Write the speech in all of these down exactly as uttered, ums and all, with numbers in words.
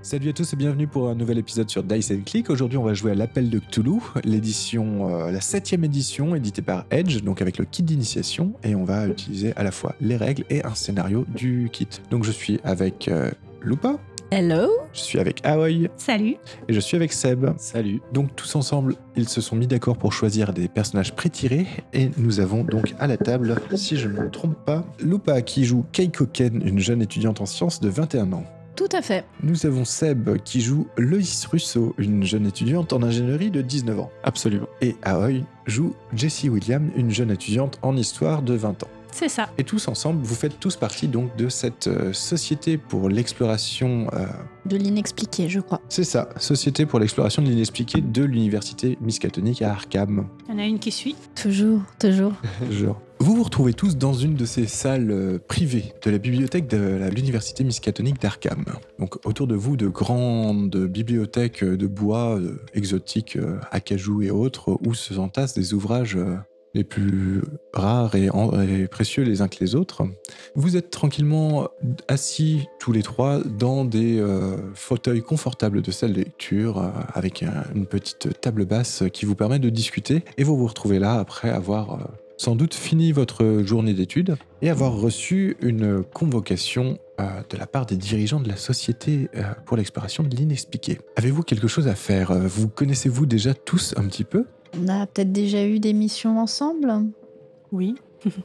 Salut à tous et bienvenue pour un nouvel épisode sur Dice and Click. Aujourd'hui, on va jouer à l'Appel de Cthulhu, l'édition, euh, la septième édition, éditée par Edge, donc avec le kit d'initiation, et on va utiliser à la fois les règles et un scénario du kit. Donc je suis avec euh, Lupa. Hello. Je suis avec Aoi. Salut. Et je suis avec Seb. Salut. Donc tous ensemble, ils se sont mis d'accord pour choisir des personnages pré-tirés, et nous avons donc à la table, si je ne me trompe pas, Lupa qui joue Keiko Ken, une jeune étudiante en sciences de vingt et un ans. Tout à fait. Nous avons Seb qui joue Loïs Russo, une jeune étudiante en ingénierie de dix-neuf ans. Absolument. Et Aoi joue Jessie William, une jeune étudiante en histoire de vingt ans. C'est ça. Et tous ensemble, vous faites tous partie donc de cette euh, société pour l'exploration... Euh... De l'inexpliqué, je crois. C'est ça, société pour l'exploration de l'inexpliqué de l'université Miskatonic à Arkham. Il y en a une qui suit. Toujours, toujours. Genre. Vous vous retrouvez tous dans une de ces salles euh, privées de la bibliothèque de la- l'université Miskatonic d'Arkham. Donc autour de vous, de grandes bibliothèques euh, de bois euh, exotiques, euh, acajou et autres, où se entassent des ouvrages euh, les plus rares et, en- et précieux les uns que les autres. Vous êtes tranquillement assis tous les trois dans des euh, fauteuils confortables de salle de lecture euh, avec un- une petite table basse qui vous permet de discuter, et vous vous retrouvez là après avoir euh, sans doute fini votre journée d'études et avoir reçu une convocation euh, de la part des dirigeants de la Société euh, pour l'exploration de l'inexpliqué. Avez-vous quelque chose à faire? Euh, Vous connaissez-vous déjà tous un petit peu? On a peut-être déjà eu des missions ensemble. Oui.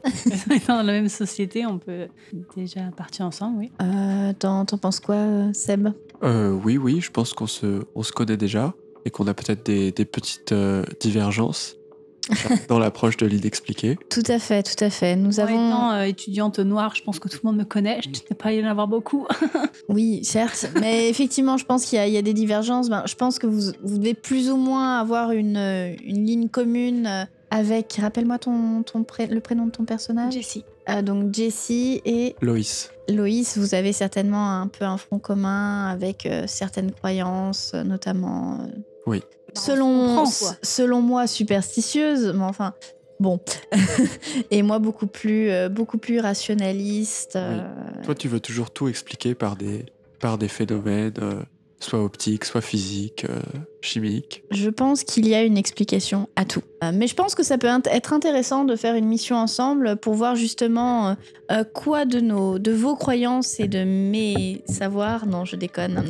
Dans la même société, on peut déjà partir ensemble, oui. Euh, t'en, t'en penses quoi, euh, Seb? Euh, oui, oui, je pense qu'on se, on se connaît déjà et qu'on a peut-être des, des petites euh, divergences dans l'approche de l'inexpliqué. Tout à fait, tout à fait. Nous Moi, avons... étant euh, étudiante noire, je pense que tout le monde me connaît. Je ne sais pas y en avoir beaucoup. Oui, certes, mais effectivement, je pense qu'il y a, il y a des divergences. Ben, je pense que vous, vous devez plus ou moins avoir une, euh, une ligne commune euh, avec... Rappelle-moi ton, ton pré- le prénom de ton personnage. Jessie. Euh, donc Jessie et Loïs. Loïs, vous avez certainement un peu un front commun avec euh, certaines croyances, euh, notamment... euh, Oui. Selon, On se comprend, quoi. selon moi, superstitieuse, mais enfin, bon. Et moi, beaucoup plus, euh, beaucoup plus rationaliste. euh, Toi, tu veux toujours tout expliquer par des, par des phénomènes, euh, soit optiques, soit physiques, euh, chimiques. Je pense qu'il y a une explication à tout. Euh, mais je pense que ça peut int- être intéressant de faire une mission ensemble pour voir justement euh, euh, quoi de, nos, de vos croyances et de mes savoirs, non, je déconne,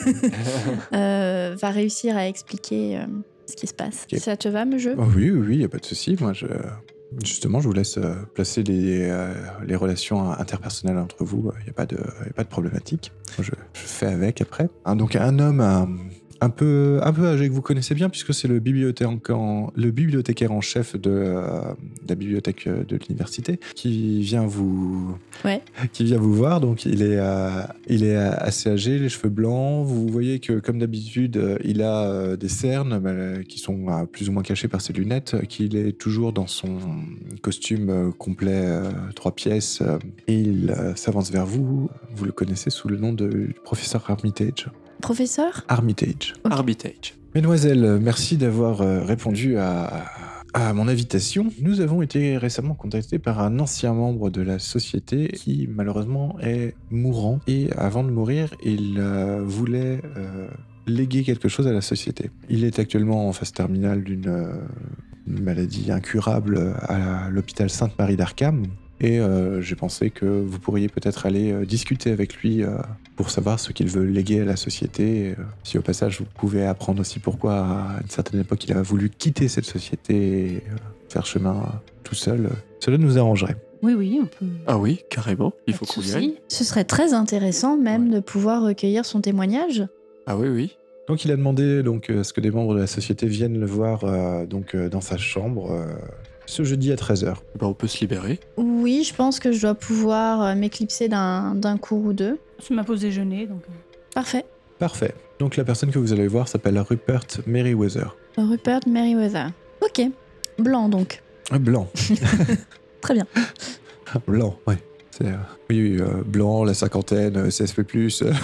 euh, va réussir à expliquer euh, ce qui se passe. Ok. Ça te va, me jeu? Oh oui, oui, oui, il n'y a pas de souci. Moi, je... Justement, je vous laisse euh, placer les, euh, les relations interpersonnelles entre vous. Il n'y a, pas de- y a pas de problématique. Moi, je, je fais avec après. Hein, donc, un homme un, un peu, un peu âgé que vous connaissez bien, puisque c'est le bibliothécaire en, le bibliothécaire en chef de, euh, de la bibliothèque de l'université qui vient vous, Ouais. qui vient vous voir. Donc, il est, euh, il est assez âgé, les cheveux blancs. Vous voyez que, comme d'habitude, euh, il a euh, des cernes bah, qui sont euh, plus ou moins cachées par ses lunettes, euh, qu'il est toujours dans son costume euh, complet, euh, trois pièces, euh, et il euh, s'avance vers vous. Vous le connaissez sous le nom de professeur Armitage. Professeur? Armitage. Ok. Arbitrage. Mesdemoiselles, euh, merci d'avoir euh, répondu à, à mon invitation. Nous avons été récemment contactés par un ancien membre de la société qui malheureusement est mourant. Et avant de mourir, il euh, voulait euh, léguer quelque chose à la société. Il est actuellement en phase terminale d'une euh, une maladie incurable à l'hôpital Sainte-Marie d'Arkham. Et euh, j'ai pensé que vous pourriez peut-être aller euh, discuter avec lui euh, pour savoir ce qu'il veut léguer à la société. Et, euh, si au passage vous pouvez apprendre aussi pourquoi à une certaine époque il a voulu quitter cette société et euh, faire chemin euh, tout seul, euh, cela nous arrangerait. Oui, oui, on peut. Ah oui, carrément. Il Pas faut de qu'on y souci. aille. Ce serait très intéressant même Ouais. de pouvoir recueillir son témoignage. Ah oui, oui. Donc il a demandé donc, euh, à ce que des membres de la société viennent le voir euh, donc, euh, dans sa chambre euh, ce jeudi à treize heures. Ben, on peut se libérer. Oui, je pense que je dois pouvoir euh, m'éclipser d'un, d'un cours ou deux. C'est ma pause déjeuner, donc. euh, Parfait. Parfait. Donc la personne que vous allez voir s'appelle Rupert Merriweather. Rupert Merriweather. Ok. Blanc donc. Ah, blanc. Très bien. Blanc, ouais. C'est, euh, oui, oui, euh, blanc, la cinquantaine, euh, C S P plus. euh.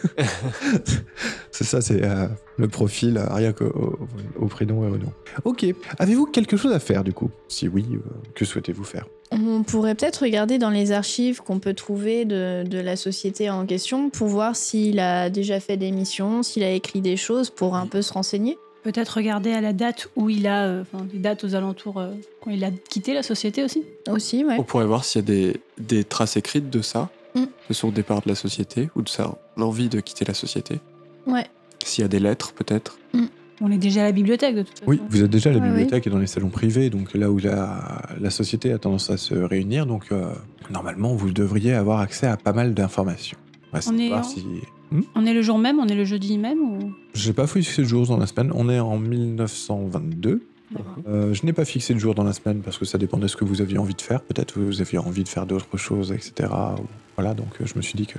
C'est ça, c'est euh, le profil, euh, rien qu'au au, au prénom et au nom. Ok. Avez-vous quelque chose à faire, du coup? Si oui, euh, que souhaitez-vous faire? On pourrait peut-être regarder dans les archives qu'on peut trouver de, de la société en question pour voir s'il a déjà fait des missions, s'il a écrit des choses pour un peu se renseigner. Peut-être regarder à la date où il a, euh, enfin, des dates aux alentours, euh, quand il a quitté la société aussi. Aussi, ouais. On pourrait voir s'il y a des, des traces écrites de ça, Mm. de son départ de la société, ou de sa l'envie de quitter la société. Ouais. S'il y a des lettres, peut-être. On est déjà à la bibliothèque de toute façon. Oui, vous êtes déjà à la Ouais, bibliothèque et dans les salons privés, donc là où la, la société a tendance à se réunir, donc euh, normalement vous devriez avoir accès à pas mal d'informations. On va On est savoir en- si... Hmm On est le jour même, on est le jeudi même ou... Je n'ai pas fixé de jour dans la semaine, on est en mille neuf cent vingt-deux. D'accord. Euh, je n'ai pas fixé de jour dans la semaine parce que ça dépendait de ce que vous aviez envie de faire. Peut-être que vous aviez envie de faire d'autres choses, et cetera. Ou- Voilà, donc euh, je me suis dit que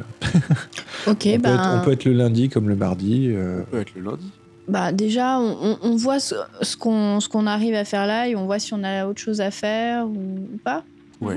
Ok, on, peut ben, être, on peut être le lundi comme le mardi. euh, Ça peut être le lundi. bah déjà, on, on- on voit ce, ce qu'on ce qu'on arrive à faire là et on voit si on a autre chose à faire ou, ou pas. Ouais.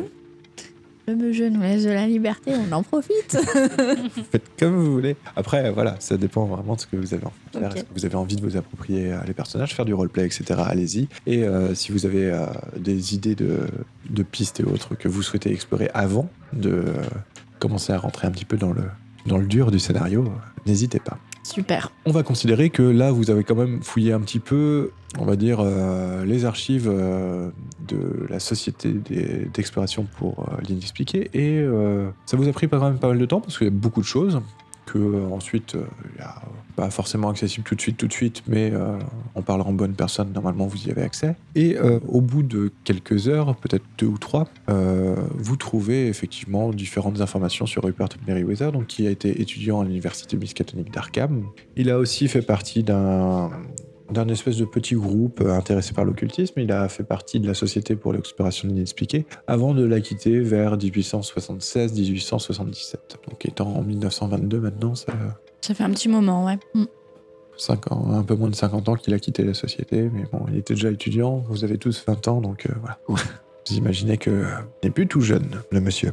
Le jeu nous laisse de la liberté, on en profite. Faites comme vous voulez. Après, voilà, ça dépend vraiment de ce que vous avez envie de faire. Ok. Est-ce que vous avez envie de vous approprier euh, les personnages, faire du roleplay, et cetera. Allez-y. Et euh, si vous avez euh, des idées de, de pistes et autres que vous souhaitez explorer avant de euh, commencer à rentrer un petit peu dans le, dans le dur du scénario, euh, n'hésitez pas. Super. On va considérer que là, vous avez quand même fouillé un petit peu, on va dire, euh, les archives euh, de la société des- d'exploration pour euh, l'inexpliqué. Et euh, ça vous a pris quand même pas mal de temps parce qu'il y a beaucoup de choses que euh, ensuite, euh, il y a pas forcément accessible tout de suite, tout de suite, mais euh, en parlant en bonne personne, normalement, vous y avez accès. Et euh, au bout de quelques heures, peut-être deux ou trois, euh, vous trouvez effectivement différentes informations sur Rupert Merriweather, donc qui a été étudiant à l'université miskatonique d'Arkham. Il a aussi fait partie d'un d'un espèce de petit groupe euh, intéressé par l'occultisme. Il a fait partie de la Société pour l'exploration de l'inexpliqué avant de la quitter vers dix-huit cent soixante-seize dix-huit cent soixante-dix-sept. Donc étant en mille neuf cent vingt-deux maintenant, ça Ça fait un petit moment, ouais. Mm. cinq ans, un peu moins de cinquante ans qu'il a quitté la société, mais bon, il était déjà étudiant, vous avez tous vingt ans, donc euh, voilà. Vous imaginez que euh, il n'est plus tout jeune, le monsieur.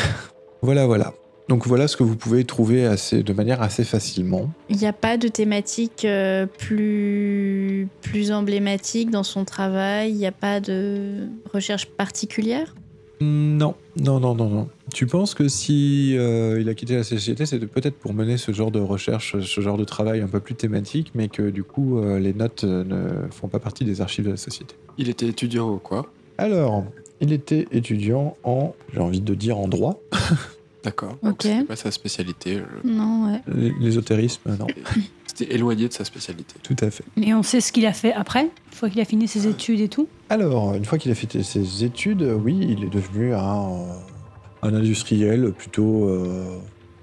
Voilà, voilà. Donc voilà ce que vous pouvez trouver assez, de manière assez facilement. Il n'y a pas de thématique euh, plus, plus emblématique dans son travail. Il n'y a pas de recherche particulière. Non, non, non, non, non. Tu penses que si euh, il a quitté la société, c'est peut-être pour mener ce genre de recherche, ce genre de travail un peu plus thématique, mais que du coup, euh, les notes euh, ne font pas partie des archives de la société. Il était étudiant ou quoi? Alors, il était étudiant en, j'ai envie de dire en droit. D'accord. Donc Ok. c'était pas sa spécialité. le- Non, ouais. L'ésotérisme, non. C'était éloigné de sa spécialité. Tout à fait. Et on sait ce qu'il a fait après, une fois qu'il a fini ses études et tout. Alors, une fois qu'il a fait ses études, oui, il est devenu un, un industriel plutôt, euh,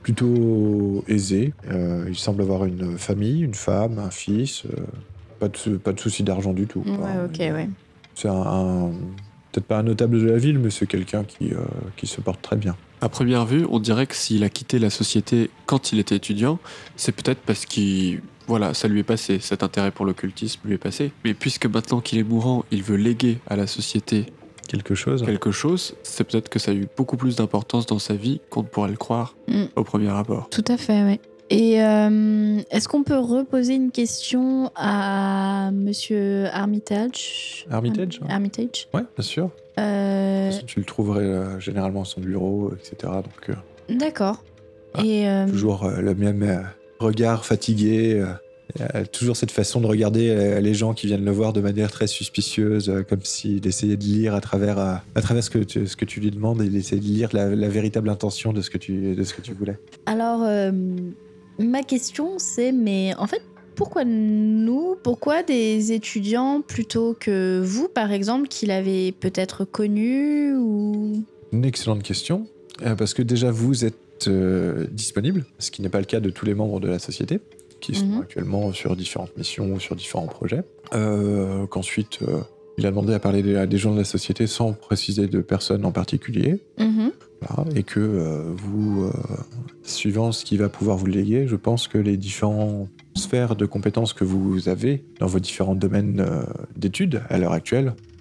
plutôt aisé. Euh, il semble avoir une famille, une femme, un fils. euh, pas de, pas de souci d'argent du tout. Ouais, quoi. ok, Il- ouais. C'est un, un- peut-être pas un notable de la ville, mais c'est quelqu'un qui, euh, qui se porte très bien. À première vue, on dirait que s'il a quitté la société quand il était étudiant, c'est peut-être parce qu'il... Voilà, ça lui est passé, cet intérêt pour l'occultisme lui est passé. Mais puisque maintenant qu'il est mourant, il veut léguer à la société Quelque chose. quelque chose, c'est peut-être que ça a eu beaucoup plus d'importance dans sa vie qu'on ne pourrait le croire Mm. au premier abord. Tout à fait, ouais. Et euh, est-ce qu'on peut reposer une question à Monsieur Armitage Armitage, Arm- hein. Armitage. Ouais, bien sûr. Euh, De toute façon, tu le trouverais euh, généralement à son bureau, et cetera. Donc, euh, D'accord. Ah, Et euh, toujours euh, le même euh, regard fatigué. euh, euh, toujours cette façon de regarder euh, les gens qui viennent le voir de manière très suspicieuse, euh, comme s'il essayait de lire à travers, euh, à travers ce, que tu, ce que tu lui demandes, et il essayait de lire la, la véritable intention de ce que tu, de ce que tu voulais. alors, euh, ma question, c'est, mais en fait, pourquoi nous Pourquoi des étudiants plutôt que vous, par exemple, qu'il avait peut-être connu ou... Une excellente question, euh, parce que déjà vous êtes euh, disponible, ce qui n'est pas le cas de tous les membres de la société, qui sont Mhm. actuellement sur différentes missions ou sur différents projets. Euh, Qu'ensuite, euh, il a demandé à parler des- à des gens de la société sans préciser de personnes en particulier. Mhm. Voilà, et que euh, vous, euh, suivant ce qui va pouvoir vous léguer, je pense que les différentes sphères de compétences que vous avez dans vos différents domaines euh, d'études à l'heure actuelle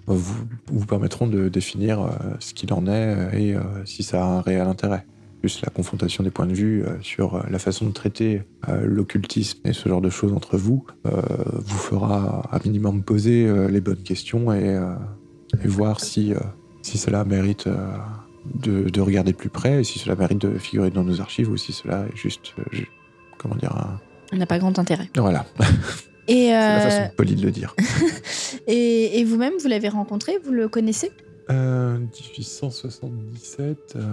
vous, vous permettront de définir euh, ce qu'il en est et euh, si ça a un réel intérêt. Plus la confrontation des points de vue euh, sur euh, la façon de traiter euh, l'occultisme et ce genre de choses entre vous euh, vous fera à minimum poser euh, les bonnes questions et, euh, et voir si, euh, si cela mérite euh, de, de regarder de plus près et si cela mérite de figurer dans nos archives ou si cela est juste, euh, ju- comment dire, un... On n'a pas grand intérêt. Voilà, Et, c'est la euh, façon polie de le dire. et, et vous-même, vous l'avez rencontré, vous le connaissez? Euh, dix-huit cent soixante-dix-sept... Euh...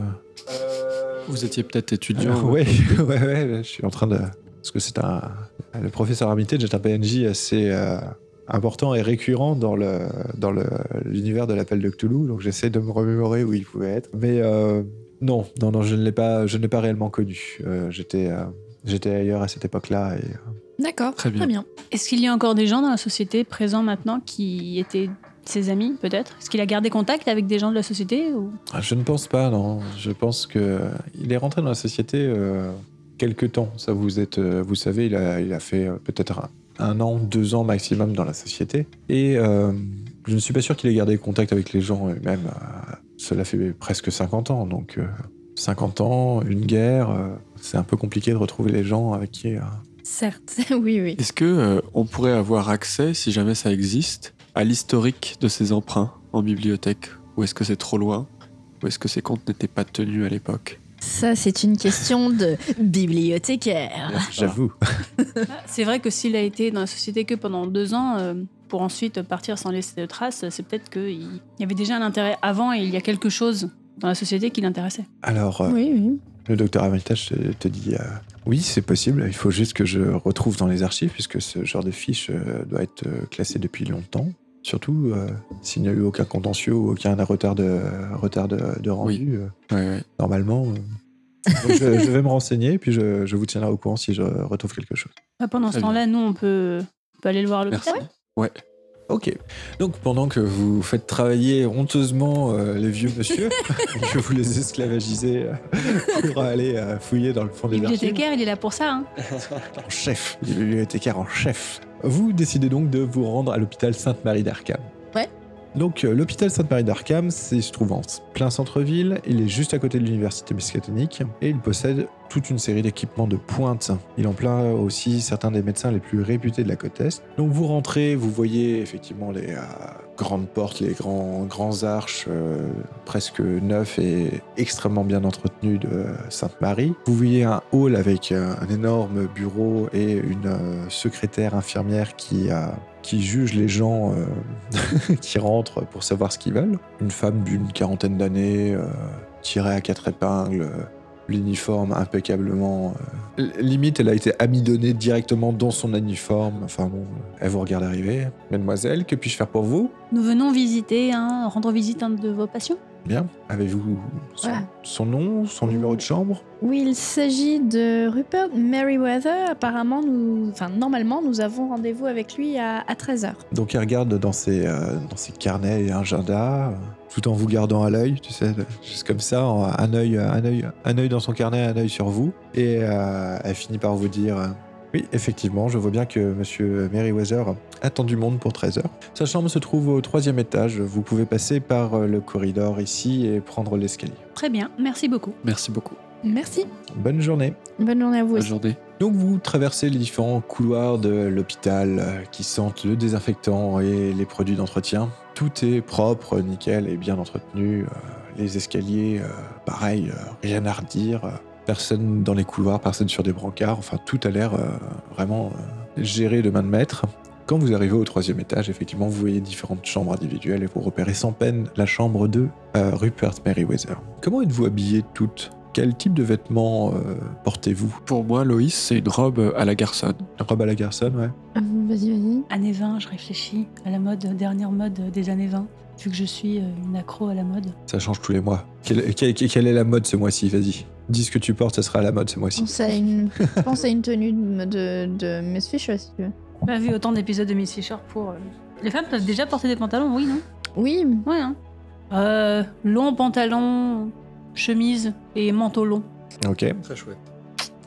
Vous étiez peut-être étudiant. Alors, ouais, ouais, ouais, je suis en train de... Parce que c'est un... Le professeur Armitage est un P N J assez euh, important et récurrent dans, le, dans le, l'univers de l'appel de Cthulhu, donc j'essaie de me remémorer où il pouvait être. Mais euh, non, non, non, je ne l'ai pas, je ne l'ai pas réellement connu. Euh, j'étais, euh, j'étais ailleurs à cette époque-là. Et, euh... D'accord, Très bien. très bien. Est-ce qu'il y a encore des gens dans la société présents maintenant qui étaient ses amis, peut-être? Est-ce qu'il a gardé contact avec des gens de la société ou... Je ne pense pas, non. Je pense que il est rentré dans la société euh, quelque temps. Ça, vous êtes, euh, vous savez, il a, il a fait euh, peut-être un, un an, deux ans maximum dans la société. Et euh, je ne suis pas sûr qu'il ait gardé contact avec les gens eux-mêmes. Euh, cela fait presque cinquante ans, donc euh, cinquante ans, une guerre, euh, c'est un peu compliqué de retrouver les gens avec qui... Euh... Certes, oui, oui. Est-ce que euh, on pourrait avoir accès, si jamais ça existe, à l'historique de ces emprunts en bibliothèque? Ou est-ce que c'est trop loin? Ou est-ce que ces comptes n'étaient pas tenus à l'époque? Ça, c'est une question de bibliothécaire. J'avoue. C'est vrai que s'il a été dans la société que pendant deux ans, euh, pour ensuite partir sans laisser de traces, c'est peut-être qu'il y avait déjà un intérêt avant et il y a quelque chose dans la société qui l'intéressait. Alors, euh, Oui, oui. le docteur Armitage te, te dit euh, oui, c'est possible, il faut juste que je retrouve dans les archives, puisque ce genre de fiche euh, doit être euh, classé depuis longtemps. Surtout euh, s'il n'y a eu aucun contentieux ou aucun retard de, retard de, de rendu, euh, Ouais, ouais. normalement. euh. Donc je, je vais me renseigner, puis je, je vous tiendrai au courant si je retrouve quelque chose. Ouais, pendant ce Très temps-là, nous, on peut, on peut aller le voir à Merci. l'hôpital. Ouais. Ok. Donc pendant que vous faites travailler honteusement euh, les vieux monsieur, que vous les esclavagisez euh, pour aller euh, fouiller dans le fond Le des archives, bibliothécaire, il est là pour ça. Hein. en chef, le bibliothécaire en chef, vous décidez donc de vous rendre à l'hôpital Sainte-Marie d'Arkham. Ouais. Donc euh, l'hôpital Sainte-Marie d'Arkham, c'est se trouve en plein centre-ville, il est juste à côté de l'université miskatonique et il possède toute une série d'équipements de pointe. Il emploie aussi certains des médecins les plus réputés de la côte Est. Donc vous rentrez, vous voyez effectivement les euh, grandes portes, les grands, grands arches euh, presque neufs et extrêmement bien entretenus de Sainte-Marie. Vous voyez un hall avec euh, un énorme bureau et une euh, secrétaire infirmière qui a... Euh, qui juge les gens euh, qui rentrent pour savoir ce qu'ils veulent. Une femme d'une quarantaine d'années, euh, tirée à quatre épingles, euh, l'uniforme impeccablement... Euh, limite, elle a été amidonnée directement dans son uniforme. Enfin bon, elle vous regarde arriver. Mademoiselle, que puis-je faire pour vous? Nous venons visiter, hein, rendre visite à un de vos patients. Bien. Avez-vous son, Voilà. son nom, son numéro de chambre? Oui, il s'agit de Rupert Merriweather. Apparemment, nous, enfin, normalement, nous avons rendez-vous avec lui à, à treize heures. Donc elle regarde dans ses, euh, dans ses carnets et agenda, euh, tout en vous gardant à l'œil, tu sais, juste comme ça, en- un œil, un œil, un œil dans son carnet, un œil sur vous. Et euh, elle finit par vous dire euh, oui, effectivement, je vois bien que Monsieur Merriweather attend du monde pour treize heures. Sa chambre se trouve au troisième étage. Vous pouvez passer par euh, le corridor ici et prendre l'escalier. Très bien, merci beaucoup. Merci beaucoup. Merci. Bonne journée. Bonne journée à vous Bonne aussi. journée. Donc vous traversez les différents couloirs de l'hôpital euh, qui sentent le désinfectant et les produits d'entretien. Tout est propre, nickel et bien entretenu. Euh, les escaliers, euh, pareil, euh, rien à redire. Euh, personne dans les couloirs, personne sur des brancards. Enfin, tout a l'air euh, vraiment euh, géré de main de maître. Quand vous arrivez au troisième étage, effectivement, vous voyez différentes chambres individuelles et vous repérez sans peine la chambre de euh, Rupert Merriweather. Comment êtes-vous habillées toutes? Quel type de vêtements euh, portez-vous? Pour moi, Loïs, c'est une robe à la garçonne. Une robe à la garçonne, ouais. Euh, Vas-y, vas-y. Années vingt, je réfléchis à la mode, dernière mode des années vingt, vu que je suis euh, une accro à la mode. Ça change tous les mois. Quelle, quelle- quelle est la mode ce mois-ci? Vas-y. Dis ce que tu portes, ça sera la mode ce mois-ci. Pense à une, pense à une tenue de, de, de Miss Fisher, si tu veux. Pas vu autant d'épisodes de Miss Fisher pour... euh, Les femmes peuvent déjà porter des pantalons, oui, non? Oui, Ouais, hein. Euh, long pantalon, chemise et manteau long. Ok. Très chouette.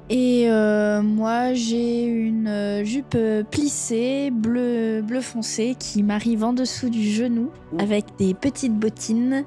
Et euh, moi, j'ai une euh, jupe euh, plissée, bleu, bleu foncé, qui m'arrive en dessous du genou, avec des petites bottines,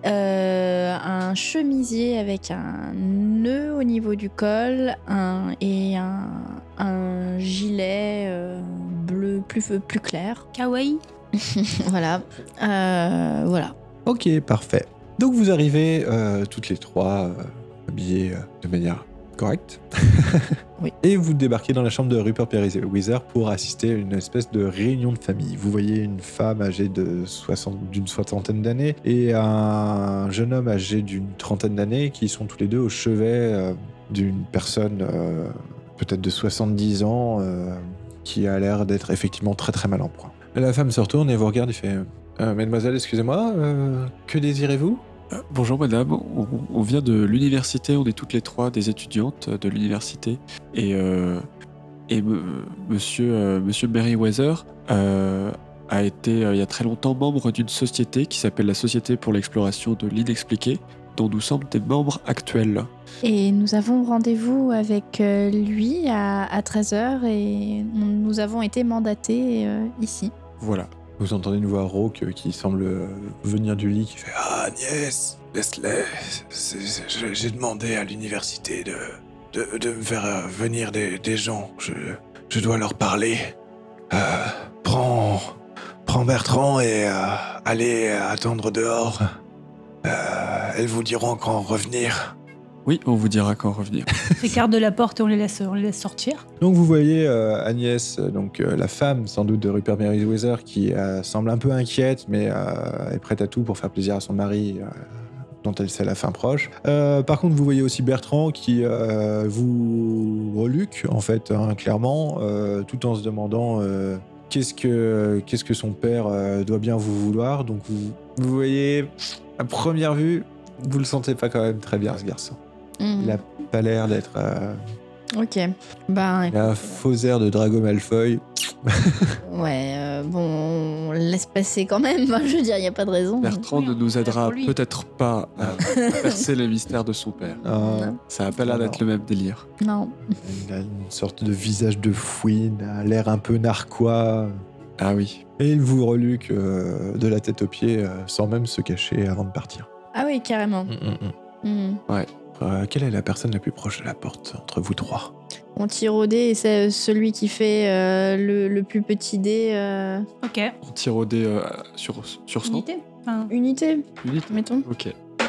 euh, un chemisier avec un nœud au niveau du col un, et un, un gilet euh, bleu plus, plus clair. Kawaii. Voilà. Euh, voilà. Ok, parfait. Donc vous arrivez euh, toutes les trois euh, habillées euh, de manière correcte. Oui. Et vous débarquez dans la chambre de Rupert Merriweather pour assister à une espèce de réunion de famille. Vous voyez une femme âgée de soixante, d'une soixantaine d'années et un jeune homme âgé d'une trentaine d'années qui sont tous les deux au chevet euh, d'une personne euh, peut-être de soixante-dix ans euh, qui a l'air d'être effectivement très très mal en point. La femme se retourne et vous regarde et fait euh, « Mademoiselle, excusez-moi, euh, que désirez-vous ?» Euh, bonjour madame, on, on vient de l'université, on est toutes les trois des étudiantes de l'université. Et, euh, et me- monsieur, euh, monsieur Merriweather euh, a été euh, il y a très longtemps membre d'une société qui s'appelle la Société pour l'exploration de l'inexpliqué, dont nous sommes des membres actuels. Et nous avons rendez-vous avec euh, lui à, à treize heures et nous avons été mandatés euh, ici. Voilà. Vous entendez une voix rauque qui semble euh, venir du lit qui fait « Ah Agnès, laisse-les, c'est- c'est- je- j'ai demandé à l'université de, de, de me faire euh, venir des, des gens, je, je dois leur parler. Euh, prends, prends Bertrand et euh, allez attendre dehors. Euh, elles vous diront quand revenir. » Oui, on vous dira quand revenir. Écarte de la porte et on les laisse, on les laisse sortir. Donc vous voyez euh, Agnès, euh, donc euh, la femme sans doute de Rupert Merriweather, qui euh, semble un peu inquiète, mais euh, est prête à tout pour faire plaisir à son mari, euh, dont elle sait la fin proche. Euh, par contre, vous voyez aussi Bertrand qui euh, vous reluque, en fait, hein, clairement, euh, tout en se demandant euh, qu'est-ce que qu'est-ce que son père euh, doit bien vous vouloir. Donc vous, vous voyez, à première vue, vous le sentez pas quand même très bien, ce garçon. Mhm. Il a pas l'air d'être... euh, Ok. Ben, il a un faux air de Drago Malfoy. ouais, euh, bon, on laisse passer quand même. Je veux dire, il n'y a pas de raison. Bertrand Oui, ne on nous est là aidera pour lui. peut-être pas à percer les mystères de son père. Euh, Ça a pas l'air d'être le même délire. Non. il a une sorte de visage de fouine, a l'air un peu narquois. Ah oui. Et il vous reluque euh, de la tête aux pieds euh, sans même se cacher avant de partir. Ah oui, carrément. Mhm. Euh, quelle est la personne la plus proche de la porte entre vous trois? On tire au dé et c'est celui qui fait euh, le, le plus petit dé. euh, Ok. On tire au dé euh, sur, sur cent. Unité. Enfin, unité, Unité. mettons. Ok.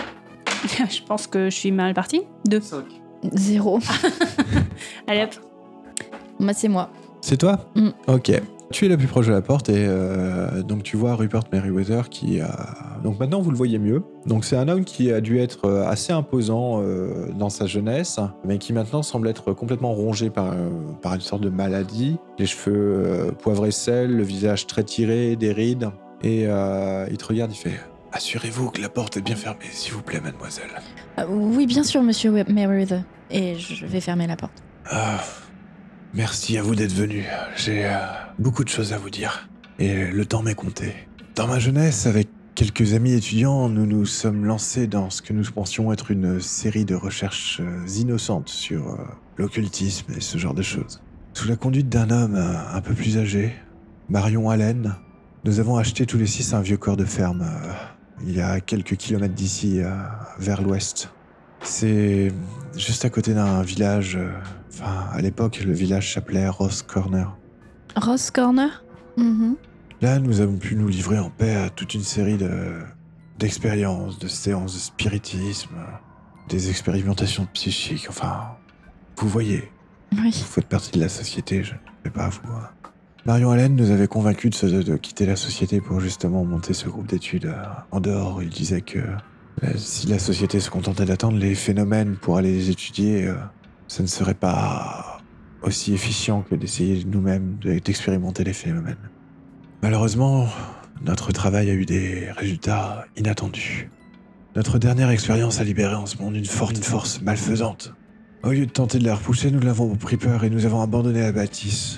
je pense que je suis mal partie. Deux. cinq. Zéro. Allez hop. Moi, c'est moi. C'est toi? Mm. Ok. Tu es la plus proche de la porte et euh, donc tu vois Rupert Merriweather qui a... Donc maintenant vous le voyez mieux. Donc c'est un homme qui a dû être euh, assez imposant euh, dans sa jeunesse, mais qui maintenant semble être complètement rongé par, euh, par une sorte de maladie. Les cheveux euh, poivre et sel, le visage très tiré, des rides. Et euh, il te regarde, il fait « Assurez-vous que la porte est bien fermée, s'il vous plaît, mademoiselle. Ah, oui, bien sûr, monsieur We- Merriweather. Et je vais fermer la porte. » Ah, merci à vous d'être venu. J'ai euh, beaucoup de choses à vous dire. Et le temps m'est compté. Dans ma jeunesse, avec quelques amis étudiants, nous nous sommes lancés dans ce que nous pensions être une série de recherches euh, innocentes sur euh, l'occultisme et ce genre de choses. Sous la conduite d'un homme euh, un peu plus âgé, Marion Allen, nous avons acheté tous les six un vieux corps de ferme, euh, il y a quelques kilomètres d'ici, euh, vers l'ouest. C'est juste à côté d'un village, euh, enfin à l'époque le village s'appelait Ross Corner. Ross Corner. Mhm. Là, nous avons pu nous livrer en paix à toute une série de d'expériences, de séances de spiritisme, des expérimentations psychiques, enfin, vous voyez, Oui. vous faites partie de la société, je ne vais pas vous... hein. Marion Allen nous avait convaincus de, se- de quitter la société pour justement monter ce groupe d'études euh, en dehors. Il disait que euh, si la société se contentait d'attendre les phénomènes pour aller les étudier, euh, ça ne serait pas aussi efficient que d'essayer nous-mêmes de- d'expérimenter les phénomènes. Malheureusement, notre travail a eu des résultats inattendus. Notre dernière expérience a libéré en ce monde une forte force malfaisante. Au lieu de tenter de la repousser, nous l'avons pris peur et nous avons abandonné la bâtisse.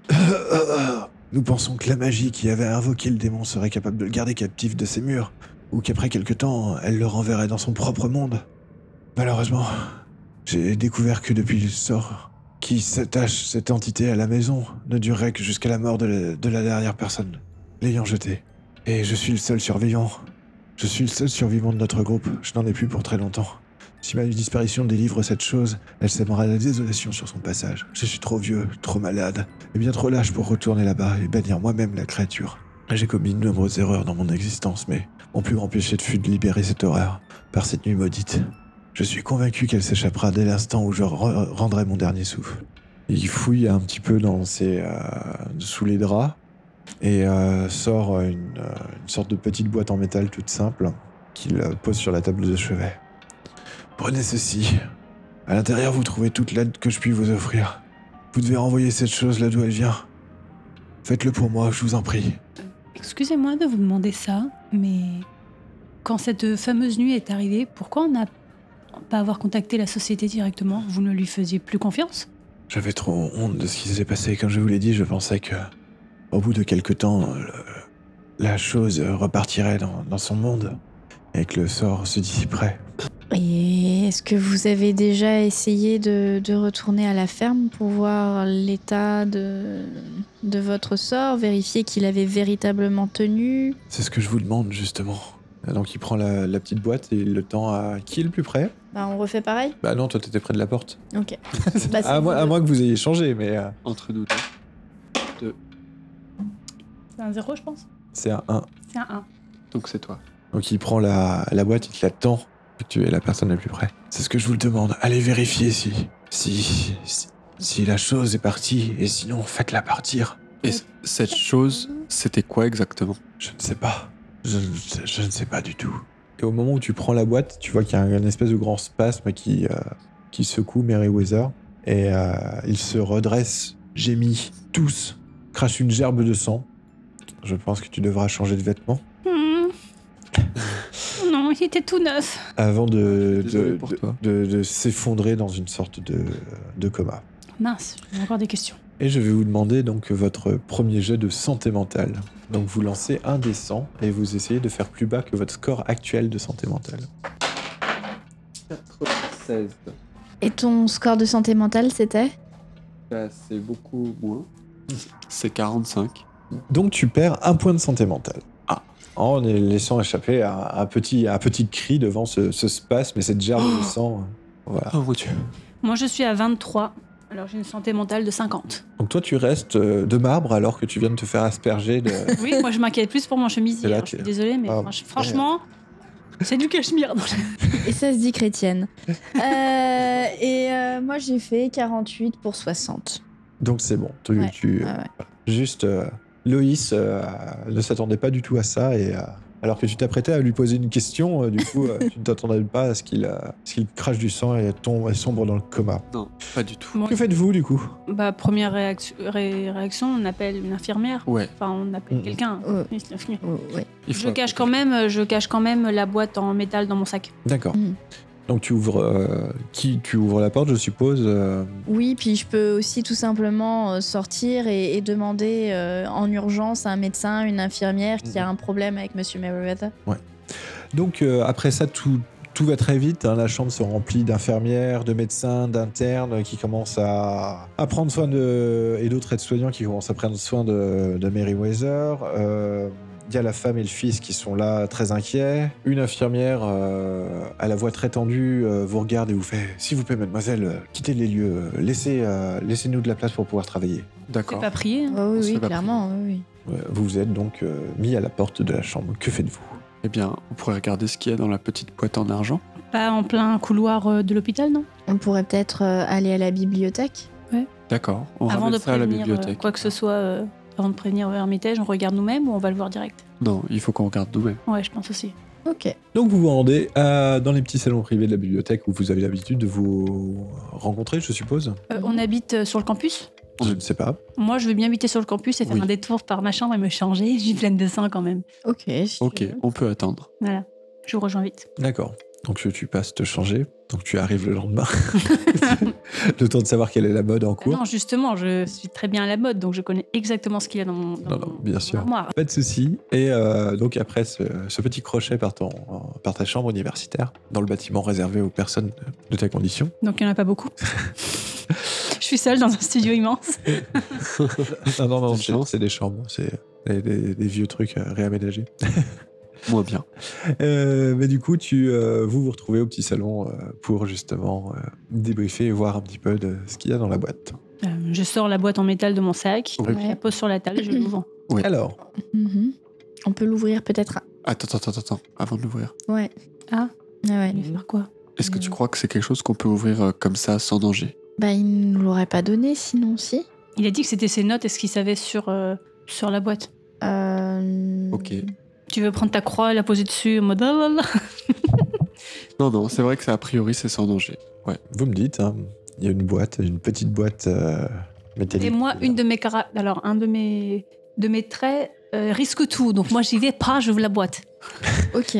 Nous pensons que la magie qui avait invoqué le démon serait capable de le garder captif de ses murs, ou qu'après quelque temps, elle le renverrait dans son propre monde. Malheureusement, J'ai découvert que depuis le sort qui s'attache cette entité à la maison ne durerait que jusqu'à la mort de la, de la dernière personne l'ayant jeté. Et je suis le seul survivant. Je suis le seul survivant de notre groupe. Je n'en ai plus pour très longtemps. Si ma disparition délivre cette chose, elle sèmera la désolation sur son passage. Je suis trop vieux, trop malade, et bien trop lâche pour retourner là-bas et bannir moi-même la créature. J'ai commis de nombreuses erreurs dans mon existence, mais mon plus grand péché fut de libérer cette horreur par cette nuit maudite. Je suis convaincu qu'elle s'échappera dès l'instant où je re- rendrai mon dernier souffle. Il fouille un petit peu dans ses, euh, sous les draps et euh, sort une, euh, une sorte de petite boîte en métal toute simple qu'il euh, pose sur la table de chevet. Prenez ceci. À l'intérieur, vous trouvez toute l'aide que je puis vous offrir. Vous devez renvoyer cette chose là d'où elle vient. Faites-le pour moi, je vous en prie. Excusez-moi de vous demander ça, mais quand cette fameuse nuit est arrivée, pourquoi on n'a pas avoir contacté la société directement? Vous ne lui faisiez plus confiance? J'avais trop honte de ce qui s'est passé. Comme je vous l'ai dit, je pensais que, au bout de quelque temps, le- la chose repartirait dans, dans son monde et que le sort se dissiperait. Et est-ce que vous avez déjà essayé de, de retourner à la ferme pour voir l'état de, de votre sort, vérifier qu'il avait véritablement tenu? C'est ce que je vous demande, justement. Donc il prend la, la petite boîte et il le tend à qui est le plus près? Bah, on refait pareil? Bah non, toi t'étais près de la porte. Ok. Bah, c'est à, moins, vous à deux. moins que vous ayez changé, mais euh, Entre nous deux. C'est un zéro, je pense. c'est un un. C'est un un. Donc c'est toi. Donc il prend la, la boîte, il te la tend, que tu es la personne la plus près. C'est ce que je vous le demande. Allez vérifier si, si, si, si la chose est partie, et sinon faites-la partir. Et c- cette chose, c'était quoi exactement? Je ne sais pas. Je, je, je ne sais pas du tout. Et au moment où tu prends la boîte, tu vois qu'il y a un, une espèce de grand spasme qui, euh, qui secoue Merryweather. Et euh, il se redresse, gémit, tousse, crache une gerbe de sang. Je pense que tu devras changer de vêtements. Hmm. Non, il était tout neuf. Avant de, Désolé de, pour de- toi. de- de s'effondrer dans une sorte de, de coma. Mince, j'ai encore des questions. Et je vais vous demander donc votre premier jet de santé mentale. Donc vous lancez un des cent et vous essayez de faire plus bas que votre score actuel de santé mentale. quatre-vingt-seize. Et ton score de santé mentale, c'était? C'est beaucoup moins. C'est quarante-cinq. Donc tu perds un point de santé mentale. Ah. En laissant échapper un, un petit, un petit cri devant ce, ce spasme et cette gerbe de sang. Voilà. Oh mon dieu. Moi, je suis à vingt-trois. Alors, j'ai une santé mentale de cinquante. Donc toi tu restes euh, de marbre alors que tu viens de te faire asperger de... Oui, moi, je m'inquiète plus pour mon C'est chemisier. là Alors, je suis que- désolée, mais Ah, franch- franchement, c'est du cachemire. Et ça se dit chrétienne. Euh, et euh, moi, j'ai fait quarante-huit pour soixante. Donc c'est bon. Tu, Ouais, tu- ouais, ouais. Juste, euh, Loïs euh, ne s'attendait pas du tout à ça et euh, alors que tu t'apprêtais à lui poser une question, euh, du coup, euh, tu ne t'attendais pas à ce qu'il euh, ce qu'il crache du sang et tombe et sombre dans le coma. Non, pas du tout. Bon, Que faites-vous du coup? bah, première réaction, ré- réaction, on appelle une infirmière. Ouais. Enfin, on appelle Mhm. quelqu'un. Ouais. Oui, c'est l'infirmière. Oh, ouais. Il faut Je cache appeler quand même, je cache quand même la boîte en métal dans mon sac. D'accord. Mhm. Donc tu ouvres, euh, qui, tu ouvres la porte, je suppose. euh, Oui, puis je peux aussi tout simplement euh, sortir et, et demander euh, en urgence à un médecin, une infirmière qui a un problème avec Monsieur Merriweather. Donc euh, après ça, tout, tout va très vite. hein. La chambre se remplit d'infirmières, de médecins, d'internes qui commencent à, à prendre soin de... et d'autres aides-soignants qui commencent à prendre soin de, de Merryweather. Euh, Il y a la femme et le fils qui sont là très inquiets. Une infirmière euh, à la voix très tendue euh, vous regarde et vous fait « S'il vous plaît, mademoiselle, euh, quittez les lieux. euh, Laissez, euh, laissez-nous de la place pour pouvoir travailler. C'est D'accord. pas prier. hein. Oh, oui, On se oui, fait pas clairement, oui, oui. Ouais, » Vous vous êtes donc euh, mis à la porte de la chambre. Que faites-vous? Eh bien, on pourrait regarder ce qu'il y a dans la petite boîte en argent. Pas en plein couloir euh, de l'hôpital, non? On pourrait peut-être euh, aller à la bibliothèque. D'accord. On Avant ramène de ça à la prévenir euh, bibliothèque. quoi que ce soit, euh, avant de prévenir Hermitage, on regarde nous-mêmes ou on va le voir direct? Non, il faut qu'on regarde nous-mêmes. Ouais, je pense aussi. Ok. Donc vous vous rendez à- dans les petits salons privés de la bibliothèque où vous avez l'habitude de vous rencontrer, je suppose. Euh, on habite euh, sur le campus? Je ne sais pas. Moi, je veux bien habiter sur le campus et faire Oui. un détour par ma chambre et me changer. Je suis pleine de sang quand même. Ok. si tu Ok, veux. on peut attendre. Voilà. Je vous rejoins vite. D'accord. Donc tu, tu passes te changer, donc tu arrives le lendemain. Le temps de savoir quelle est la mode en cours. Non, justement, je suis très bien à la mode, donc je connais exactement ce qu'il y a dans mon, dans Non, non, mon- bien mon sûr. armoire. Pas de souci. Et euh, donc après ce, ce petit crochet par, ton, par ta chambre universitaire, dans le bâtiment réservé aux personnes de ta condition. Donc il n'y en a pas beaucoup. Je suis seule dans un studio immense. Non, non, non, C'est une c'est, chance. c'est des chambres, c'est des, des- des vieux trucs euh, réaménagés. Moins bien. Euh, mais du coup, tu, euh, vous vous retrouvez au petit salon euh, pour justement euh, débriefer et voir un petit peu de ce qu'il y a dans la boîte. Euh, je sors la boîte en métal de mon sac, Oui. je la pose sur la table et je l'ouvre. Oui. Alors, Mhm. On peut l'ouvrir peut-être. Attends, attends, attends, attends, avant de l'ouvrir. Ouais. Ah. Ah ouais. Je vais faire quoi? Est-ce que tu Mm. crois que c'est quelque chose qu'on peut ouvrir euh, comme ça, sans danger? Bah, il ne l'aurait pas donné sinon, si. Il a dit que c'était ses notes et ce qu'il savait sur, euh, sur la boîte. Euh... Ok. Tu veux prendre ta croix et la poser dessus en mode ah là là. Non, non, c'est vrai que ça, a priori, c'est sans danger. Ouais. vous me dites, hein, il y a une boîte, une petite boîte euh, métallique. Et moi, une de mes cara- alors un de mes de mes traits euh, risque tout. Donc moi j'y vais pas, j'ouvre la boîte. Ok.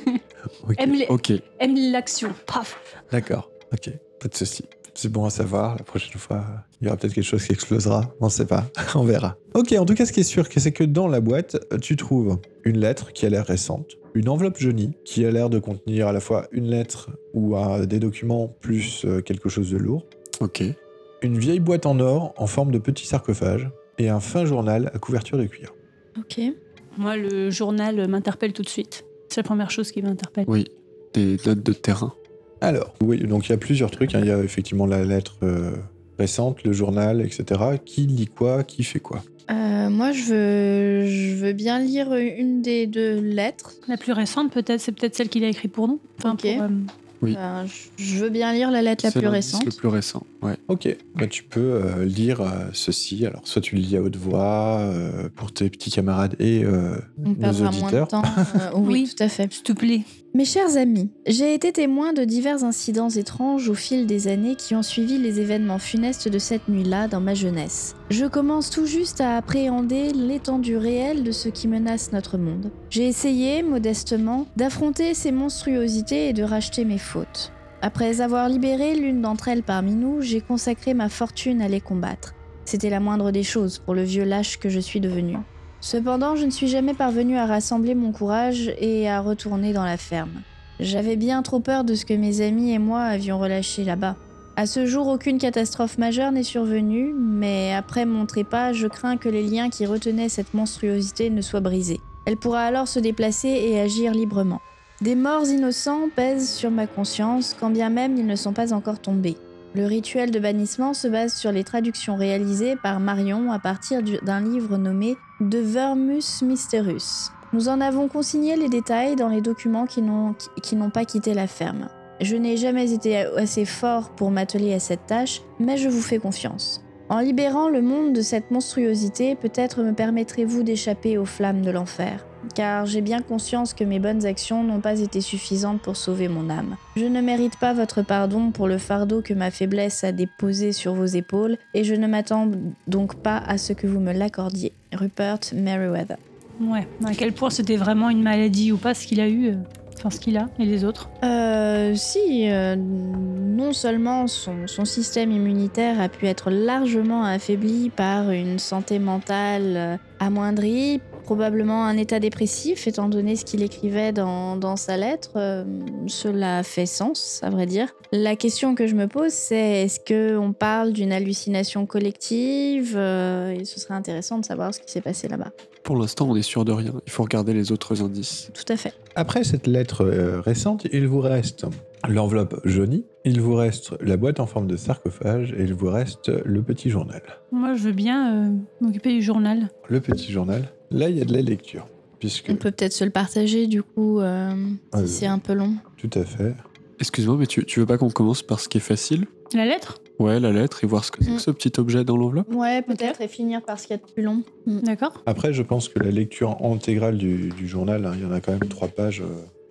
Ok, Aime les- Ok. aime l'action. Paf. d'accord, ok, pas de souci. C'est bon à savoir, la prochaine fois, il y aura peut-être quelque chose qui explosera, on ne sait pas, on verra. Ok, en tout cas, ce qui est sûr, c'est que dans la boîte, tu trouves une lettre qui a l'air récente, une enveloppe jaunie qui a l'air de contenir à la fois une lettre ou euh, des documents plus euh, quelque chose de lourd, Ok. une vieille boîte en or en forme de petit sarcophage et un fin journal à couverture de cuir. Ok. Moi le journal m'interpelle tout de suite. C'est la première chose qui m'interpelle. Oui. Des notes de terrain. Alors, oui, donc il y a plusieurs trucs, hein. Il y a effectivement la lettre euh, récente, le journal, et cetera. Qui lit quoi, qui fait quoi. Euh, moi, je veux, je veux bien lire une des deux lettres. La plus récente peut-être, c'est peut-être celle qu'il a écrite pour nous. Enfin, Ok. pour, euh, Oui. Enfin, je- je veux bien lire la lettre la C'est plus l'indice récente. le plus récent, ouais. Ok, bah, tu peux euh, lire euh, ceci. Alors, soit tu le lis à haute voix euh, pour tes petits camarades et euh, On nos perdra moins de auditeurs. temps. Euh, oui, Oui. tout à fait. s'il te plaît. Mes chers amis, j'ai été témoin de divers incidents étranges au fil des années qui ont suivi les événements funestes de cette nuit-là dans ma jeunesse. Je commence tout juste à appréhender l'étendue réelle de ce qui menace notre monde. J'ai essayé, modestement, d'affronter ces monstruosités et de racheter mes fautes. Après avoir libéré l'une d'entre elles parmi nous, j'ai consacré ma fortune à les combattre. C'était la moindre des choses pour le vieux lâche que je suis devenu. Cependant, je ne suis jamais parvenue à rassembler mon courage et à retourner dans la ferme. J'avais bien trop peur de ce que mes amis et moi avions relâché là-bas. À ce jour, aucune catastrophe majeure n'est survenue, mais après mon trépas, je crains que les liens qui retenaient cette monstruosité ne soient brisés. Elle pourra alors se déplacer et agir librement. Des morts innocents pèsent sur ma conscience, quand bien même ils ne sont pas encore tombés. Le rituel de bannissement se base sur les traductions réalisées par Marion à partir du- d'un livre nommé De Vermus Mysterus. Nous en avons consigné les détails dans les documents qui n'ont, qui, qui n'ont pas quitté la ferme. Je n'ai jamais été assez fort pour m'atteler à cette tâche, mais je vous fais confiance. En libérant le monde de cette monstruosité, peut-être me permettrez-vous d'échapper aux flammes de l'enfer. Car j'ai bien conscience que mes bonnes actions n'ont pas été suffisantes pour sauver mon âme. Je ne mérite pas votre pardon pour le fardeau que ma faiblesse a déposé sur vos épaules, et je ne m'attends donc pas à ce que vous me l'accordiez. Rupert Merriweather. Ouais. À quel point c'était vraiment une maladie ou pas ce qu'il a eu, euh, enfin ce qu'il a et les autres. Euh, si, euh, non seulement son, son système immunitaire a pu être largement affaibli par une santé mentale euh, amoindrie, probablement un état dépressif, étant donné ce qu'il écrivait dans, dans sa lettre. Euh, cela fait sens, à vrai dire. La question que je me pose, c'est est-ce qu'on parle d'une hallucination collective euh, et ce serait intéressant de savoir ce qui s'est passé là-bas. Pour l'instant, on est sûr de rien. Il faut regarder les autres indices. Tout à fait. Après cette lettre euh, récente, il vous reste l'enveloppe jaunie, il vous reste la boîte en forme de sarcophage et il vous reste le petit journal. Moi, je veux bien euh, m'occuper du journal. Le petit journal, là il y a de la lecture, puisque... On peut peut-être se le partager du coup, euh, Euh, si c'est un peu long. Tout à fait. Excuse-moi, mais tu, tu veux pas qu'on commence par ce qui est facile? La lettre? Ouais, la lettre, et voir ce que c'est Mm. que ce petit objet dans l'enveloppe? Ouais, peut-être, et finir par ce qu'il y a de plus long. D'accord. Après, je pense que la lecture intégrale du, du journal, hein, il y en a quand même trois pages euh,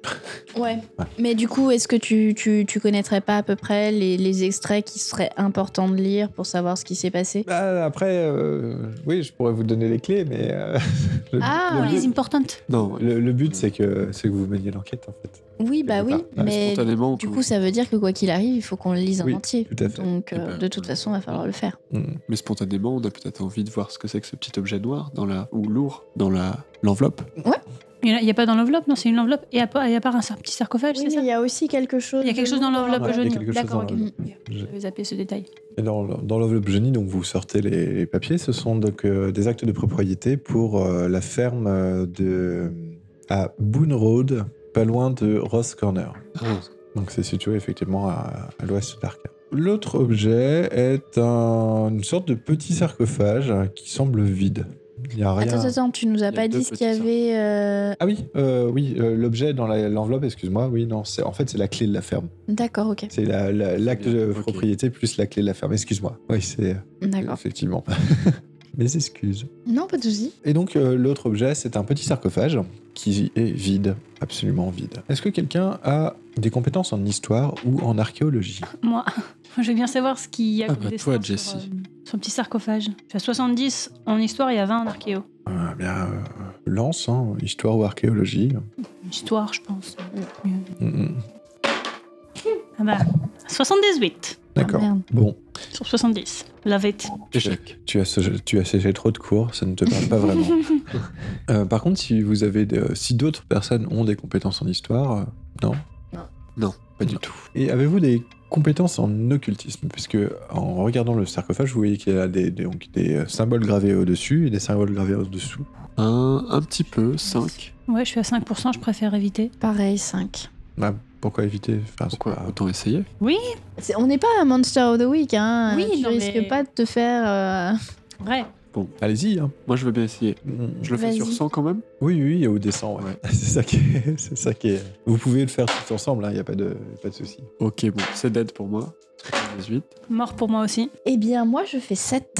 Ouais. Ouais. Mais du coup, est-ce que tu, tu, tu connaîtrais pas à peu près les, les extraits qui seraient importants de lire pour savoir ce qui s'est passé? Bah, après, euh, oui, je pourrais vous donner les clés, mais euh, le, Ah. le Les but, importantes. Non, le, le but, c'est que, c'est que vous meniez l'enquête, en fait. Oui, bah Quelque oui, part. mais spontanément. du comme- coup, ça veut dire que quoi qu'il arrive, il faut qu'on le lise en Oui, entier. tout à fait. Donc, Eh euh, ben, de toute façon, il va falloir le faire. Mm. Mais spontanément, on a peut-être envie de voir ce que c'est que ce petit objet noir dans la ou lourd dans la l'enveloppe. Il n'y a, pas dans l'enveloppe, non, c'est une enveloppe et à part, et à part un sar- petit sarcophage, Oui, c'est mais ça il y a aussi quelque chose. Il y a quelque chose dans l'enveloppe Ouais, il y a jaunie. quelque chose D'accord, dans ok. l'enveloppe. Ok. J'avais zappé ce détail. Et dans, dans l'enveloppe jaunie, donc vous sortez les, les papiers. Ce sont donc euh, des actes de propriété pour euh, la ferme euh, de à Boone Road, pas loin de Ross Corner. Ah, Donc c'est situé effectivement à, à l'ouest d'Arkham. L'autre objet est un- une sorte de petit sarcophage qui semble vide. Il n'y a rien. Attends, attends, tu nous as Il y a pas deux dit ce qu'il y petits avait. euh, Ah oui, euh, oui, euh, l'objet dans la- l'enveloppe, excuse-moi, oui, non, c'est en fait c'est la clé de la ferme. D'accord, ok. C'est la- la- l'acte bien, de ok. propriété plus la clé de la ferme. Excuse-moi. Oui, c'est D'accord. effectivement. Mes excuses. Non, pas de soucis. Et donc euh, l'autre objet, c'est un petit sarcophage qui est vide, absolument vide. Est-ce que quelqu'un a des compétences en histoire ou en archéologie? Moi, je veux bien savoir ce qu'il y a Ah comme bah, dessin toi, sur, Jessie. euh, sur le petit sarcophage. Je suis à soixante-dix en histoire et à vingt en archéo. Ah, bien, euh, lance, hein, histoire ou archéologie. Histoire, je pense. Mieux. Mm, mm. Ah bah, soixante-dix-huit D'accord. Ah, merde. Bon, sur soixante-dix. Love it. échec. tu as, ce- tu as séché trop de cours, ça ne te parle pas vraiment. Euh, par contre, si vous avez, de- si d'autres personnes ont des compétences en histoire, euh, non. Non, pas du Non. tout. Et avez-vous des compétences en occultisme? Puisque en regardant le sarcophage, vous voyez qu'il y a des, des- donc des euh, symboles gravés au-dessus et des symboles gravés au-dessous. Un, un petit peu, cinq. Ouais, je suis à cinq pour cent, je préfère éviter. Pareil, cinq. Ah, pourquoi éviter? Enfin, c'est Pourquoi pas- autant essayer? C'est- On n'est pas un Monster of the Week, hein. Oui, tu non, risques mais- pas de te faire. euh, Vrai. Allez-y. Hein. Moi, je veux bien essayer. Je le fais Vas-y. sur cent quand même? Oui, oui, au descend. Ouais. c'est ça qui est, c'est ça qui est. Vous pouvez le faire tous ensemble, il n'y a pas de, pas de souci. Ok, bon, c'est dead pour moi. soixante-dix-huit. Mort pour moi aussi. Eh bien, moi, je fais sept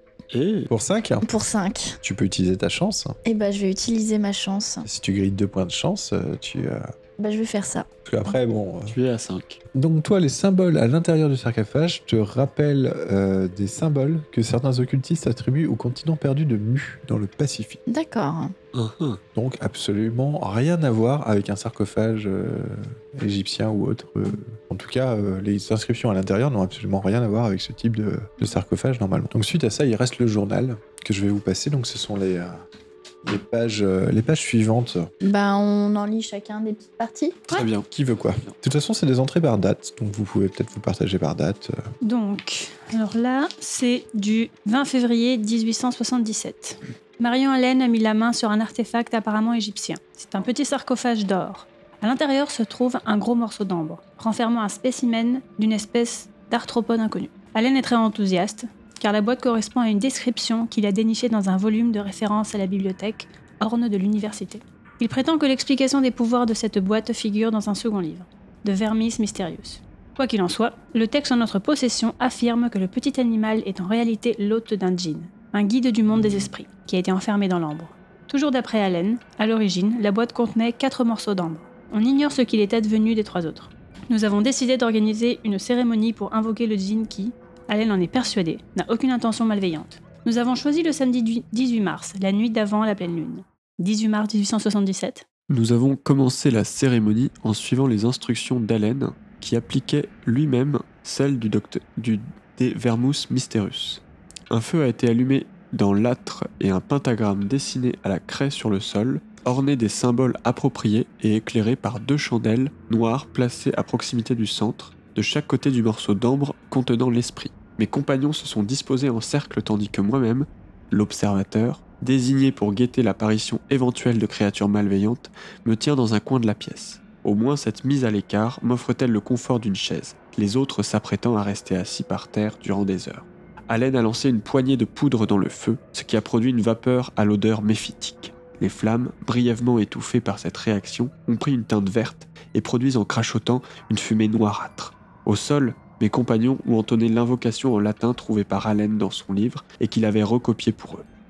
Et Pour cinq, pour cinq. tu peux utiliser ta chance. Eh ben, je vais utiliser ma chance. Si tu grilles deux points de chance, euh, tu. euh, Bah, je vais faire ça. Parce qu'après, bon. euh, tu es à cinq. Donc toi, les symboles à l'intérieur du sarcophage te rappellent euh, des symboles que certains occultistes attribuent au continent perdu de Mu, dans le Pacifique. D'accord. Uhum. Donc absolument rien à voir avec un sarcophage euh, égyptien ou autre. euh. En tout cas, euh, les inscriptions à l'intérieur n'ont absolument rien à voir avec ce type de, de sarcophage normalement. Donc suite à ça, il reste le journal que je vais vous passer. Donc ce sont les, euh, les, pages, euh, les pages suivantes. Bah, on en lit chacun des petites parties. Très bien. Qui veut quoi? De toute façon, c'est des entrées par date, donc vous pouvez peut-être vous partager par date. euh. Donc, alors là, c'est du vingt février dix-huit cent soixante-dix-sept. Marion Allen a mis la main sur un artefact apparemment égyptien. C'est un petit sarcophage d'or. À l'intérieur se trouve un gros morceau d'ambre, renfermant un spécimen d'une espèce d'arthropode inconnue. Allen est très enthousiaste, car la boîte correspond à une description qu'il a dénichée dans un volume de référence à la bibliothèque Horn de l'université. Il prétend que l'explication des pouvoirs de cette boîte figure dans un second livre, de Vermis Mysterius. Quoi qu'il en soit, le texte en notre possession affirme que le petit animal est en réalité l'hôte d'un djinn, un guide du monde des esprits, qui a été enfermé dans l'ambre. Toujours d'après Allen, à l'origine, la boîte contenait quatre morceaux d'ambre. On ignore ce qu'il est advenu des trois autres. Nous avons décidé d'organiser une cérémonie pour invoquer le djinn qui, Allen en est persuadé, n'a aucune intention malveillante. Nous avons choisi le samedi dix-huit mars, la nuit d'avant la pleine lune. dix-huit mars dix-huit cent soixante-dix-sept. Nous avons commencé la cérémonie en suivant les instructions d'Allen, qui appliquait lui-même celles du docteur du De Vermus Mysterius. Un feu a été allumé dans l'âtre et un pentagramme dessiné à la craie sur le sol, orné des symboles appropriés et éclairé par deux chandelles noires placées à proximité du centre, de chaque côté du morceau d'ambre contenant l'esprit. Mes compagnons se sont disposés en cercle tandis que moi-même, l'observateur, désigné pour guetter l'apparition éventuelle de créatures malveillantes, me tient dans un coin de la pièce. Au moins cette mise à l'écart m'offre-t-elle le confort d'une chaise, les autres s'apprêtant à rester assis par terre durant des heures. Allen a lancé une poignée de poudre dans le feu, ce qui a produit une vapeur à l'odeur méphitique. Les flammes, brièvement étouffées par cette réaction, ont pris une teinte verte et produisent en crachotant une fumée noirâtre. Au sol, mes compagnons ont entonné l'invocation en latin trouvée par Allen dans son livre et qu'il avait recopié pour eux.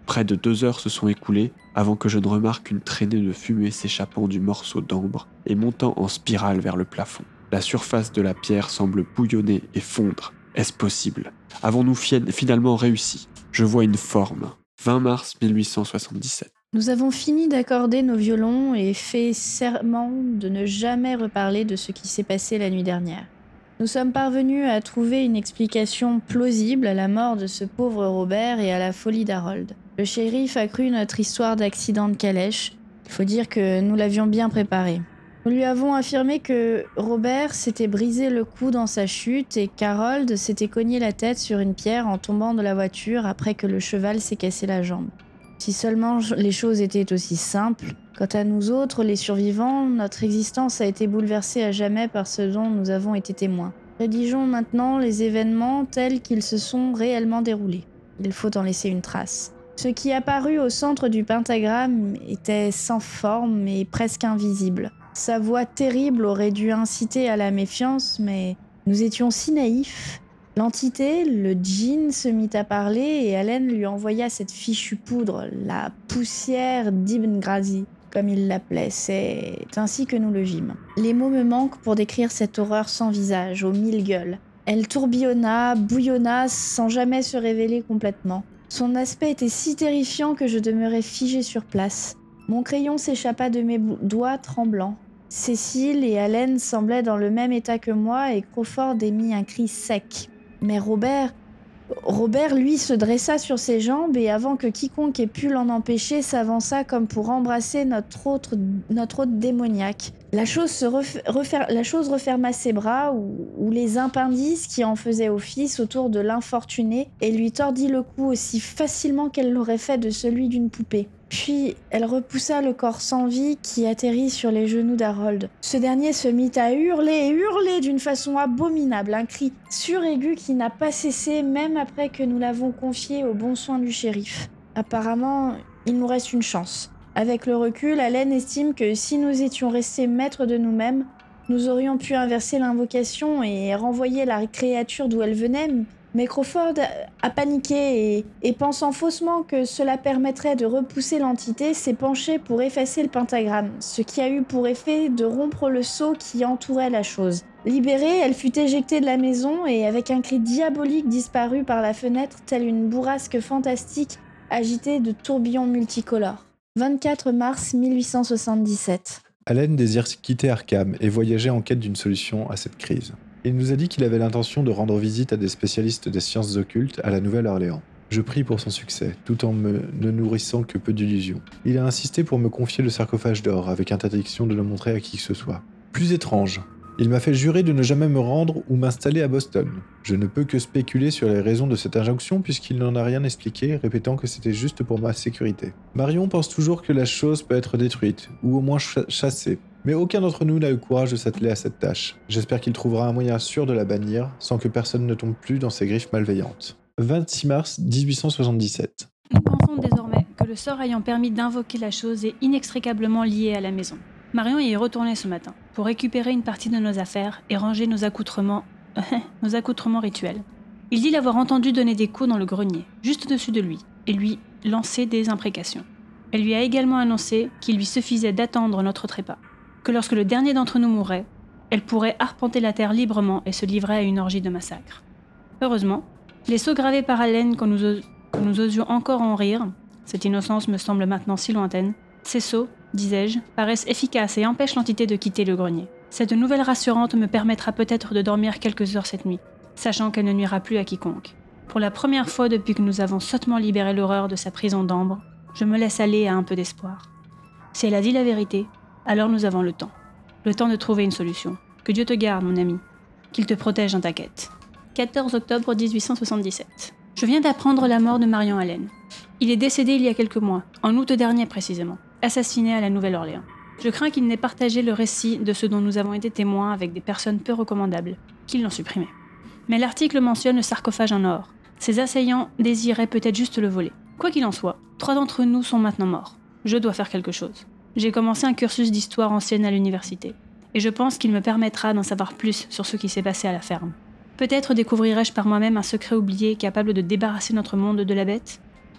Près de deux heures se sont écoulées avant que je ne remarque une traînée de fumée s'échappant du morceau d'ambre et montant en spirale vers le plafond. La surface de la pierre semble bouillonner et fondre. Est-ce possible? Avons-nous fi- finalement réussi? Je vois une forme. vingt mars mille huit cent soixante-dix-sept. Nous avons fini d'accorder nos violons et fait serment de ne jamais reparler de ce qui s'est passé la nuit dernière. Nous sommes parvenus à trouver une explication plausible à la mort de ce pauvre Robert et à la folie d'Harold. Le shérif a cru notre histoire d'accident de calèche. Il faut dire que nous l'avions bien préparé. Nous lui avons affirmé que Robert s'était brisé le cou dans sa chute et qu'Harold s'était cogné la tête sur une pierre en tombant de la voiture après que le cheval s'est cassé la jambe. Si seulement les choses étaient aussi simples. Quant à nous autres, les survivants, notre existence a été bouleversée à jamais par ce dont nous avons été témoins. Rédigeons maintenant les événements tels qu'ils se sont réellement déroulés. Il faut en laisser une trace. Ce qui apparut au centre du pentagramme était sans forme et presque invisible. Sa voix terrible aurait dû inciter à la méfiance, mais nous étions si naïfs. L'entité, le djinn, se mit à parler et Allen lui envoya cette fichue poudre, la poussière d'Ibn Grazi, comme il l'appelait. C'est ainsi que nous le vîmes. Les mots me manquent pour décrire cette horreur sans visage, aux mille gueules. Elle tourbillonna, bouillonna, sans jamais se révéler complètement. Son aspect était si terrifiant que je demeurai figé sur place. Mon crayon s'échappa de mes doigts tremblants. Cécile et Allen semblaient dans le même état que moi et Crawford émit un cri sec. Mais Robert, Robert, lui, se dressa sur ses jambes et avant que quiconque ait pu l'en empêcher, s'avança comme pour embrasser notre autre, notre hôte démoniaque. La chose, se ref, refer, la chose referma ses bras ou, ou les impendices qui en faisaient office autour de l'infortuné et lui tordit le cou aussi facilement qu'elle l'aurait fait de celui d'une poupée. Puis, elle repoussa le corps sans vie qui atterrit sur les genoux d'Harold. Ce dernier se mit à hurler et hurler d'une façon abominable, un cri suraigu qui n'a pas cessé même après que nous l'avons confié aux bons soins du shérif. Apparemment, il nous reste une chance. Avec le recul, Allen estime que si nous étions restés maîtres de nous-mêmes, nous aurions pu inverser l'invocation et renvoyer la créature d'où elle venait, mais Crawford a paniqué et, et pensant faussement que cela permettrait de repousser l'entité, s'est penché pour effacer le pentagramme, ce qui a eu pour effet de rompre le sceau qui entourait la chose. Libérée, elle fut éjectée de la maison et avec un cri diabolique disparut par la fenêtre telle une bourrasque fantastique agitée de tourbillons multicolores. vingt-quatre mars mille huit cent soixante-dix-sept. Allen désire quitter Arkham et voyager en quête d'une solution à cette crise. Il nous a dit qu'il avait l'intention de rendre visite à des spécialistes des sciences occultes à la Nouvelle-Orléans. Je prie pour son succès, tout en me, ne nourrissant que peu d'illusions. Il a insisté pour me confier le sarcophage d'or, avec interdiction de le montrer à qui que ce soit. Plus étrange, il m'a fait jurer de ne jamais me rendre ou m'installer à Boston. Je ne peux que spéculer sur les raisons de cette injonction puisqu'il n'en a rien expliqué, répétant que c'était juste pour ma sécurité. Marion pense toujours que la chose peut être détruite, ou au moins ch- chassée. Mais aucun d'entre nous n'a eu courage de s'atteler à cette tâche. J'espère qu'il trouvera un moyen sûr de la bannir, sans que personne ne tombe plus dans ses griffes malveillantes. vingt-six mars dix-huit cent soixante-dix-sept. Nous pensons désormais que le sort ayant permis d'invoquer la chose est inextricablement lié à la maison. Marion y est retournée ce matin, pour récupérer une partie de nos affaires et ranger nos accoutrements... nos accoutrements rituels. Il dit l'avoir entendu donner des coups dans le grenier, juste au-dessus de lui, et lui lancer des imprécations. Elle lui a également annoncé qu'il lui suffisait d'attendre notre trépas, que lorsque le dernier d'entre nous mourrait, elle pourrait arpenter la terre librement et se livrer à une orgie de massacre. Heureusement, les sceaux gravés par Allen quand nous, os- quand nous osions encore en rire, cette innocence me semble maintenant si lointaine, ces sceaux, disais-je, paraissent efficaces et empêchent l'entité de quitter le grenier. Cette nouvelle rassurante me permettra peut-être de dormir quelques heures cette nuit, sachant qu'elle ne nuira plus à quiconque. Pour la première fois depuis que nous avons sottement libéré l'horreur de sa prison d'ambre, je me laisse aller à un peu d'espoir. Si elle a dit la vérité, alors nous avons le temps. Le temps de trouver une solution. Que Dieu te garde, mon ami. Qu'il te protège dans ta quête. quatorze octobre dix-huit cent soixante-dix-sept. Je viens d'apprendre la mort de Marion Allen. Il est décédé il y a quelques mois, en août dernier précisément, assassiné à la Nouvelle-Orléans. Je crains qu'il n'ait partagé le récit de ce dont nous avons été témoins avec des personnes peu recommandables, qu'il l'ont supprimé. Mais l'article mentionne le sarcophage en or. Ses assaillants désiraient peut-être juste le voler. Quoi qu'il en soit, trois d'entre nous sont maintenant morts. Je dois faire quelque chose. J'ai commencé un cursus d'histoire ancienne à l'université, et je pense qu'il me permettra d'en savoir plus sur ce qui s'est passé à la ferme. Peut-être découvrirai-je par moi-même un secret oublié capable de débarrasser notre monde de la bête.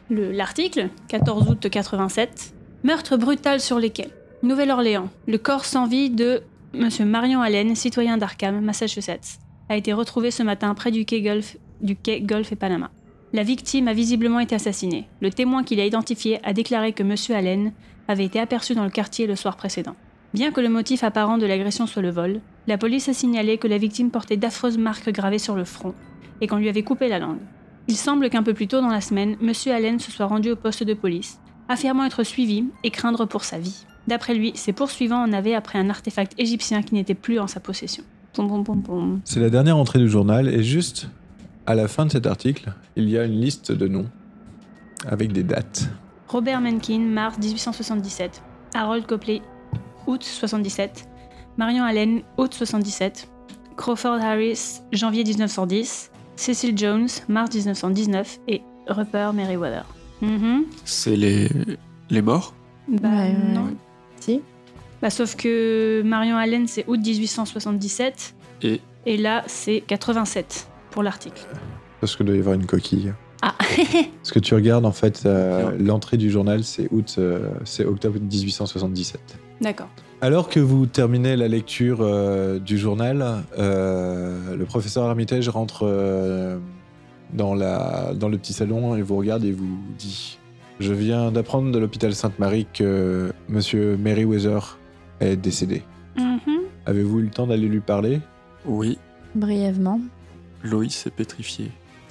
Le- L'article, quatorze août quatre-vingt-sept. Meurtre brutal sur les quais. Nouvelle-Orléans. Le corps sans vie de Monsieur Marion Allen, citoyen d'Arkham, Massachusetts, a été retrouvé ce matin près du quai Gulf, du quai Gulf et Panama. La victime a visiblement été assassinée. Le témoin qui l'a identifié a déclaré que Monsieur Allen avait été aperçu dans le quartier le soir précédent. Bien que le motif apparent de l'agression soit le vol, la police a signalé que la victime portait d'affreuses marques gravées sur le front et qu'on lui avait coupé la langue. Il semble qu'un peu plus tôt dans la semaine, Monsieur Allen se soit rendu au poste de police, affirmant être suivi et craindre pour sa vie. D'après lui, ses poursuivants en avaient après un artefact égyptien qui n'était plus en sa possession. Pom, pom, pom, pom. C'est la dernière entrée du journal et juste à la fin de cet article, il y a une liste de noms avec des dates. Robert Mencken, mars dix-huit cent soixante-dix-sept. Harold Copley, août soixante-dix-sept. Marion Allen, août soixante-dix-sept. Crawford Harris, janvier dix-neuf cent dix. Cecil Jones, mars dix-neuf cent dix-neuf. Et Rupert Merriweather. Mhm. C'est les, les morts? Bah Ouais, ouais, non. ouais. Si. Bah, sauf que Marion Allen, c'est août dix-huit cent soixante-dix-sept. Et Et là, c'est quatre-vingt-sept pour l'article. Parce que doit y avoir une coquille. Ah. Parce que tu regardes en fait, euh, l'entrée du journal, c'est août, euh, c'est octobre dix-huit cent soixante-dix-sept. D'accord. Alors que vous terminez la lecture euh, du journal, euh, le professeur Armitage rentre euh, dans, la, dans le petit salon et vous regarde et vous dit « Je viens d'apprendre de l'hôpital Sainte-Marie que Monsieur Merriweather est décédé. Mhm. Avez-vous eu le temps d'aller lui parler ?» oui, Brièvement. Loïs est pétrifié.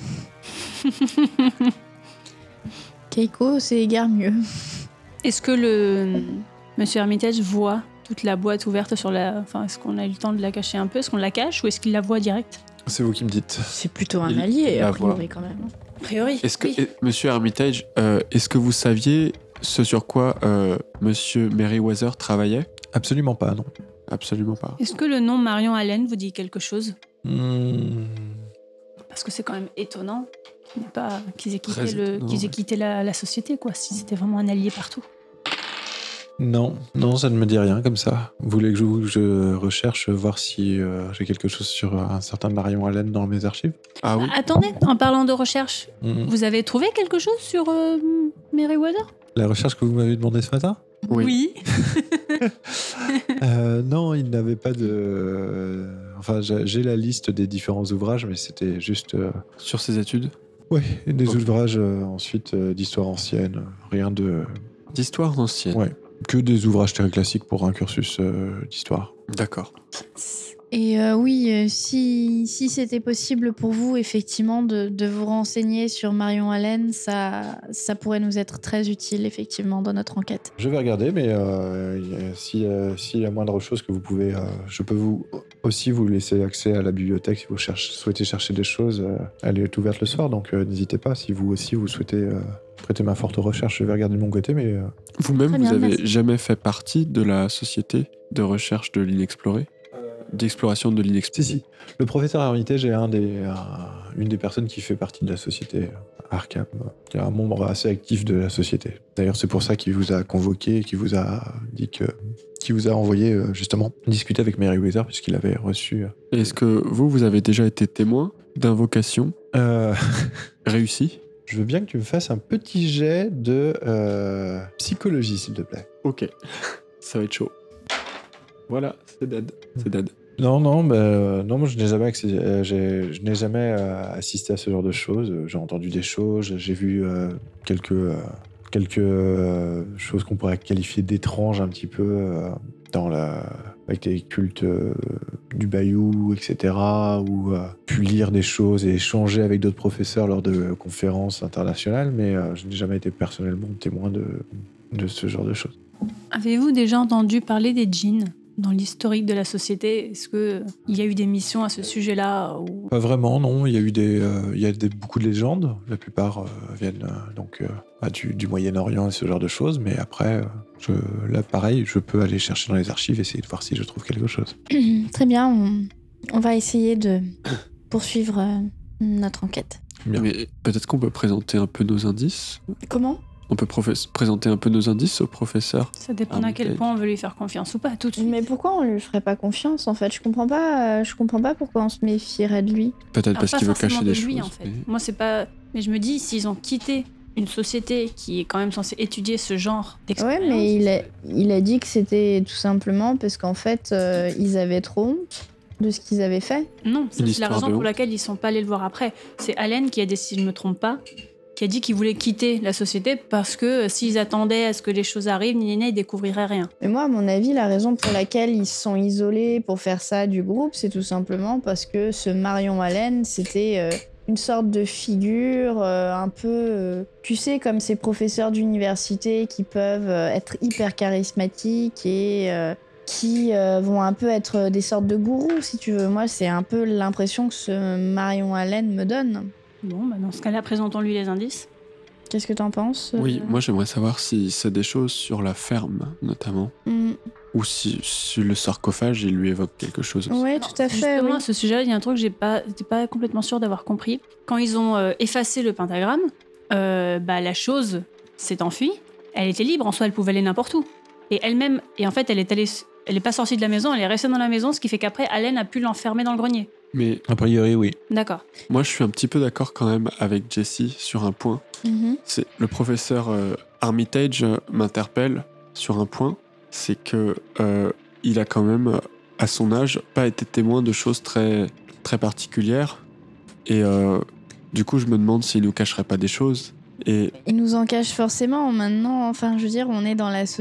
Keiko s'égare mieux. Est-ce que le Monsieur Hermitage voit toute la boîte ouverte sur la... Enfin, est-ce qu'on a eu le temps de la cacher un peu? Est-ce qu'on la cache ou est-ce qu'il la voit direct? C'est vous qui me dites. C'est plutôt un Il- allié, la a priori, voit. quand même. A priori. Est-ce que, oui. et- Monsieur Armitage, euh, est-ce que vous saviez ce sur quoi euh, Monsieur Merriweather travaillait? Absolument pas, non. Absolument pas. Est-ce que le nom Marion Allen vous dit quelque chose? Hmm. Parce que c'est quand même étonnant qu'il n'ait pas- qu'ils aient quitté, Très le... étonnant, qu'ils aient ouais. quitté la, la société, quoi, si c'était vraiment un allié partout. Non, non, ça ne me dit rien comme ça. Vous voulez que je, que je recherche, voir si euh, j'ai quelque chose sur un certain Marion Allen dans mes archives? Ah oui. Attendez, en parlant de recherche, Mhm. vous avez trouvé quelque chose sur euh, Merriweather? La recherche que vous m'avez demandé ce matin? Oui. Euh, non, il n'avait pas de... euh, Enfin, j'ai j'ai la liste des différents ouvrages, mais c'était juste... euh, Sur ses études Ouais, des Ok. ouvrages euh, ensuite euh, d'histoire ancienne. Rien de... d'histoire ancienne. Ouais. Que des ouvrages très classiques pour un cursus euh, d'histoire. D'accord. Et euh, oui, euh, si, si c'était possible pour vous, effectivement, de, de vous renseigner sur Marion Allen, ça, ça pourrait nous être très utile, effectivement, dans notre enquête. Je vais regarder, mais euh, y a- si, euh, s'il y a moindre chose que vous pouvez... euh, je peux vous aussi vous laisser accès à la bibliothèque si vous cherchez, souhaitez chercher des choses. euh, elle est ouverte le soir, donc euh, n'hésitez pas. Si vous aussi vous souhaitez euh, prêter main forte aux recherches, je vais regarder de mon côté, mais... euh, Vous-même, Très vous bien, avez merci. jamais fait partie de la société de recherche de l'inexploré? D'exploration de l'inexploré? Si, si. Le professeur Armitage est un des, un- une des personnes qui fait partie de la société Arkham. Il est un membre assez actif de la société. D'ailleurs, c'est pour ça qu'il vous a convoqué, qu'il vous a dit que, qu'il vous a envoyé euh, justement discuter avec Merriweather puisqu'il avait reçu. Et Est-ce que vous, vous avez déjà été témoin d'invocation Euh, réussie? je veux bien que tu me fasses un petit jet de euh, psychologie, s'il te plaît. Ok. Ça va être chaud. Voilà, c'est dead. C'est dead. Non, non, bah, euh, non, moi je n'ai jamais, accès- euh, j'ai- je n'ai jamais euh, assisté à ce genre de choses. Euh, J'ai entendu des choses, j'ai vu euh, quelques, euh, quelques euh, choses qu'on pourrait qualifier d'étranges un petit peu euh, dans la, avec des cultes euh, du Bayou, et cetera. Ou euh, pu lire des choses et échanger avec d'autres professeurs lors de conférences internationales, mais euh, je n'ai jamais été personnellement témoin de, de ce genre de choses. Avez-vous déjà entendu parler des djinns dans l'historique de la société? Est-ce qu'il y a eu des missions à ce sujet-là ou... Pas vraiment, non. Il y a eu des, euh, il y a des, beaucoup de légendes. La plupart euh, viennent euh, donc euh, bah, du, du Moyen-Orient et ce genre de choses. Mais après, euh, je, là, pareil, je peux aller chercher dans les archives et essayer de voir si je trouve quelque chose. Très bien, on, on va essayer de poursuivre euh, notre enquête. Bien. Mais peut-être qu'on peut présenter un peu nos indices. Comment? On peut professe- présenter un peu nos indices au professeur. Ça dépend Ah, à quel peut-être. point on veut lui faire confiance ou pas, tout de suite. Mais pourquoi on lui ferait pas confiance, en fait? Je comprends pas, euh, je comprends pas pourquoi on se méfierait de lui. Peut-être Alors, parce pas qu'il veut forcément cacher de des lui, choses. en fait. mais- Moi, c'est pas... Mais je me dis, s'ils ont quitté une société qui est quand même censée étudier ce genre Ouais, d'expérience. mais il a, il a dit que c'était tout simplement parce qu'en fait, euh, ils avaient trop honte de ce qu'ils avaient fait. Non, ça, Une c'est la histoire raison de pour honte. laquelle ils sont pas allés le voir après. C'est Allen qui a décidé, si je me trompe pas, qui a dit qu'il voulait quitter la société parce que euh, s'ils attendaient à ce que les choses arrivent, ni ni ni, ils découvriraient rien. Mais moi, à mon avis, la raison pour laquelle ils se sont isolés pour faire ça du groupe, c'est tout simplement parce que ce Marion Allen, c'était euh, une sorte de figure euh, un peu, euh, tu sais, comme ces professeurs d'université qui peuvent euh, être hyper charismatiques et euh, qui euh, vont un peu être des sortes de gourous, si tu veux. Moi, c'est un peu l'impression que ce Marion Allen me donne. Bon, bah dans ce cas-là, présentons-lui les indices. Qu'est-ce que t'en penses euh Oui, moi j'aimerais savoir si c'est des choses sur la ferme, notamment, Hmm. ou si, si le sarcophage, il lui évoque quelque chose aussi. Ouais, tout à fait. Justement, oui. à ce sujet-là, il y a un truc que j'ai pas, j'étais pas complètement sûre d'avoir compris. Quand ils ont euh, effacé le pentagramme, euh, bah, la chose s'est enfuie. Elle était libre, en soi, elle pouvait aller n'importe où. Et elle-même, et en fait, elle est allée, elle est pas sortie de la maison, elle est restée dans la maison, ce qui fait qu'après, Allen a pu l'enfermer dans le grenier. Mais A priori, oui. D'accord. moi je suis un petit peu d'accord quand même avec Jessie sur un point. Mhm. C'est le professeur euh, Armitage euh, m'interpelle sur un point, c'est que euh, il a quand même, euh, à son âge, pas été témoin de choses très, très particulières. Et euh, du coup, je me demande s'il nous cacherait pas des choses. Et Ils nous en cachent forcément maintenant. Enfin, je veux dire, on est dans la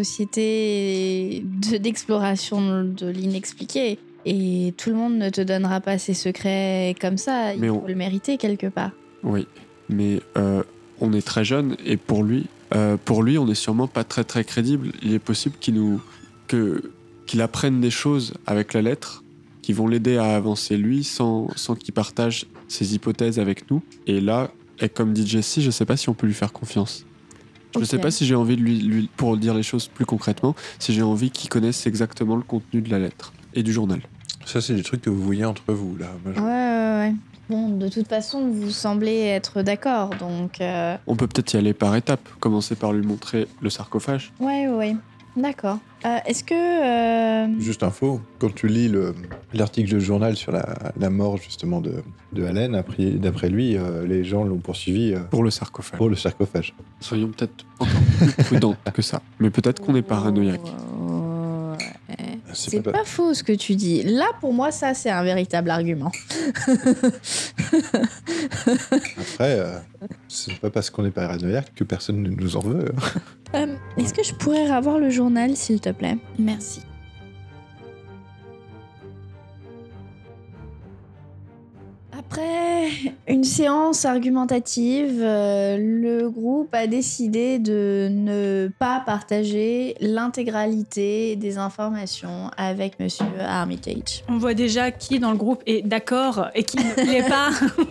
société de- d'exploration de l'inexpliqué. Et tout le monde ne te donnera pas ses secrets comme ça. Il Mais faut on- le mériter quelque part. oui, mais euh, on est très jeune et pour lui, euh, pour lui, on n'est sûrement pas très très crédible. Il est possible qu'il nous, que, qu'il apprenne des choses avec la lettre qui vont l'aider à avancer lui sans, sans qu'il partage ses hypothèses avec nous. Et là, et comme dit Jessie, je sais pas si on peut lui faire confiance. Je Ok. sais pas si j'ai envie de lui, lui, pour dire les choses plus concrètement, si j'ai envie qu'il connaisse exactement le contenu de la lettre et du journal. Ça, c'est des trucs que vous voyez entre vous, là. Moi, je- Ouais, ouais, ouais. Bon, de toute façon, vous semblez être d'accord, donc... euh, On peut peut-être y aller par étapes, commencer par lui montrer le sarcophage. Ouais, ouais, ouais. D'accord. Euh, Est-ce que... euh, Juste info, quand tu lis le- l'article de journal sur la, la mort justement de, de Allen, après- d'après lui, euh, les gens l'ont poursuivi euh, Pour le sarcophage. pour le sarcophage. Soyons peut-être encore plus prudents que ça. Mais peut-être qu'on est paranoïaque. Ouais. C'est C'est pas- pas faux ce que tu dis. Là, pour moi, ça, c'est un véritable argument. Après, euh, c'est pas parce qu'on est paranoïaque que personne ne nous en veut. hein. Euh, Est-ce que je pourrais avoir le journal, s'il te plaît? Merci. Après une séance argumentative, euh, le groupe a décidé de ne pas partager l'intégralité des informations avec Monsieur Armitage. On voit déjà qui dans le groupe est d'accord et qui ne l'est pas.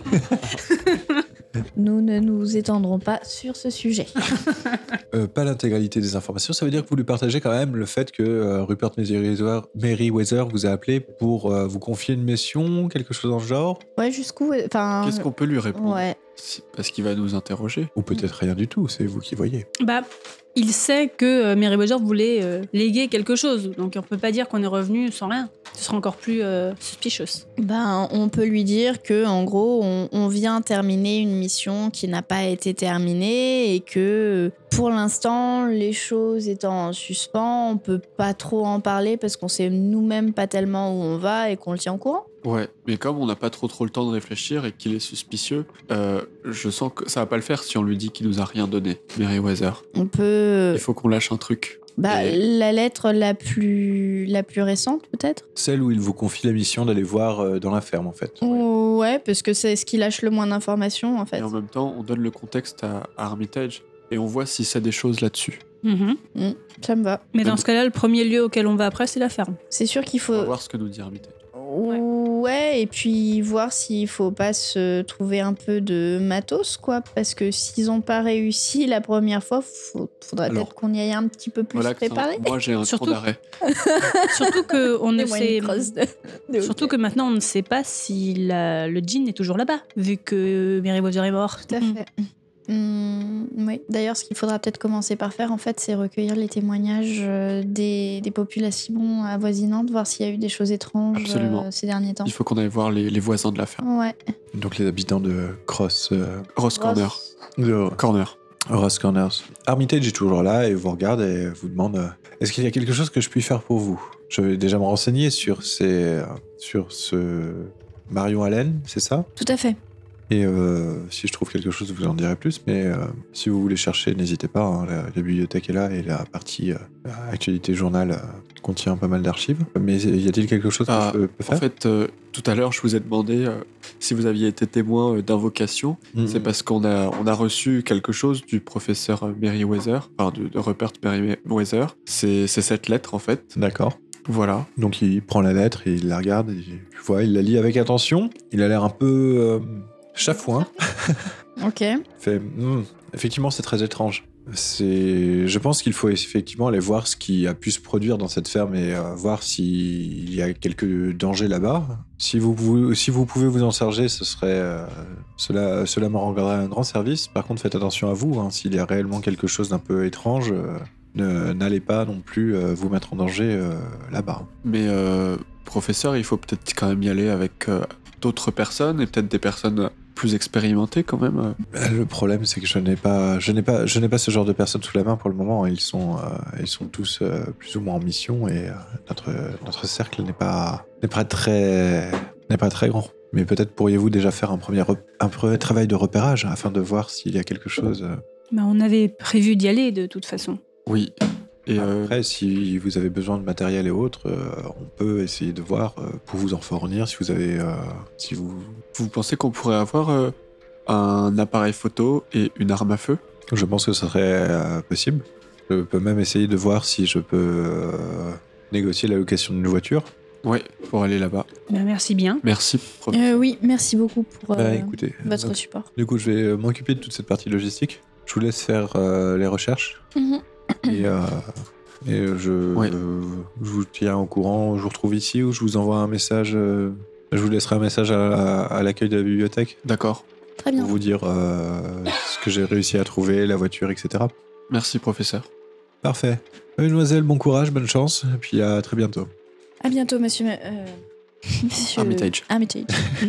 Nous ne nous étendrons pas sur ce sujet. Euh, pas l'intégralité des informations, ça veut dire que vous lui partagez quand même le fait que euh, Rupert Merriweather, Merriweather vous a appelé pour euh, vous confier une mission, quelque chose dans ce genre, Ouais, jusqu'où? Enfin. Qu'est-ce qu'on peut lui répondre Ouais. Si- Parce qu'il va nous interroger. ou peut-être rien du tout, c'est vous qui voyez. Bah, il sait que euh, Merriweather voulait euh, léguer quelque chose, donc on peut pas dire qu'on est revenu sans rien. Ce serait encore plus euh, suspicious. Ben, on peut lui dire que, en gros, on, on vient terminer une mission qui n'a pas été terminée et que, pour l'instant, les choses étant en suspens, on peut pas trop en parler parce qu'on sait nous-mêmes pas tellement où on va et qu'on le tient au courant. Ouais, mais comme on n'a pas trop trop le temps de réfléchir et qu'il est suspicieux, euh, je sens que ça va pas le faire si on lui dit qu'il nous a rien donné, Merriweather. On peut. Il faut qu'on lâche un truc. Bah, Et- la lettre la plus, la plus récente, peut-être? Celle où il vous confie la mission d'aller voir euh, dans la ferme, en fait. Ouais, parce que c'est ce qui lâche le moins d'informations, en fait. Et en même temps, on donne le contexte à, à Armitage et on voit si c'est des choses là-dessus. Mhm. Ça me va. Mais dans Mais- ce cas-là, le premier lieu auquel on va après, c'est la ferme. C'est sûr qu'il On faut. va voir ce que nous dit Armitage. Ouais, et puis voir s'il faut pas se trouver un peu de matos, quoi. Parce que s'ils ont pas réussi la première fois, faut, faudrait Alors, peut-être qu'on y aille un petit peu plus Voilà, que ça- préparé. moi j'ai un Surtout- cours d'arrêt. Surtout que on ne Fais-moi sait. une crosse de- de Surtout hockey. que maintenant, on ne sait pas si la- le djinn est toujours là-bas, vu que Merriweather est mort. Tout à fait. Hum, oui. D'ailleurs, ce qu'il faudra peut-être commencer par faire, en fait, c'est recueillir les témoignages euh, des, des populations avoisinantes, voir s'il y a eu des choses étranges Absolument. euh, ces derniers temps. Il faut qu'on aille voir les, les voisins de la ferme. Ouais. Donc les habitants de Cross... euh, Ross Corner. de- Corner. Ross Corners. Armitage est toujours là et vous regarde et vous demande euh, est-ce qu'il y a quelque chose que je puis faire pour vous? Je vais déjà me renseigner sur, ces, sur ce Marion Allen, c'est ça? Tout à fait. Et euh, si je trouve quelque chose, je vous en dirai plus. Mais euh, si vous voulez chercher, n'hésitez pas. Hein, la, la bibliothèque est là et la partie euh, actualité journal euh, contient pas mal d'archives. Mais y a-t-il quelque chose Ah, que je peux faire? En fait, euh, tout à l'heure, je vous ai demandé euh, si vous aviez été témoin euh, d'invocation. Mhm. C'est parce qu'on a, on a reçu quelque chose du professeur Merriweather, enfin de, de Rupert Merriweather. C'est, c'est cette lettre, en fait. D'accord. Voilà. Donc il prend la lettre et il la regarde. Et il, voit, il la lit avec attention. Il a l'air un peu euh, chafouin. Ok. Il fait hmm, effectivement, c'est très étrange. C'est, je pense qu'il faut effectivement aller voir ce qui a pu se produire dans cette ferme et euh, voir s'il y a quelques dangers là-bas. Si vous, pouvez, si vous pouvez vous en charger, ce serait, euh, cela, cela me rendrait un grand service. Par contre, faites attention à vous. Hein, s'il y a réellement quelque chose d'un peu étrange, euh, ne, n'allez pas non plus euh, vous mettre en danger euh, là-bas. Mais euh, professeur, il faut peut-être quand même y aller avec euh, d'autres personnes et peut-être des personnes plus expérimentées quand même. euh. Le problème, c'est que je n'ai pas, je n'ai pas, je n'ai pas ce genre de personnes sous la main pour le moment. Ils sont, euh, ils sont tous euh, plus ou moins en mission et euh, notre, notre cercle n'est pas, n'est pas très, n'est pas très grand. Mais peut-être pourriez-vous déjà faire un premier, rep- un premier travail de repérage afin de voir s'il y a quelque chose. euh. Bah, on avait prévu d'y aller de toute façon. Oui. Et euh, Après, si vous avez besoin de matériel et autres, euh, on peut essayer de voir euh, pour vous en fournir si vous avez, euh, si vous. vous pensez qu'on pourrait avoir euh, un appareil photo et une arme à feu? Je pense que ce serait euh, possible. Je peux même essayer de voir si je peux euh, négocier la location d'une voiture. Ouais, pour aller là-bas. Bah, merci bien. Merci, professeur. Euh, oui, merci beaucoup pour Bah, euh, écoutez, votre donc, support. du coup, je vais euh, m'occuper de toute cette partie logistique. Je vous laisse faire euh, les recherches Mhm. et, euh, et je, Ouais. euh, je vous tiens au courant. Je vous retrouve ici ou je vous envoie un message. euh, je vous laisserai un message à, à l'accueil de la bibliothèque D'accord. Très bien. pour vous dire euh, ce que j'ai réussi à trouver, la voiture, et cetera. Merci, professeur. Parfait. Mademoiselle, bon courage, bonne chance, et puis à très bientôt. À bientôt, monsieur. euh, monsieur... Armitage. Armitage.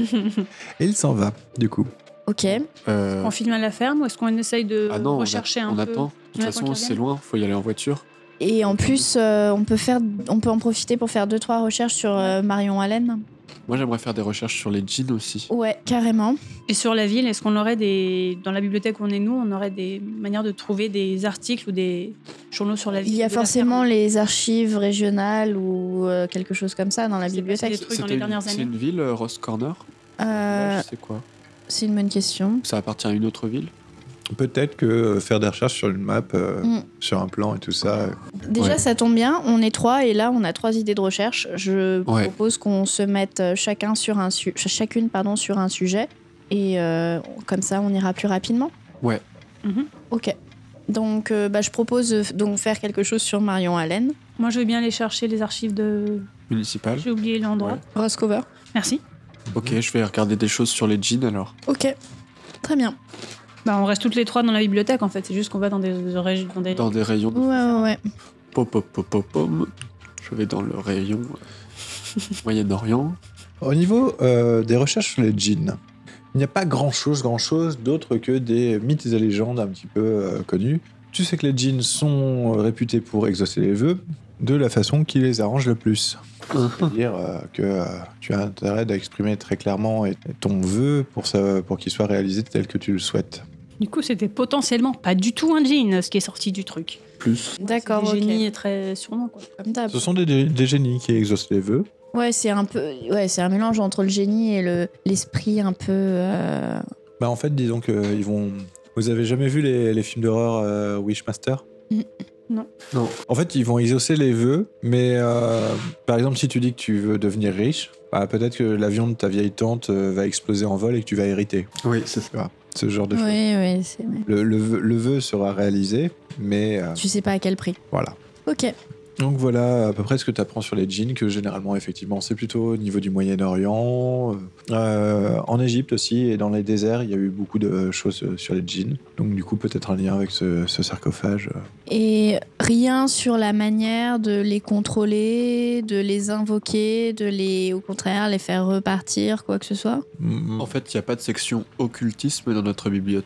Et il s'en va, du coup. Ok. Euh, On filme à la ferme ou est-ce qu'on essaye de ah non, on, rechercher a- un on peu attend. De toute On façon, attend qu'il c'est revienne loin, faut y aller en voiture. Et en plus, euh, on, peut faire, on peut en profiter pour faire deux, trois recherches sur euh, Marion Allen. Moi, j'aimerais faire des recherches sur les jeans aussi. Ouais, carrément. Et sur la ville, est-ce qu'on aurait des... Dans la bibliothèque où on est nous, on aurait des manières de trouver des articles ou des journaux sur la ville Il y a de la forcément ferme les archives régionales ou euh, quelque chose comme ça dans la C'est bibliothèque. passé des trucs dans C'était les une- dernières C'est années. une ville, euh, Ross Corner Euh, Ouais, je sais quoi. c'est une bonne question. Ça appartient à une autre ville? Peut-être que euh, faire des recherches sur une map, euh, Mm. sur un plan et tout ça. euh, Déjà, Ouais. ça tombe bien, on est trois et là, on a trois idées de recherche. Je Ouais. propose qu'on se mette euh, chacun sur un su- ch- chacune pardon, sur un sujet et euh, comme ça, on ira plus rapidement. Ouais. Mhm. Ok. Donc, euh, bah, je propose de f- donc faire quelque chose sur Marion Allen. Moi, je veux bien aller chercher les archives de... Municipal? J'ai oublié l'endroit. Ouais. Roscover. Merci. Ok, je vais regarder des choses sur les jeans alors. Ok. Très bien. Bah, on reste toutes les trois dans la bibliothèque, en fait. C'est juste qu'on va dans des... régi- Dans des... Dans des rayons. Ouais, ouais, ouais. Pop, pop, pop, pop, pom. Je vais dans le rayon euh, Moyen-Orient. Au niveau euh, des recherches sur les djinns, il n'y a pas grand-chose, grand-chose d'autre que des mythes et légendes un petit peu euh, connus. Tu sais que les djinns sont réputés pour exaucer les vœux de la façon qui les arrange le plus. C'est-à-dire euh, que euh, tu as intérêt d'exprimer très clairement et- ton vœu pour, ça- pour qu'il soit réalisé tel que tu le souhaites. Du coup, c'était potentiellement pas du tout un jean, ce qui est sorti du truc. Plus. D'accord, C'est ok. des génies très sûrement, quoi. Comme d'hab. Ce sont des, des génies qui exaucent les vœux. Ouais, c'est un peu, ouais, c'est un mélange entre le génie et le l'esprit un peu. euh, Bah en fait, disons que ils vont. Vous avez jamais vu les, les films d'horreur euh, Wishmaster? Non. Non. En fait, ils vont exaucer les vœux, mais euh, par exemple, si tu dis que tu veux devenir riche, bah, peut-être que l'avion de ta vieille tante euh, va exploser en vol et que tu vas hériter. Oui, c'est ça. Tu vois, ce genre de choses. Oui, oui, c'est. ouais. Le, le vœu, le vœu sera réalisé, mais euh, Tu sais pas à quel prix. voilà. Ok. Donc voilà à peu près ce que tu apprends sur les djinns, que généralement, effectivement, c'est plutôt au niveau du Moyen-Orient. Euh, en Égypte aussi, et dans les déserts, il y a eu beaucoup de choses euh, sur les djinns. Donc du coup, peut-être un lien avec ce, ce sarcophage. euh. Et rien sur la manière de les contrôler, de les invoquer, de les, au contraire, les faire repartir, quoi que ce soit. Mm, En fait, il n'y a pas de section occultisme dans notre bibliothèque.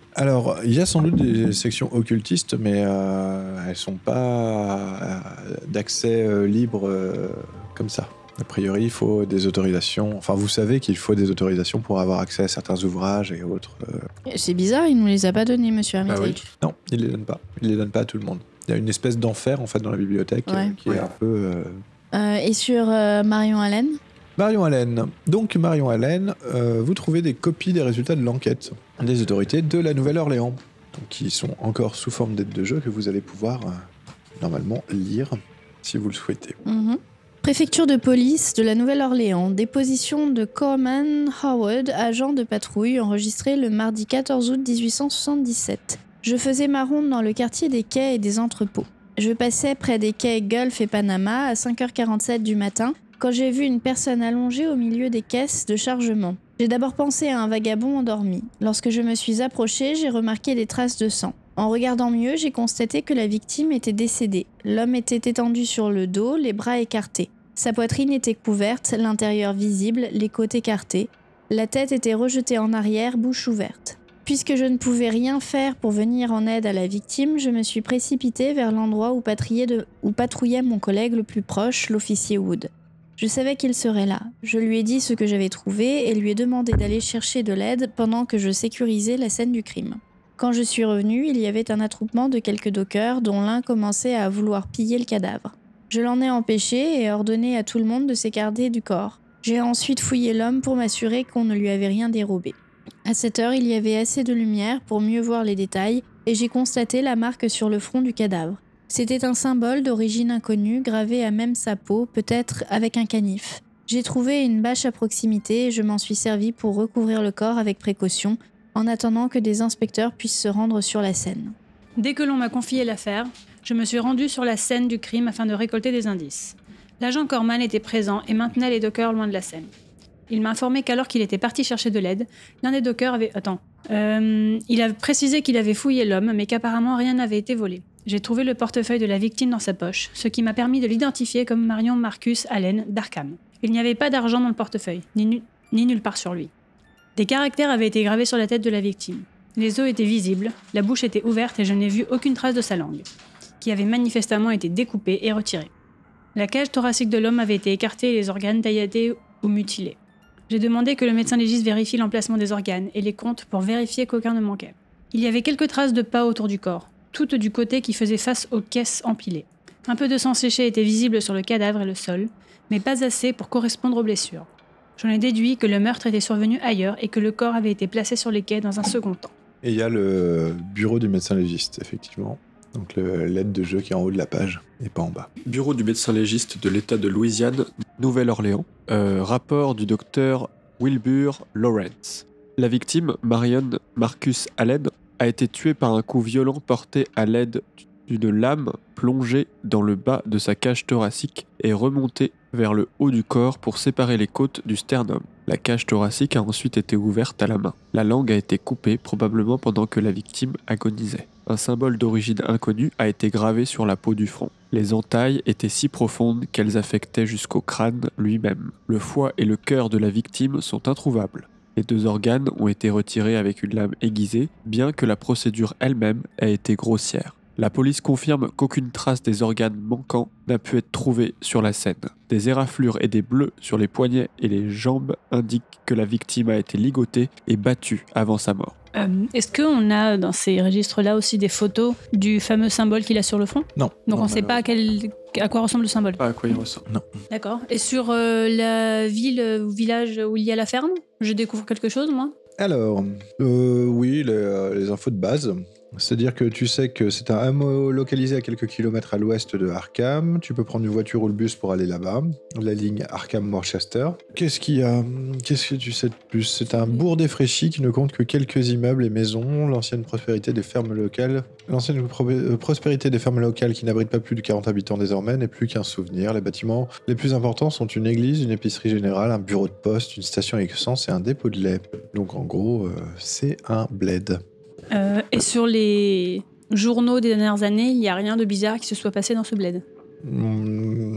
Alors, il y a sans doute des sections occultistes, mais euh, elles sont pas euh, d'accès euh, libre euh, comme ça. A priori, il faut des autorisations. Enfin, vous savez qu'il faut des autorisations pour avoir accès à certains ouvrages et autres. euh. C'est bizarre, il nous les a pas donnés, monsieur Ah Armitage. Non, il les donne pas. Il les donne pas à tout le monde. Il y a une espèce d'enfer en fait dans la bibliothèque Ouais. euh, qui est Ouais. un peu. euh, Euh, et sur euh, Marion Allen? Marion Allen. Donc, Marion Allen, euh, vous trouvez des copies des résultats de l'enquête des autorités de la Nouvelle-Orléans, donc, qui sont encore sous forme d'aide de jeu que vous allez pouvoir euh, normalement lire si vous le souhaitez. Mhm. Préfecture de police de la Nouvelle-Orléans. Déposition de Corman Howard, agent de patrouille, enregistrée le mardi quatorze août dix-huit cent soixante-dix-sept. Je faisais ma ronde dans le quartier des quais et des entrepôts. Je passais près des quais Gulf et Panama à cinq heures quarante-sept du matin quand j'ai vu une personne allongée au milieu des caisses de chargement. J'ai d'abord pensé à un vagabond endormi. Lorsque je me suis approchée, j'ai remarqué des traces de sang. En regardant mieux, j'ai constaté que la victime était décédée. L'homme était étendu sur le dos, les bras écartés. Sa poitrine était couverte, l'intérieur visible, les côtes écartés. La tête était rejetée en arrière, bouche ouverte. Puisque je ne pouvais rien faire pour venir en aide à la victime, je me suis précipitée vers l'endroit où, patrouillait de... où patrouillait mon collègue le plus proche, l'officier Wood. Je savais qu'il serait là. Je lui ai dit ce que j'avais trouvé et lui ai demandé d'aller chercher de l'aide pendant que je sécurisais la scène du crime. Quand je suis revenue, il y avait un attroupement de quelques dockers dont l'un commençait à vouloir piller le cadavre. Je l'en ai empêché et ordonné à tout le monde de s'écarter du corps. J'ai ensuite fouillé l'homme pour m'assurer qu'on ne lui avait rien dérobé. À cette heure, il y avait assez de lumière pour mieux voir les détails et j'ai constaté la marque sur le front du cadavre. C'était un symbole d'origine inconnue gravé à même sa peau, peut-être avec un canif. J'ai trouvé une bâche à proximité et je m'en suis servi pour recouvrir le corps avec précaution, en attendant que des inspecteurs puissent se rendre sur la scène. Dès que l'on m'a confié l'affaire, je me suis rendue sur la scène du crime afin de récolter des indices. L'agent Corman était présent et maintenait les dockers loin de la scène. Il m'a informé qu'alors qu'il était parti chercher de l'aide, l'un des dockers avait... Attends. Euh, il a précisé qu'il avait fouillé l'homme, mais qu'apparemment rien n'avait été volé. J'ai trouvé le portefeuille de la victime dans sa poche, ce qui m'a permis de l'identifier comme Marion Marcus Allen d'Arkham. Il n'y avait pas d'argent dans le portefeuille, ni, nu- ni nulle part sur lui. Des caractères avaient été gravés sur la tête de la victime. Les os étaient visibles, la bouche était ouverte et je n'ai vu aucune trace de sa langue, qui avait manifestement été découpée et retirée. La cage thoracique de l'homme avait été écartée et les organes tailladés ou mutilés. J'ai demandé que le médecin légiste vérifie l'emplacement des organes et les comptes pour vérifier qu'aucun ne manquait. Il y avait quelques traces de pas autour du corps, toutes du côté qui faisait face aux caisses empilées. Un peu de sang séché était visible sur le cadavre et le sol, mais pas assez pour correspondre aux blessures. J'en ai déduit que le meurtre était survenu ailleurs et que le corps avait été placé sur les quais dans un second temps. Et il y a le bureau du médecin légiste, effectivement. Donc le- l'aide de jeu qui est en haut de la page et pas en bas. Bureau du médecin légiste de l'État de Louisiane, Nouvelle-Orléans. Euh, rapport du docteur Wilbur Lawrence. La victime, Marion Marcus Allen, a été tuée par un coup violent porté à l'aide d'une lame plongée dans le bas de sa cage thoracique et remontée vers le haut du corps pour séparer les côtes du sternum. La cage thoracique a ensuite été ouverte à la main. La langue a été coupée, probablement pendant que la victime agonisait. Un symbole d'origine inconnue a été gravé sur la peau du front. Les entailles étaient si profondes qu'elles affectaient jusqu'au crâne lui-même. Le foie et le cœur de la victime sont introuvables. Les deux organes ont été retirés avec une lame aiguisée, bien que la procédure elle-même ait été grossière. La police confirme qu'aucune trace des organes manquants n'a pu être trouvée sur la scène. Des éraflures et des bleus sur les poignets et les jambes indiquent que la victime a été ligotée et battue avant sa mort. Euh, est-ce qu'on a dans ces registres-là aussi des photos du fameux symbole qu'il a sur le front ? Non. Donc non, on ne sait pas à, quel, à quoi ressemble le symbole. Pas à quoi il ressemble. D'accord. Et sur euh, la ville ou village où il y a la ferme, je découvre quelque chose, moi ? Alors, euh, oui, les, euh, les infos de base. C'est-à-dire que tu sais que c'est un hameau localisé à quelques kilomètres à l'ouest de Arkham. Tu peux prendre une voiture ou le bus pour aller là-bas. La ligne Arkham-Worcester. Qu'est-ce qu'il y a ? Qu'est-ce que tu sais de plus ? C'est un bourg défraîchi qui ne compte que quelques immeubles et maisons. L'ancienne prospérité des fermes locales. L'ancienne pro- euh, prospérité des fermes locales qui n'abritent pas plus de quarante habitants désormais n'est plus qu'un souvenir. Les bâtiments les plus importants sont une église, une épicerie générale, un bureau de poste, une station essence et un dépôt de lait. Donc en gros, euh, c'est un bled. Euh, et sur les journaux des dernières années, il n'y a rien de bizarre qui se soit passé dans ce bled. Mmh,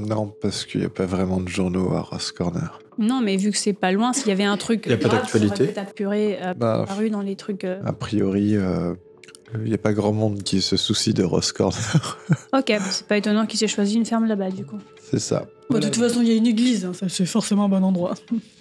Non, parce qu'il n'y a pas vraiment de journaux à Ross Corner. Non, mais vu que c'est pas loin, s'il y avait un truc. Il y a pas grave, d'actualité. ça aurait peut-être apuré, euh, Bah, apparu dans les trucs. euh. A priori, euh, il n'y a pas grand monde qui se soucie de Ross Corner. Ok, c'est pas étonnant qu'il s'ait choisi une ferme là-bas, du coup. C'est ça. Bon, Voilà. de toute façon, il y a une église, hein, ça, c'est forcément un bon endroit.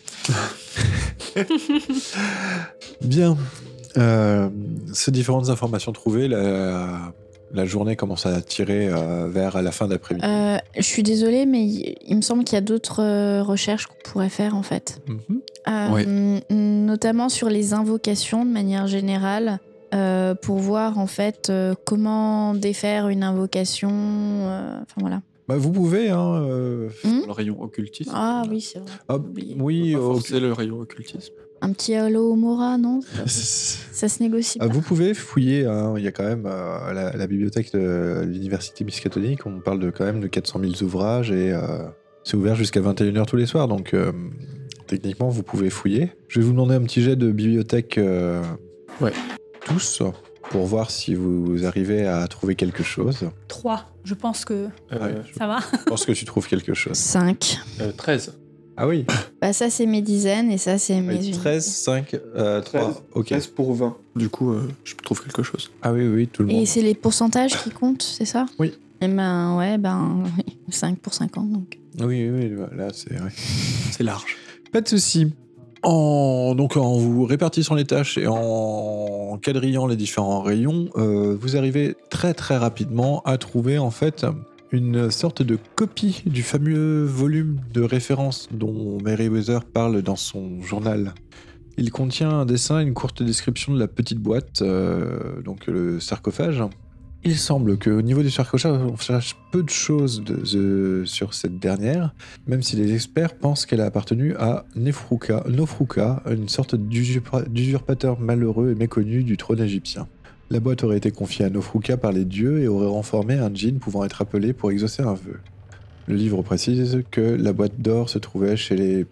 Bien. Euh, ces différentes informations trouvées, la, la journée commence à tirer euh, vers la fin d'après-midi. Euh, je suis désolée, mais il, il me semble qu'il y a d'autres euh, recherches qu'on pourrait faire en fait. Mhm. Euh, Ouais. n- Notamment sur les invocations de manière générale, euh, pour voir en fait euh, comment défaire une invocation. euh, Enfin voilà. Bah, vous pouvez, hein. euh, Hmm Le rayon occultisme. Ah oui, c'est vrai. ah, oublié. oui, Pas au- forcer le rayon occultisme. Un petit Halo Mora, non Ça se négocie Ah, pas. vous pouvez fouiller, hein, il y a quand même euh, la, la bibliothèque de l'université miskatonique, on parle de quand même de quatre cent mille ouvrages et euh, c'est ouvert jusqu'à vingt et une heures tous les soirs, donc euh, techniquement vous pouvez fouiller. Je vais vous demander un petit jet de bibliothèque euh, Ouais. tous pour voir si vous arrivez à trouver quelque chose. trois, je pense que Euh, ça va. Je pense que tu trouves quelque chose. cinq. euh, treize. Ah oui, Bah ça c'est mes dizaines et ça c'est mes unités. treize, cinq, euh, trois. Ok. treize pour vingt. Du coup, euh, je trouve quelque chose. Ah oui, oui, tout le Et monde. c'est les pourcentages qui comptent, c'est ça? Oui. Et ben ouais, ben cinq pour cinquante donc. Oui, oui, là c'est vrai. C'est large. Pas de souci. En, donc en vous répartissant les tâches et en quadrillant les différents rayons, euh, vous arrivez très très rapidement à trouver en fait une sorte de copie du fameux volume de référence dont Meriwether parle dans son journal. Il contient un dessin et une courte description de la petite boîte, euh, donc le sarcophage. Il semble qu'au niveau du sarcophage, on sache peu de choses de- de- sur cette dernière, même si les experts pensent qu'elle a appartenu à Nefruka, Nofruka, une sorte d'usurpa- d'usurpateur malheureux et méconnu du trône égyptien. La boîte aurait été confiée à Nofruka par les dieux et aurait renformé un djinn pouvant être appelé pour exaucer un vœu. Le livre précise que la boîte d'or se trouvait chez les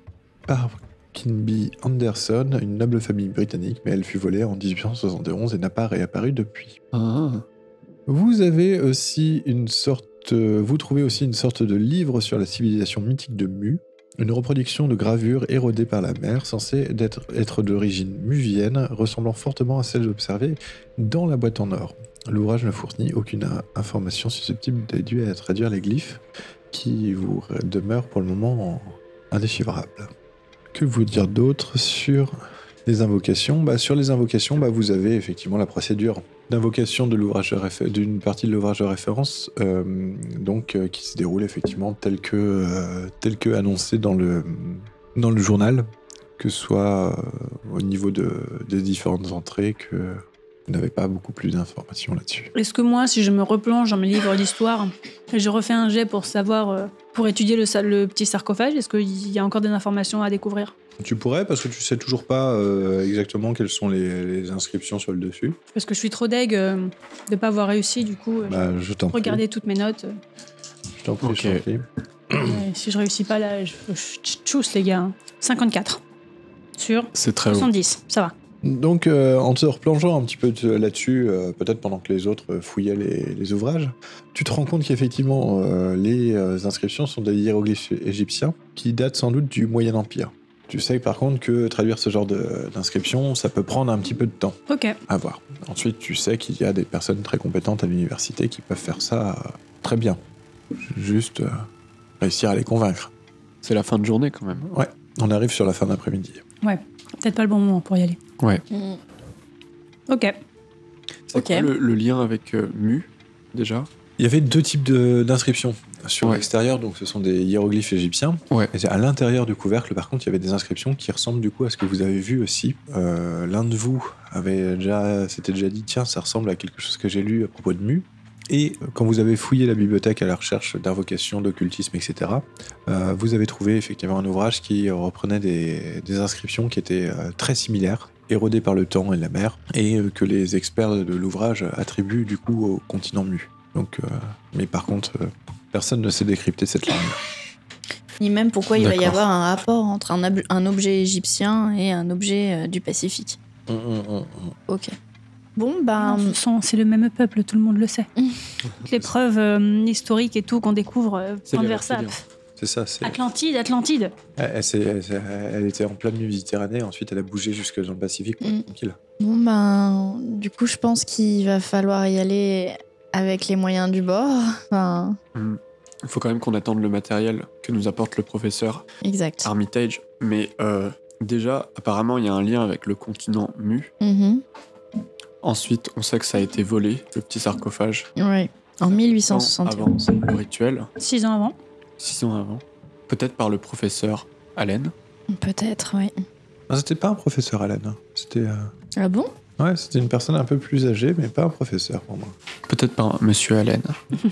Parkinby Anderson, une noble famille britannique, mais elle fut volée en dix-huit cent soixante et onze et n'a pas réapparu depuis. Ah. Vous avez aussi une sorte, euh, vous trouvez aussi une sorte de livre sur la civilisation mythique de Mu, une reproduction de gravures érodées par la mer, censée d'être, être d'origine muvienne, ressemblant fortement à celle observée dans la boîte en or. L'ouvrage ne fournit aucune a- information susceptible d'aider à traduire les glyphes, qui vous demeurent pour le moment indéchiffrables. Que vous dire d'autre sur les invocations? Bah, sur les invocations, bah, vous avez effectivement la procédure d'invocation de l'ouvrage de réfé- d'une partie de l'ouvrage de référence, euh, donc euh, qui se déroule effectivement tel que euh, tel que annoncé dans le dans le journal, que ce soit euh, au niveau de, des différentes entrées, que vous n'avez pas beaucoup plus d'informations là-dessus. Est-ce que moi, si je me replonge dans mes livres d'histoire et je refais un jet pour savoir, euh, pour étudier le, sa- le petit sarcophage, est-ce qu'il y a encore des informations à découvrir? Tu pourrais, parce que tu sais toujours pas euh, exactement quelles sont les, les inscriptions sur le dessus. Parce que je suis trop deg euh, de ne pas avoir réussi, du coup, euh, Bah, je t'en prie. regarder toutes mes notes. euh, Je t'en prie, Ok. je t'en prie. et si je réussis pas, là, je, je tchousse, les gars. cinquante-quatre sur C'est très haut. soixante-dix, ça va. Donc, euh, en te replongeant un petit peu de- là-dessus, euh, peut-être pendant que les autres fouillaient les, les ouvrages, tu te rends compte qu'effectivement, euh, les euh, inscriptions sont des hiéroglyphes égyptiens qui datent sans doute du Moyen Empire. Tu sais par contre que traduire ce genre de- d'inscriptions, ça peut prendre un petit peu de temps Ok. à voir. Ensuite, tu sais qu'il y a des personnes très compétentes à l'université qui peuvent faire ça euh, très bien. Juste euh, réussir à les convaincre. C'est la fin de journée quand même. Ouais, on arrive sur la fin d'après-midi. Peut-être pas le bon moment pour y aller. Ouais. Mm. Ok. C'est Ok. quoi le, le lien avec euh, Mu, déjà? Il y avait deux types de- d'inscriptions sur Ouais. l'extérieur, donc ce sont des hiéroglyphes égyptiens. Ouais. Et à l'intérieur du couvercle, par contre, il y avait des inscriptions qui ressemblent du coup à ce que vous avez vu aussi. Euh, L'un de vous avait déjà, s'était déjà dit, tiens, ça ressemble à quelque chose que j'ai lu à propos de Mu. Et euh, quand vous avez fouillé la bibliothèque à la recherche d'invocations, d'occultisme, et cetera, euh, vous avez trouvé effectivement un ouvrage qui reprenait des, des inscriptions qui étaient euh, très similaires, érodées par le temps et la mer, et euh, que les experts de l'ouvrage attribuent du coup au continent Mu. Donc, euh, mais par contre, euh, personne ne sait décrypter cette langue. Ni même pourquoi il va y D'accord. avoir un rapport entre un, ob- un objet égyptien et un objet euh, du Pacifique. Hum, hum, hum, hum. Ok. Bon, ben. Non, ce sont- c'est le même peuple, tout le monde le sait. Les preuves euh, historiques et tout qu'on découvre euh, C'est pointent les vers ça. reptiliens. C'est ça, c'est... Atlantide, Atlantide. Elle, elle s'est- elle s'est- elle était en pleine Méditerranée, ensuite elle a bougé jusque dans le Pacifique, pour Mm. être tranquille. Bon, ben. Du coup, je pense qu'il va falloir y aller avec les moyens du bord. Enfin, Il faut quand même qu'on attende le matériel que nous apporte le professeur exact. Armitage. Mais euh, déjà, apparemment, il y a un lien avec le continent Mu. Mhm. Ensuite, on sait que ça a été volé, le petit sarcophage. Ouais. En mille huit cent Avant soixante et onze. le rituel, Six ans avant. six ans avant. Peut-être par le professeur Allen. Peut-être, ouais. Non, c'était pas un professeur, Alan. hein. C'était... euh, Ah bon? Ouais, c'était une personne un peu plus âgée, mais pas un professeur pour moi. Peut-être par Monsieur Allen.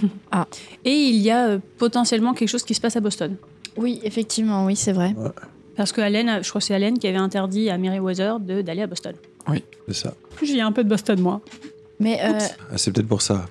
Et il y a euh, potentiellement quelque chose qui se passe à Boston. Oui, effectivement, oui, c'est vrai. Parce que Allen, euh, je crois que c'est Allen qui avait interdit à Meriwether de- d'aller à Boston. C'est ça. Je viens un peu de Boston, moi. Mais euh, Ah, c'est peut-être pour ça.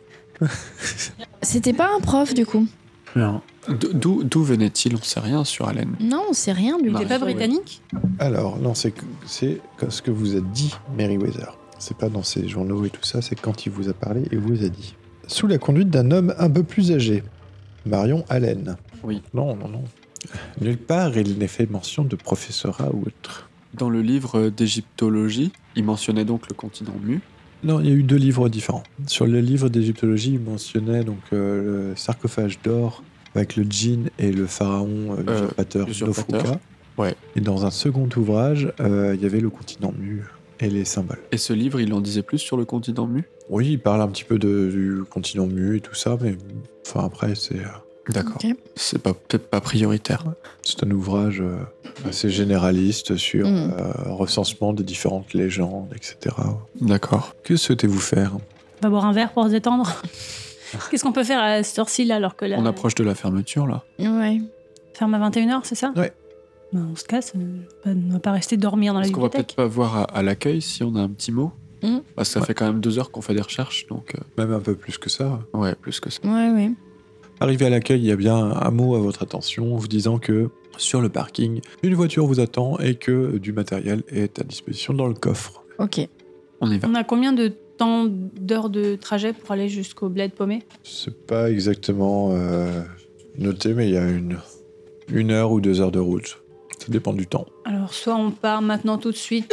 c'était pas un prof, du coup. Non. D- D'où d'où venait-il? On sait rien sur Allen. Non, on sait rien du Bah, tout. T'es pas ouais. britannique? Alors, non, c'est que- c'est ce que vous a dit Meriwether. C'est pas dans ses journaux et tout ça, c'est quand il vous a parlé et vous a dit. Sous la conduite d'un homme un peu plus âgé, Marion Allen. Oui. Non, non, non. Nulle part il n'est fait mention de professorat ou autre. Dans le livre d'égyptologie, il mentionnait donc le continent Mu. Non, il y a eu deux livres différents. Sur le livre d'égyptologie, il mentionnait donc euh, le sarcophage d'or avec le djinn et le pharaon euh, Euh, usurpateur usurpateur. Nofruka. Ouais. Et dans un second ouvrage, euh, il y avait le continent Mu et les symboles. Et ce livre, il en disait plus sur le continent Mu. Oui, il parle un petit peu de- du continent Mu et tout ça, mais enfin après, c'est euh, D'accord. Ok. C'est pas- peut-être pas prioritaire. c'est un ouvrage euh, assez généraliste sur Mm. euh, recensement des différentes légendes, et cetera. D'accord. Que souhaitez-vous faire? On va boire un verre pour se détendre. Qu'est-ce qu'on peut faire à cette heure-ci, là, alors que là... On approche de la fermeture, là. Ouais. Ferme à vingt et une heures, c'est ça? Ouais. Ben, on se casse. euh, pas- On va pas rester dormir dans la Est-ce qu'on va peut-être bibliothèque. pas voir à, à l'accueil si on a un petit mot? Mm. Parce que ça Ouais. fait quand même deux heures qu'on fait des recherches, donc euh, Même un peu plus que ça. ouais, plus que ça. Ouais, ouais. Arrivé à l'accueil, il y a bien un mot à votre attention vous disant que sur le parking, une voiture vous attend et que du matériel est à disposition dans le coffre. Ok. On y va. On a combien de temps d'heures de trajet pour aller jusqu'au bled paumé? C'est pas exactement euh, noté, mais il y a une, une heure ou deux heures de route. Ça dépend du temps. Alors, soit on part maintenant tout de suite,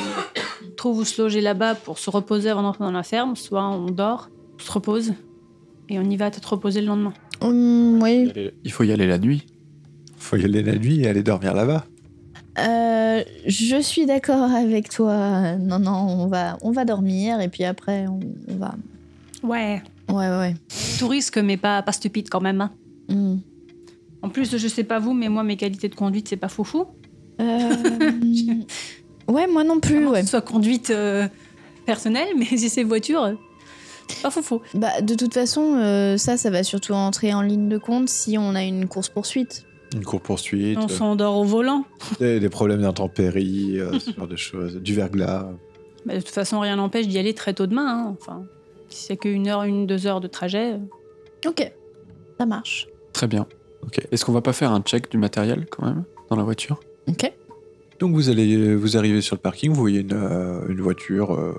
on trouve où se loger là-bas pour se reposer avant d'entrer dans la ferme, soit on dort, on se repose, et on y va peut-être reposer le lendemain. Hum, oui. Il faut y aller la nuit. Faut y aller la nuit et aller dormir là-bas. Euh, je suis d'accord avec toi. Non, non, on va, on va dormir et puis après, on, on va. Ouais. Ouais, ouais. Tout risque, mais pas, pas stupide quand même. hein. Hum. En plus, je sais pas vous, mais moi, mes qualités de conduite, c'est pas foufou. Euh, ouais, moi non plus, Vraiment, ouais. que ce soit conduite euh, personnelle, mais si c'est voiture, euh, pas foufou. Bah, de toute façon, euh, ça, ça va surtout entrer en ligne de compte si on a une course-poursuite. Une course-poursuite, On s'endort au volant. des, des problèmes d'intempéries, euh, ce genre de choses, du verglas. Bah, de toute façon, rien n'empêche d'y aller très tôt demain. hein. Enfin, si c'est qu'une heure, une, deux heures de trajet. euh. Ok, ça marche. Très bien. Ok. Est-ce qu'on va pas faire un check du matériel quand même dans la voiture? Ok. Donc vous allez, vous arrivez sur le parking, vous voyez une, euh, une voiture euh,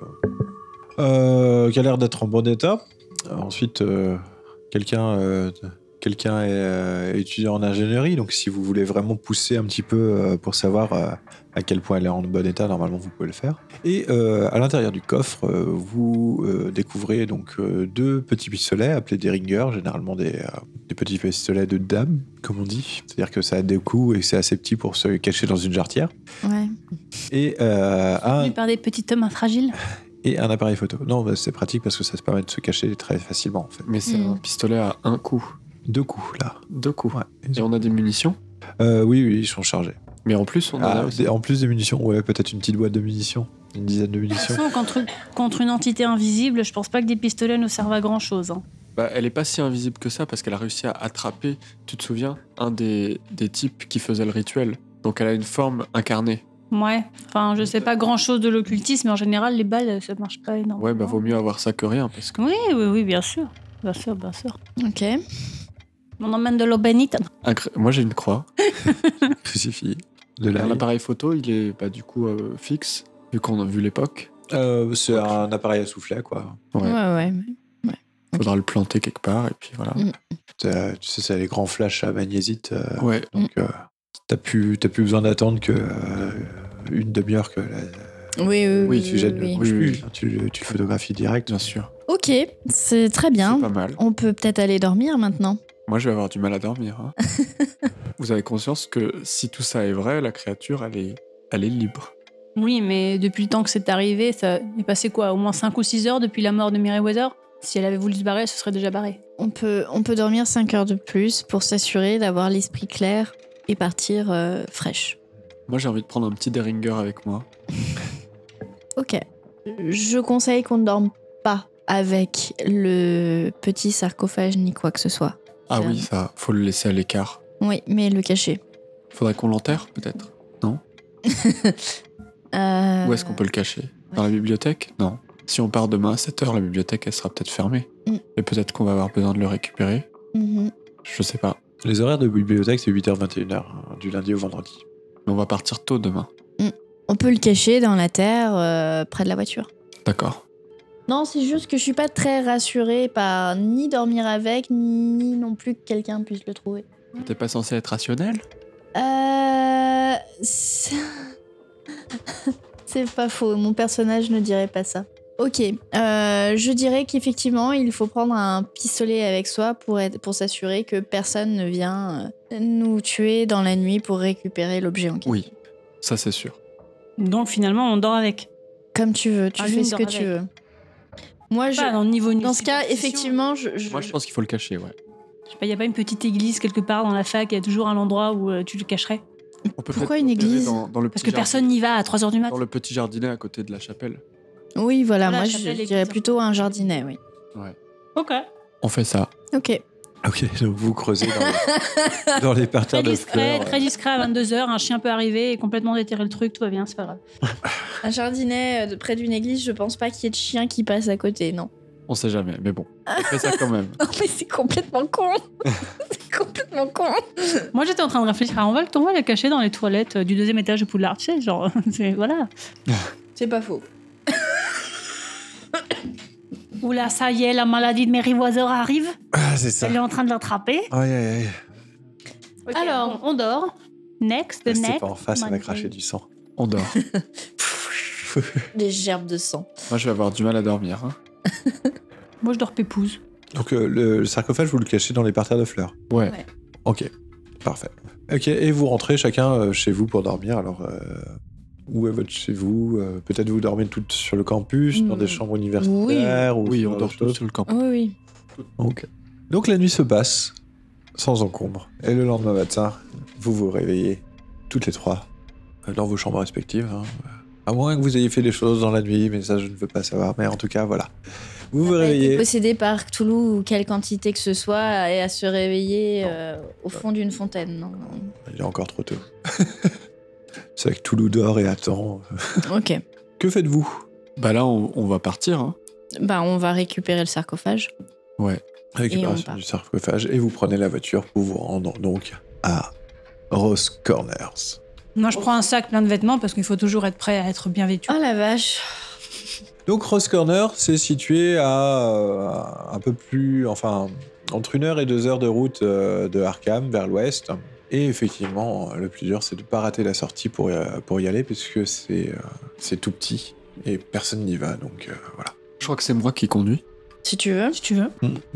euh, qui a l'air d'être en bon état. Ensuite, euh, quelqu'un, euh, quelqu'un est euh, étudiant en ingénierie, donc si vous voulez vraiment pousser un petit peu euh, pour savoir euh, à quel point elle est en bon état, normalement vous pouvez le faire. Et euh, à l'intérieur du coffre, euh, vous euh, découvrez donc euh, deux petits pistolets appelés des ringers, généralement des, euh, des petits pistolets de dame, comme on dit. C'est-à-dire que ça a des coups et c'est assez petit pour se cacher dans une jarretière. Ouais. Et, euh, un, Par des petites mains fragiles. et un appareil photo. Non, bah, c'est pratique parce que ça se permet de se cacher très facilement en fait. Mais c'est Mm. un pistolet à un coup. Deux coups là. Deux coups. Ouais. Et on a des munitions. Euh, oui, oui, ils sont chargés. Mais en plus, on en Ah, a aussi. des- en plus des munitions, ouais, peut-être une petite boîte de munitions. Une dizaine de De toute munitions. façon, contre, contre une entité invisible, je pense pas que des pistolets nous servent à grand chose. Bah, elle est pas si invisible que ça parce qu'elle a réussi à attraper, tu te souviens, un des, des types qui faisait le rituel. Donc elle a une forme incarnée. Ouais, enfin, je sais pas grand chose de l'occultisme, mais en général, les balles, ça marche pas énormément. Ouais, bah vaut mieux avoir ça que rien parce que Oui, oui, oui, bien sûr. Bien sûr, bien sûr. Ok. On emmène de l'eau bénite. Un cr- moi j'ai une croix. Crucifix. De Là, l'ail. l'appareil photo, il est bah, du coup euh, fixe vu qu'on a vu l'époque. Euh, c'est un appareil à soufflet, quoi. Ouais. Ouais, ouais. Faudra le planter quelque part et puis voilà. Mm. T'as- Tu sais, c'est les grands flashs à magnésites. euh, Ouais. Donc, euh, t'as plus, t'as plus besoin d'attendre que euh, une demi-heure que la, Oui, oui, Oui, tu jettes oui. le oui, plus. oui. Tu, le- tu le photographies direct. Bien sûr. Ok, c'est très bien. C'est pas mal. On peut peut-être aller dormir maintenant. Moi, je vais avoir du mal à dormir. hein. Vous avez conscience que si tout ça est vrai, la créature, elle est, elle est libre. Oui, mais depuis le temps que c'est arrivé, ça est passé quoi? Au moins cinq ou six heures depuis la mort de Meriwether? Si elle avait voulu se barrer, elle se serait déjà barrée. On peut, on peut dormir cinq heures de plus pour s'assurer d'avoir l'esprit clair et partir euh, fraîche. Moi, j'ai envie de prendre un petit Deringer avec moi. Ok. Je conseille qu'on ne dorme pas avec le petit sarcophage ni quoi que ce soit. Ah Tiens. oui, ça, faut le laisser à l'écart. Oui, mais le cacher. Faudrait qu'on l'enterre, peut-être. Euh, Où est-ce qu'on peut le cacher? Dans la bibliothèque? Non. Si on part demain à sept heures, la bibliothèque, elle sera peut-être fermée. Mm. Et peut-être qu'on va avoir besoin de le récupérer. mhm. Je sais pas. Les horaires de bibliothèque, c'est huit heures vingt et une heures, hein, du lundi au vendredi. Mais on va partir tôt demain. On peut le cacher dans la terre, euh, près de la voiture. D'accord. Non, c'est juste que je suis pas très rassurée par ni dormir avec, ni non plus que quelqu'un puisse le trouver. T'es pas censé être rationnel? Euh... C'est c'est pas faux, mon personnage ne dirait pas ça. Ok, euh, je dirais qu'effectivement, il faut prendre un pistolet avec soi pour, être- pour s'assurer que personne ne vient euh, nous tuer dans la nuit pour récupérer l'objet en question. Oui, ça c'est sûr. Donc finalement, on dort avec. Comme tu veux, tu Ah, fais lui, ce il que dort tu avec. veux. Moi, je... Pas dans le niveau dans ce cas, effectivement, je... je- Moi, je pense qu'il faut le cacher, ouais. Il n'y a pas une petite église quelque part dans la fac, il y a toujours un endroit où euh, tu le cacherais. On peut Pourquoi peut-être une l'enterrer église dans, dans le Parce petit que personne jardin- n'y va à trois heures du mat. Dans le petit jardinet à côté de la chapelle. Oui, voilà, Voilà, moi, chapelle, je église. dirais plutôt un jardinet, oui. Ok. On fait ça. Ok. Ok, donc vous creusez dans les, dans les parterres Très de discret, fleurs. très discret à vingt-deux heures, un chien peut arriver et complètement déterrer le truc, tout va bien, c'est pas grave. Un jardinet euh, de- près d'une église, je pense pas qu'il y ait de chien qui passe à côté, non. On sait jamais, mais bon. On fait ça quand même. Non, mais c'est complètement con. C'est complètement con. Moi j'étais en train de réfléchir, ah, on va le, on va le cacher dans les toilettes euh, du deuxième étage de Poudlard, tu sais, genre, c'est, voilà. C'est pas faux. Oula, ça y est, la maladie de Meriwether arrive, Ah, c'est ça. elle est en train de l'attraper. Aïe, aïe, aïe. Ok, Alors. on, on dort. Next, the Restez next. pas en face, elle va Monday. cracher du sang. On dort. Des gerbes de sang. Moi, je vais avoir du mal à dormir. hein. Moi je dors pépouse. Donc euh, le, le sarcophage, vous le cachez dans les parterres de fleurs. Ouais. Ouais. Ok, parfait. Ok, et vous rentrez chacun euh, chez vous pour dormir. Alors, euh, où est votre chez vous Euh, Peut-être vous dormez toutes sur le campus, dans Mm. des chambres universitaires ou Oui, ce on genre dort de tous choses. sur le camp. Oui, oui. Ok. Donc la nuit se passe sans encombre. Et le lendemain matin, vous vous réveillez toutes les trois euh, dans vos chambres respectives. hein. À moins que vous ayez fait des choses dans la nuit, mais ça je ne veux pas savoir. Mais en tout cas, voilà. Vous vous Elle a été réveillez. possédée par Cthulhu ou quelle quantité que ce soit et à se réveiller euh, au fond d'une fontaine. Non. Il est encore trop tôt. C'est avec Toulouse dort et attend. Ok. Que faites-vous? Bah là, on, on va partir. Hein. Bah, on va récupérer le sarcophage. Ouais. Récupération part. du sarcophage et vous prenez la voiture pour vous rendre donc à Rose Corners. Moi je prends un sac plein de vêtements parce qu'il faut toujours être prêt à être bien vêtu. Oh la vache. Donc Rose Corner, c'est situé à euh, un peu plus, enfin, entre une heure et deux heures de route euh, de Arkham vers l'ouest. Et effectivement, le plus dur, c'est de ne pas rater la sortie pour, y- pour y aller, puisque c'est euh, c'est tout petit et personne n'y va. Donc euh, voilà. Je crois que c'est moi qui conduis. Si tu veux. Si tu veux.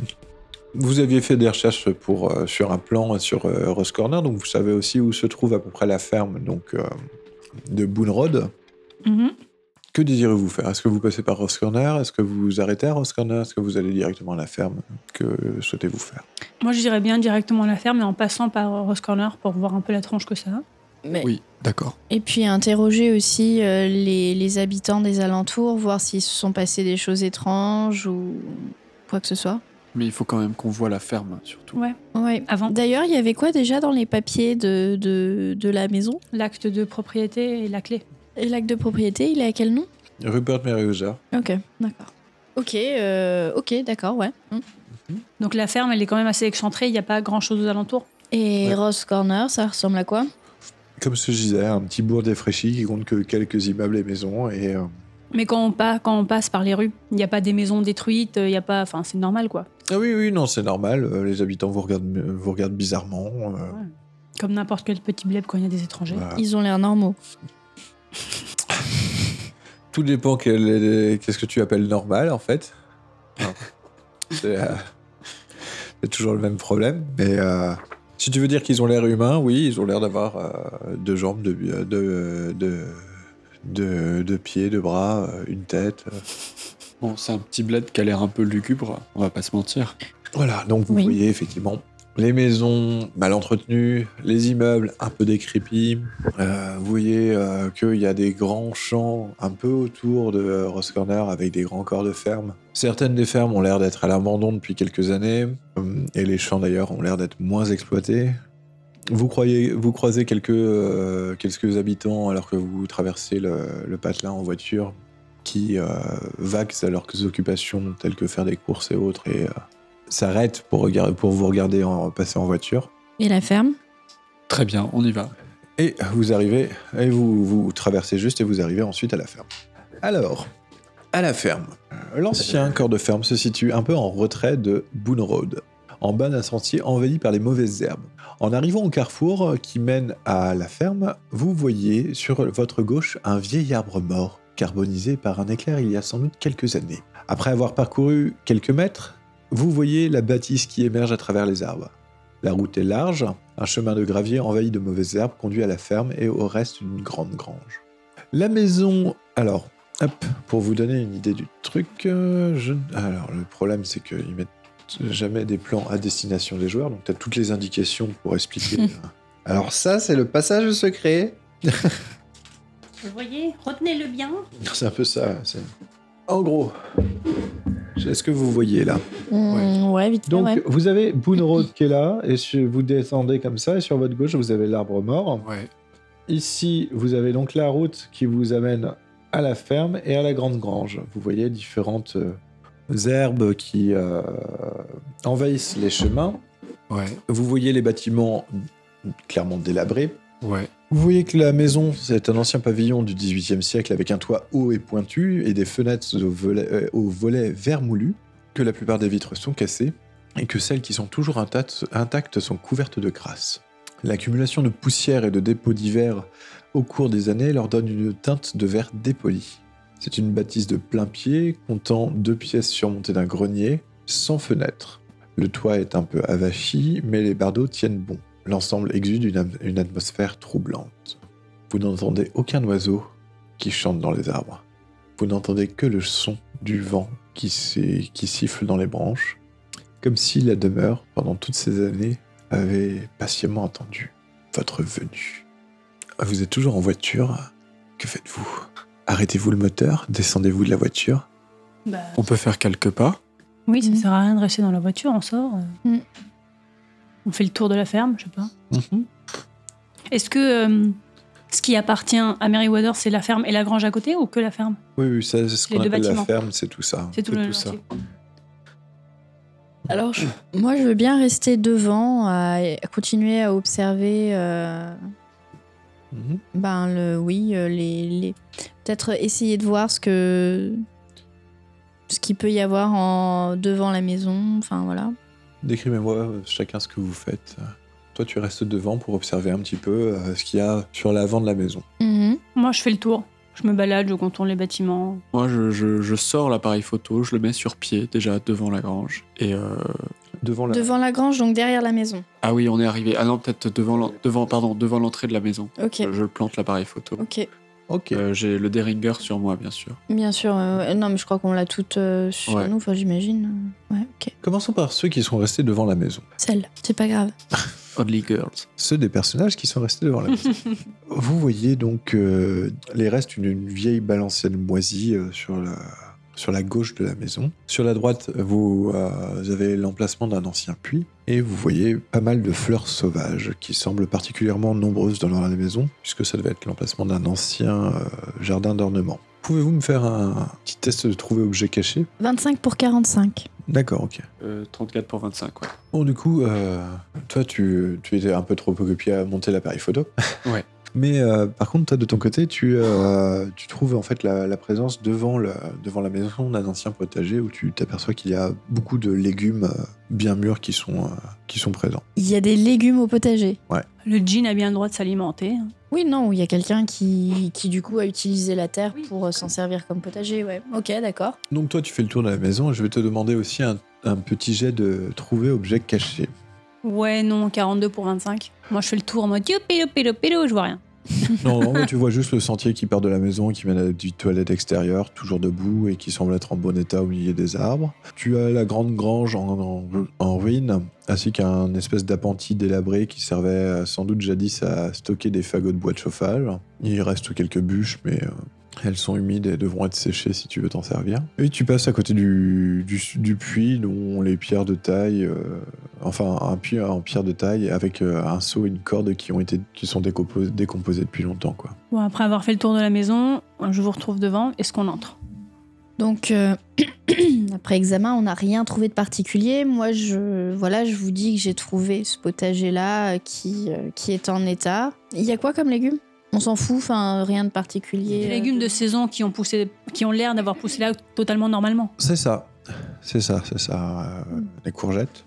Vous aviez fait des recherches pour, euh, sur un plan sur euh, Rose Corner, donc vous savez aussi où se trouve à peu près la ferme donc, euh, de Boone Road. Mhm. Que désirez-vous faire? Est-ce que vous passez par Rose Corner? Est-ce que vous vous arrêtez à Rose Corner? Est-ce que vous allez directement à la ferme? Que souhaitez-vous faire? Moi je dirais bien directement à la ferme, mais en passant par euh, Rose Corner pour voir un peu la tronche que ça a. Mais... Oui, d'accord. Et puis interroger aussi euh, les, les habitants des alentours, voir s'ils se sont passés des choses étranges ou quoi que ce soit. Mais il faut quand même qu'on voit la ferme, surtout. Ouais. Ouais. Avant. D'ailleurs, il y avait quoi déjà dans les papiers de, de, de la maison? L'acte de propriété et la clé. Et l'acte de propriété, il est à quel nom? Rupert Merriweather. Ok, d'accord. Ok, euh, ok, d'accord, ouais. Hmm. Donc la ferme, elle est quand même assez excentrée, il n'y a pas grand-chose aux alentours. Et Ouais. Rose Corner, ça ressemble à quoi? Comme ce que je disais, un petit bourg défraîchi qui compte que quelques immeubles et maisons et, euh, Mais quand on, passe, quand on passe par les rues, il n'y a pas des maisons détruites, il y a pas... Enfin, c'est normal, quoi. Ah oui, oui, non, c'est normal. euh, les habitants vous regardent, vous regardent bizarrement. euh, Ouais. Comme n'importe quel petit bled quand il y a des étrangers. voilà. Ils ont l'air normaux. Tout dépend quel est- qu'est-ce que tu appelles normal, en fait. Non. C'est, euh, c'est toujours le même problème. Mais euh, si tu veux dire qu'ils ont l'air humains, oui, ils ont l'air d'avoir euh, deux jambes, deux, deux, deux, deux, deux pieds, deux bras, euh, une tête. euh. Bon, c'est un petit bled qui a l'air un peu lugubre, on va pas se mentir. Voilà, donc vous Oui. voyez effectivement les maisons mal entretenues, les immeubles un peu décrépits. Euh, vous voyez euh, qu'il y a des grands champs un peu autour de euh, Rose Corner avec des grands corps de ferme. Certaines des fermes ont l'air d'être à l'abandon depuis quelques années, euh, et les champs d'ailleurs ont l'air d'être moins exploités. Vous, croyez, vous croisez quelques, euh, quelques habitants alors que vous traversez le, le patelin en voiture qui euh, vaquent à leurs occupations telles que faire des courses et autres et euh, s'arrêtent pour, regarder, pour vous regarder en, passer en voiture. Et la ferme? Très bien, on y va. Et vous arrivez, et vous, vous traversez juste et vous arrivez ensuite à la ferme. Alors, à la ferme, l'ancien corps de ferme se situe un peu en retrait de Boone Road, en bas d'un sentier envahi par les mauvaises herbes. En arrivant au carrefour qui mène à la ferme, vous voyez sur votre gauche un vieil arbre mort, carbonisé par un éclair il y a sans doute quelques années. Après avoir parcouru quelques mètres, vous voyez la bâtisse qui émerge à travers les arbres. La route est large, un chemin de gravier envahi de mauvaises herbes conduit à la ferme et au reste une grande grange. La maison... Alors, hop, pour vous donner une idée du truc, euh, je... Alors, le problème c'est qu'ils mettent jamais des plans à destination des joueurs, donc tu as toutes les indications pour expliquer. euh. Alors ça, c'est le passage secret. Vous voyez, retenez-le bien. C'est un peu ça. c'est- En gros, est-ce que vous voyez là? Mmh, ouais, vite fait, Donc, ouais. vous avez Boone Road qui est là, et sur- vous descendez comme ça, et sur votre gauche, vous avez l'arbre mort. Ouais. Ici, vous avez donc la route qui vous amène à la ferme et à la grande grange. Vous voyez différentes euh, herbes qui euh, envahissent les chemins. Ouais. Vous voyez les bâtiments clairement délabrés. Ouais. Vous voyez que la maison, c'est un ancien pavillon du dix-huitième siècle avec un toit haut et pointu et des fenêtres aux volets, euh, aux volets vermoulus, que la plupart des vitres sont cassées et que celles qui sont toujours intactes, intactes sont couvertes de crasse. L'accumulation de poussière et de dépôts divers au cours des années leur donne une teinte de verre dépoli. C'est une bâtisse de plein pied, comptant deux pièces surmontées d'un grenier, sans fenêtre. Le toit est un peu avachi, mais les bardeaux tiennent bon. L'ensemble exude une, am- une atmosphère troublante. Vous n'entendez aucun oiseau qui chante dans les arbres. Vous n'entendez que le son du vent qui, s'est- qui siffle dans les branches, comme si la demeure, pendant toutes ces années, avait patiemment attendu votre venue. Vous êtes toujours en voiture. Que faites-vous? Arrêtez-vous le moteur? Descendez-vous de la voiture? Bah, On peut faire quelques pas. oui, ça Mhm. sert à rien de rester dans la voiture, on sort. euh. Mhm. On fait le tour de la ferme, je sais pas. Est-ce que euh, ce qui appartient à Merryweather, c'est la ferme et la grange à côté ou que la ferme? Oui, oui, ça, c'est ce Les qu'on deux appelle la bâtiments. ferme, c'est tout ça. C'est tout C'est le tout ça. entier. Alors, je- moi, je veux bien rester devant, à, à continuer à observer. euh, Mhm. ben, le, oui, euh, les, les- peut-être essayer de voir ce que. Ce qu'il peut y avoir en, devant la maison. Enfin, voilà. Décrivez-moi euh, chacun ce que vous faites. Toi, tu restes devant pour observer un petit peu euh, ce qu'il y a sur l'avant de la maison. Mhm. Moi, je fais le tour. Je me balade, je contourne les bâtiments. Moi, je, je- je sors l'appareil photo, je le mets sur pied, déjà devant la grange. Et euh, Devant la... Devant la grange, donc derrière la maison. ah oui, on est arrivé. Ah non, peut-être devant, l'en- devant, pardon, devant l'entrée de la maison. Ok. Je, je plante l'appareil photo. Ok. Ok. Euh, J'ai le Derringer sur moi, bien sûr. Bien sûr. euh, non, mais je crois qu'on l'a toute euh, sur Ouais. nous. Enfin, j'imagine. Ouais, ok. Commençons par ceux qui sont restés devant la maison. Celle. C'est pas grave. Only Girls. Ceux des personnages qui sont restés devant la maison. Vous voyez donc euh, les restes d'une vieille balancienne moisie euh, sur, la, sur la gauche de la maison. Sur la droite, vous, euh, vous avez l'emplacement d'un ancien puits. Et vous voyez pas mal de fleurs sauvages qui semblent particulièrement nombreuses dans la maison, puisque ça devait être l'emplacement d'un ancien euh, jardin d'ornement. Pouvez-vous me faire un petit test de trouver objet caché? vingt-cinq pour quarante-cinq. D'accord, ok. Euh, trente-quatre pour vingt-cinq, ouais. Bon, du coup, euh, toi, tu, tu étais un peu trop occupé à monter l'appareil photo. Ouais. Mais euh, par contre, toi, de ton côté, tu, euh, tu trouves en fait la, la présence devant, le, devant la maison d'un ancien potager où tu t'aperçois qu'il y a beaucoup de légumes euh, bien mûrs qui sont, euh, qui sont présents. Il y a des légumes au potager. Le djinn a bien le droit de s'alimenter. Oui, non, il y a quelqu'un qui, qui du coup a utilisé la terre pour euh, s'en servir comme potager, ouais. Ok, d'accord. Donc toi, tu fais le tour de la maison et je vais te demander aussi un, un petit jet de trouver objet caché. Ouais, non, quarante-deux pour vingt-cinq. Moi, je fais le tour en mode youpi, youpi, youpi, je vois rien. Non, non, mais tu vois juste le sentier qui part de la maison, qui mène à une toilette extérieure, toujours debout et qui semble être en bon état au milieu des arbres. Tu as la grande grange en, en, en ruine, ainsi qu'un espèce d'appentis délabré qui servait euh, sans doute jadis à stocker des fagots de bois de chauffage. Il reste quelques bûches, mais euh, elles sont humides et devront être séchées si tu veux t'en servir. Et tu passes à côté du, du, du puits dont les pierres de taille, euh, enfin un puits en pierre de taille avec euh, un seau et une corde qui ont été qui sont décomposés, décomposés depuis longtemps, quoi. Bon, après avoir fait le tour de la maison, je vous retrouve devant. Est-ce qu'on entre? Donc, euh, après examen, on n'a rien trouvé de particulier. Moi, je, voilà, je vous dis que j'ai trouvé ce potager-là euh, qui, euh, qui est en état. Il y a quoi comme légumes? On s'en fout, enfin, rien de particulier. Des légumes de saison qui ont poussé, qui ont l'air d'avoir poussé là totalement normalement. C'est ça, c'est ça, c'est ça. Euh, les courgettes,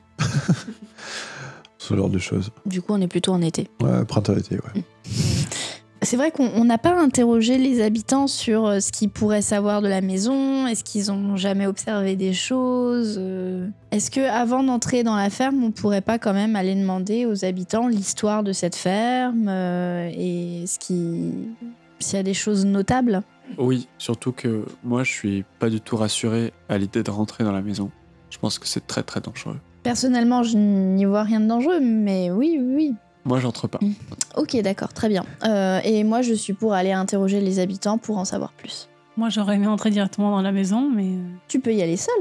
ce genre de choses. Du coup, on est plutôt en été. Ouais, printemps-été, ouais. C'est vrai qu'on on n'a pas interrogé les habitants sur euh, ce qu'ils pourraient savoir de la maison. Est-ce qu'ils ont jamais observé des choses euh, Est-ce que avant d'entrer dans la ferme, on pourrait pas quand même aller demander aux habitants l'histoire de cette ferme euh, et ce qui, s'il y a des choses notables? Oui, surtout que moi, je suis pas du tout rassuré à l'idée de rentrer dans la maison. Je pense que c'est très très dangereux. Personnellement, je n'y vois rien de dangereux, mais oui, oui, oui. Moi, j'entre pas. Ok, d'accord, très bien. Euh, et moi, je suis pour aller interroger les habitants pour en savoir plus. Moi, j'aurais aimé entrer directement dans la maison, mais euh, Tu peux y aller seul.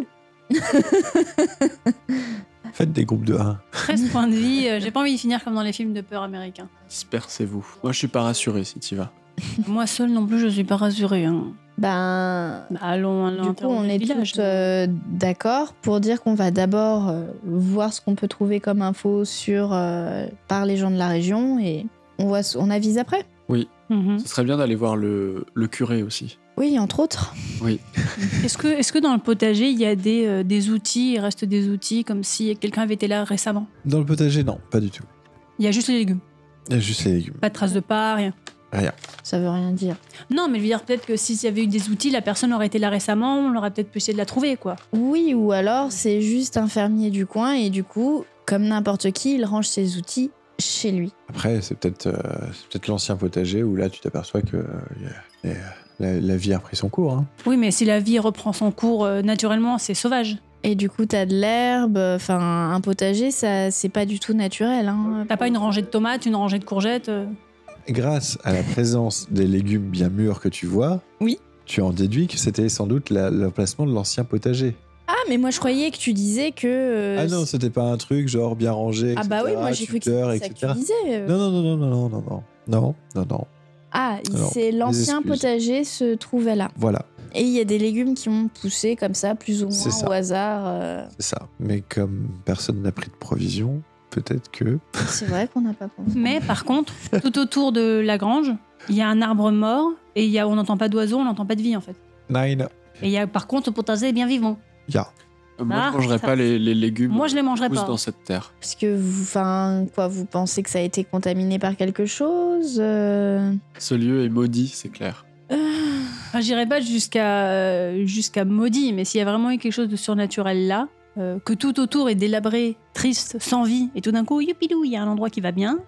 Faites des groupes de un. treize points de vie, euh, j'ai pas envie de finir comme dans les films de peur américains. Dispersez-vous. Moi, je suis pas rassuré si tu vas. Moi seule non plus, je suis pas rassurée. Hein. Ben, Bah, allons, allons du coup, interroger on le est village. tous euh, d'accord pour dire qu'on va d'abord euh, voir ce qu'on peut trouver comme info sur euh, par les gens de la région et on voit, on avise après. Mhm. Ce serait bien d'aller voir le, le curé aussi. Oui, entre autres. Oui. Est-ce que, est-ce que dans le potager, il y a des, euh, des outils, il reste des outils comme si quelqu'un avait été là récemment? Dans le potager, non, pas du tout. Il y a juste les légumes. Il y a juste les légumes. Pas de traces de pas, rien. Rien. Ça veut rien dire. Non, mais je veux dire, peut-être que s'il y avait eu des outils, la personne aurait été là récemment, on aurait peut-être pu essayer de la trouver, quoi. Oui, ou alors c'est juste un fermier du coin et du coup, comme n'importe qui, il range ses outils chez lui. Après, c'est peut-être euh, c'est peut-être l'ancien potager où là, tu t'aperçois que euh, y a- y a- la, la vie a pris son cours. Hein. Oui, mais si la vie reprend son cours euh, naturellement, c'est sauvage. Et du coup, t'as de l'herbe, enfin, un potager, ça, c'est pas du tout naturel. Hein. T'as pas une rangée de tomates, une rangée de courgettes euh. Grâce à la présence des légumes bien mûrs que tu vois, Oui. tu en déduis que c'était sans doute la- l'emplacement de l'ancien potager. Ah, mais moi je croyais que tu disais que. euh, ah non, c'était pas un truc genre bien rangé, Ah et cetera. bah oui, moi j'ai cru que tuteur, c'était ça que tu et cetera. disais. euh. Non, non, non, non, non, non, non, non, non, non, non. Ah, Alors, c'est l'ancien excuses. potager se trouvait là. Voilà, Et il y a des légumes qui ont poussé comme ça, plus ou C'est moins ça. au hasard. euh. c'est ça. Mais comme personne n'a pris de provision, peut-être que... C'est vrai qu'on n'a pas pensé. Mais par contre, tout autour de la grange, il y a un arbre mort et il y a, on n'entend pas d'oiseaux, on n'entend pas de vie en fait. Nine, Et il y a par contre le potager est bien vivant. ya. Euh, Moi, Ah, je mangerais ça- pas les, les légumes Moi, je les mangerais qui poussent pas. dans cette terre. Parce que vous, enfin, quoi, vous pensez que ça a été contaminé par quelque chose euh Ce lieu est maudit, c'est clair. Enfin, j'irais pas jusqu'à euh, jusqu'à maudit, mais s'il y a vraiment eu quelque chose de surnaturel là, euh, que tout autour est délabré, triste, sans vie, et tout d'un coup, youpidou, il y a un endroit qui va bien.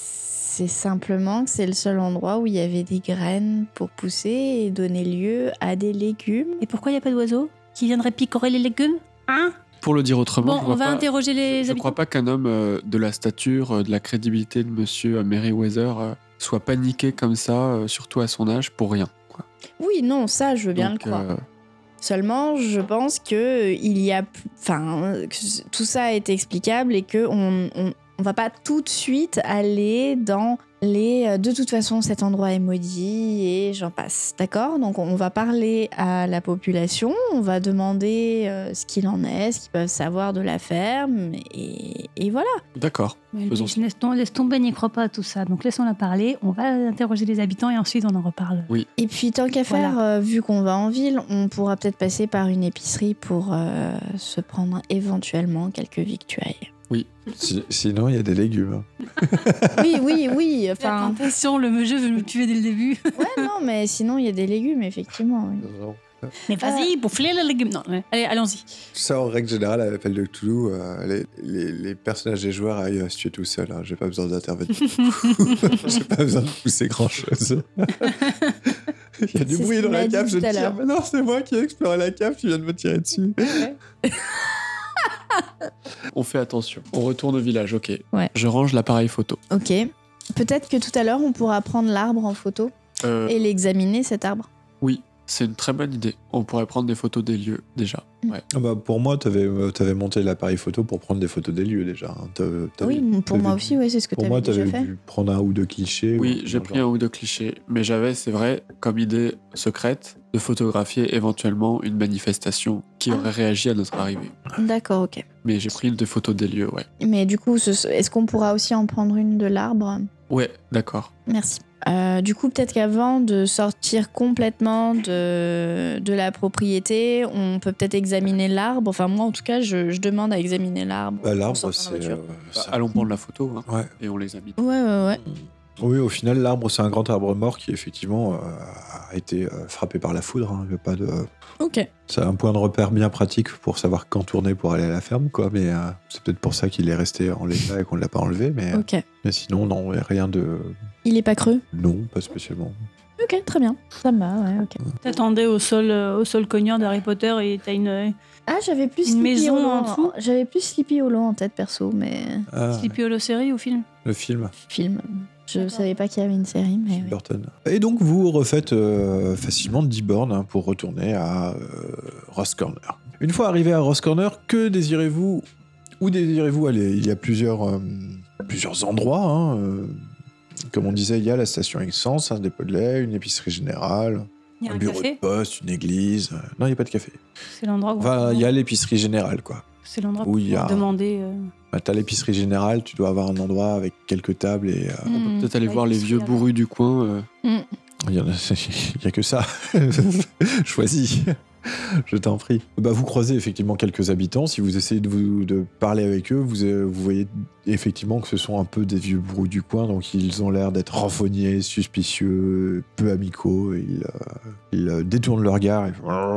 C'est simplement que c'est le seul endroit où il y avait des graines pour pousser et donner lieu à des légumes. Et pourquoi il n'y a pas d'oiseaux qui viendraient picorer les légumes? Hein? Pour le dire autrement, Bon, je on vois va pas- interroger les Je ne habitants. crois pas qu'un homme euh, de la stature, euh, de la crédibilité de monsieur euh, Merryweather euh, soit paniqué comme ça, euh, surtout à son âge, pour rien. quoi. Oui, non, ça, je veux bien Donc, le croire. euh, Seulement, je pense que euh, il y a, p- enfin, que c- tout ça est explicable et que on, on, on va pas tout de suite aller dans les euh, de toute façon cet endroit est maudit et j'en passe, d'accord? Donc on va parler à la population, on va demander euh, ce qu'il en est, ce qu'ils peuvent savoir de la ferme et, et voilà. D'accord. Mais elle Faisons dit, laisse, tom- laisse tomber, n'y crois pas à tout ça. Donc laissons-la parler, on va interroger les habitants et ensuite on en reparle. Et puis tant qu'à Voilà. faire, euh, vu qu'on va en ville, on pourra peut-être passer par une épicerie pour euh, se prendre éventuellement quelques victuailles. Si- sinon, il y a des légumes. Oui, oui, oui. Enfin, Attention, le jeu veut me tuer dès le début. ouais, non, mais sinon il y a des légumes, effectivement. Oui. Mais vas-y, bouffe-les les légumes. Non, ouais. Allez, allons-y. Ça, en règle générale, à l'appel de Cthulhu, euh, les, les, les personnages des joueurs arrivent à se tuer tout seuls. Hein. J'ai pas besoin d'intervenir. J'ai pas besoin de pousser grand-chose. Il y a du C'est ce bruit qu'il dans m'a la dit cave, je tout à tire. l'heure. Mais non, c'est moi qui ai exploré la cave, tu viens de me tirer dessus. On fait attention. On retourne au village, ok. Ouais. Je range l'appareil photo. Ok. Peut-être que tout à l'heure on pourra prendre l'arbre en photo Euh, et l'examiner cet arbre. Oui, c'est une très bonne idée. On pourrait prendre des photos des lieux, déjà. Ouais. Ah bah, pour moi, t'avais avais monté l'appareil photo pour prendre des photos des lieux déjà. hein. T'avais- t'avais- Oui, pour t'avais moi dû- aussi, ouais, c'est ce que tu Pour avais moi, déjà t'avais fait. dû prendre un ou deux clichés. Oui, ou- j'ai genre- pris un ou deux clichés, mais j'avais, c'est vrai, comme idée secrète de photographier éventuellement une manifestation qui Ah. aurait réagi à notre arrivée. D'accord, ok. Mais j'ai pris des photos des lieux, ouais. Mais du coup, ce- est-ce qu'on pourra aussi en prendre une de l'arbre? Ouais, d'accord. Merci. Euh, du coup, peut-être qu'avant de sortir complètement de, de la propriété, on peut peut-être examiner l'arbre. Enfin, moi, en tout cas, je, je demande à examiner l'arbre. Bah, en l'arbre, sortant de c'est. la voiture. euh, Bah, ça- allons prendre la photo hein, Ouais. et on les habite. Ouais, ouais, ouais. Oui, au final, l'arbre, c'est un grand arbre mort qui, effectivement, euh, a été euh, frappé par la foudre. hein. Il y a pas de... Ok. C'est un point de repère bien pratique pour savoir quand tourner pour aller à la ferme, quoi. Mais euh, c'est peut-être pour ça qu'il est resté en l'état et qu'on ne l'a pas enlevé. Mais, Ok. mais sinon, non, il y a rien de. Il est pas creux? Non, pas spécialement. Ok, très bien. Ça me va, ouais, ok. T'attendais au sol, euh, au sol cognant d'Harry Potter et t'as une euh, Ah, j'avais plus Une Sleepy maison Hollow en dessous J'avais plus Sleepy Hollow en tête, perso, mais Ah, Sleepy Hollow série ou film. le film. film. Je D'accord. savais pas qu'il y avait une série, mais Tim oui. Burton. Et donc, vous refaites euh, facilement dix bornes hein, pour retourner à euh, Ross Corner. Une fois arrivé à Ross Corner, que désirez-vous Où désirez-vous aller? Il y a plusieurs, euh, plusieurs endroits. hein, euh, comme on disait, il y a la station essence, un dépôt de lait, une épicerie générale, Il y a un un bureau café. de poste, une église. Non, il n'y a pas de café. C'est l'endroit où Enfin, on- il y a l'épicerie générale, quoi. c'est l'endroit où où il y a- on demander. euh, Bah, t'as l'épicerie générale, tu dois avoir un endroit avec quelques tables et... euh, On peut Mm. peut-être aller ouais, voir les parce vieux qu'il y a- bourrus du coin. euh. Mm. Il y, en a, il y a que ça. Choisis. Je t'en prie. Bah, vous croisez effectivement quelques habitants. Si vous essayez de, vous, de parler avec eux, vous, euh, vous voyez effectivement que ce sont un peu des vieux brous du coin. Donc ils ont l'air d'être renfrognés, suspicieux, peu amicaux. Ils, euh, ils euh, détournent leur regard. Et...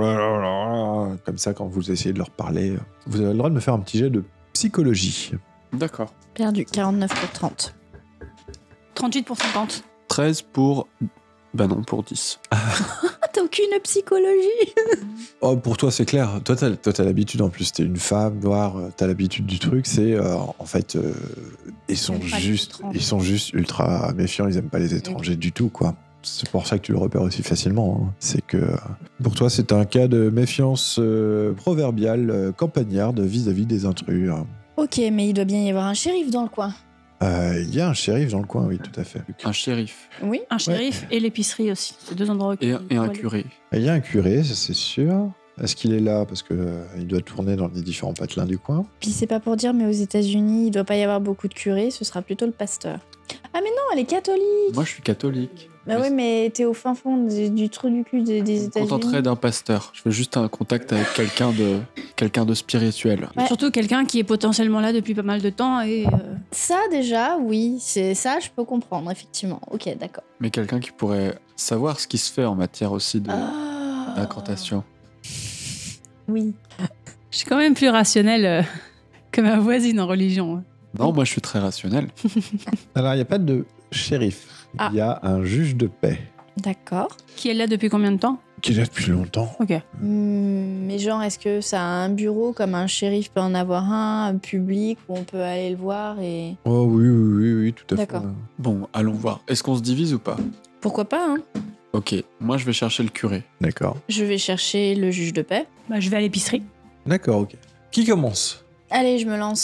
Comme ça, quand vous essayez de leur parler, vous avez le droit de me faire un petit jet de psychologie. D'accord. Perdu. quarante-neuf pour trente. trente-huit pour cinquante. treize pour... Bah non, pour dix. Ah, t'as aucune psychologie? Oh, pour toi, c'est clair. Toi, t'as, toi, t'as l'habitude. En plus, t'es une femme noire. euh, T'as l'habitude du truc. C'est euh, en fait, euh, ils sont Ils aiment pas les juste, étrangers. ils sont juste ultra méfiants. Ils aiment pas les étrangers du tout, quoi. C'est pour ça que tu le repères aussi facilement. hein. C'est que euh, pour toi, c'est un cas de méfiance euh, proverbiale, euh, campagnarde vis-à-vis des intrus. hein. Ok, mais il doit bien y avoir un shérif dans le coin. Euh, Il y a un shérif dans le coin, oui, tout à fait. Un shérif Oui. Un shérif et l'épicerie aussi. C'est deux endroits où et, un- et un où aller. curé. Il y a un curé, ça c'est sûr. Est-ce qu'il est là parce que euh, il doit tourner dans les différents patelins du coin? Puis c'est pas pour dire, mais aux États-Unis, il doit pas y avoir beaucoup de curés, ce sera plutôt le pasteur. Ah, mais non, elle est catholique! Moi, je suis catholique. Bah Mais oui, mais t'es au fin fond du, du trou du cul des, des Je me États-Unis. contenterai d'un pasteur. Je veux juste un contact avec quelqu'un de, quelqu'un de spirituel. Ouais. Surtout quelqu'un qui est potentiellement là depuis pas mal de temps et euh, Ça, déjà, oui, c'est ça, je peux comprendre, effectivement. Ok, d'accord. Mais quelqu'un qui pourrait savoir ce qui se fait en matière aussi de, Ah. d'incantation. Oui. je suis quand même plus rationnelle euh, que ma voisine en religion. hein. Non, moi, je suis très rationnel. Alors, il n'y a pas de shérif. Ah. Il y a un juge de paix D'accord. Qui est là depuis combien de temps? qui est là depuis longtemps. Ok. Hmm, mais genre, est-ce que ça a un bureau comme un shérif peut en avoir un, un public où on peut aller le voir et... Oh oui, oui, oui, oui, tout à fait. D'accord. Bon, allons voir. Est-ce qu'on se divise ou pas? Pourquoi pas, hein? Ok, moi, je vais chercher le curé. D'accord. Je vais chercher le juge de paix. Bah, je vais à l'épicerie. D'accord, ok. Qui commence? Allez, je me lance.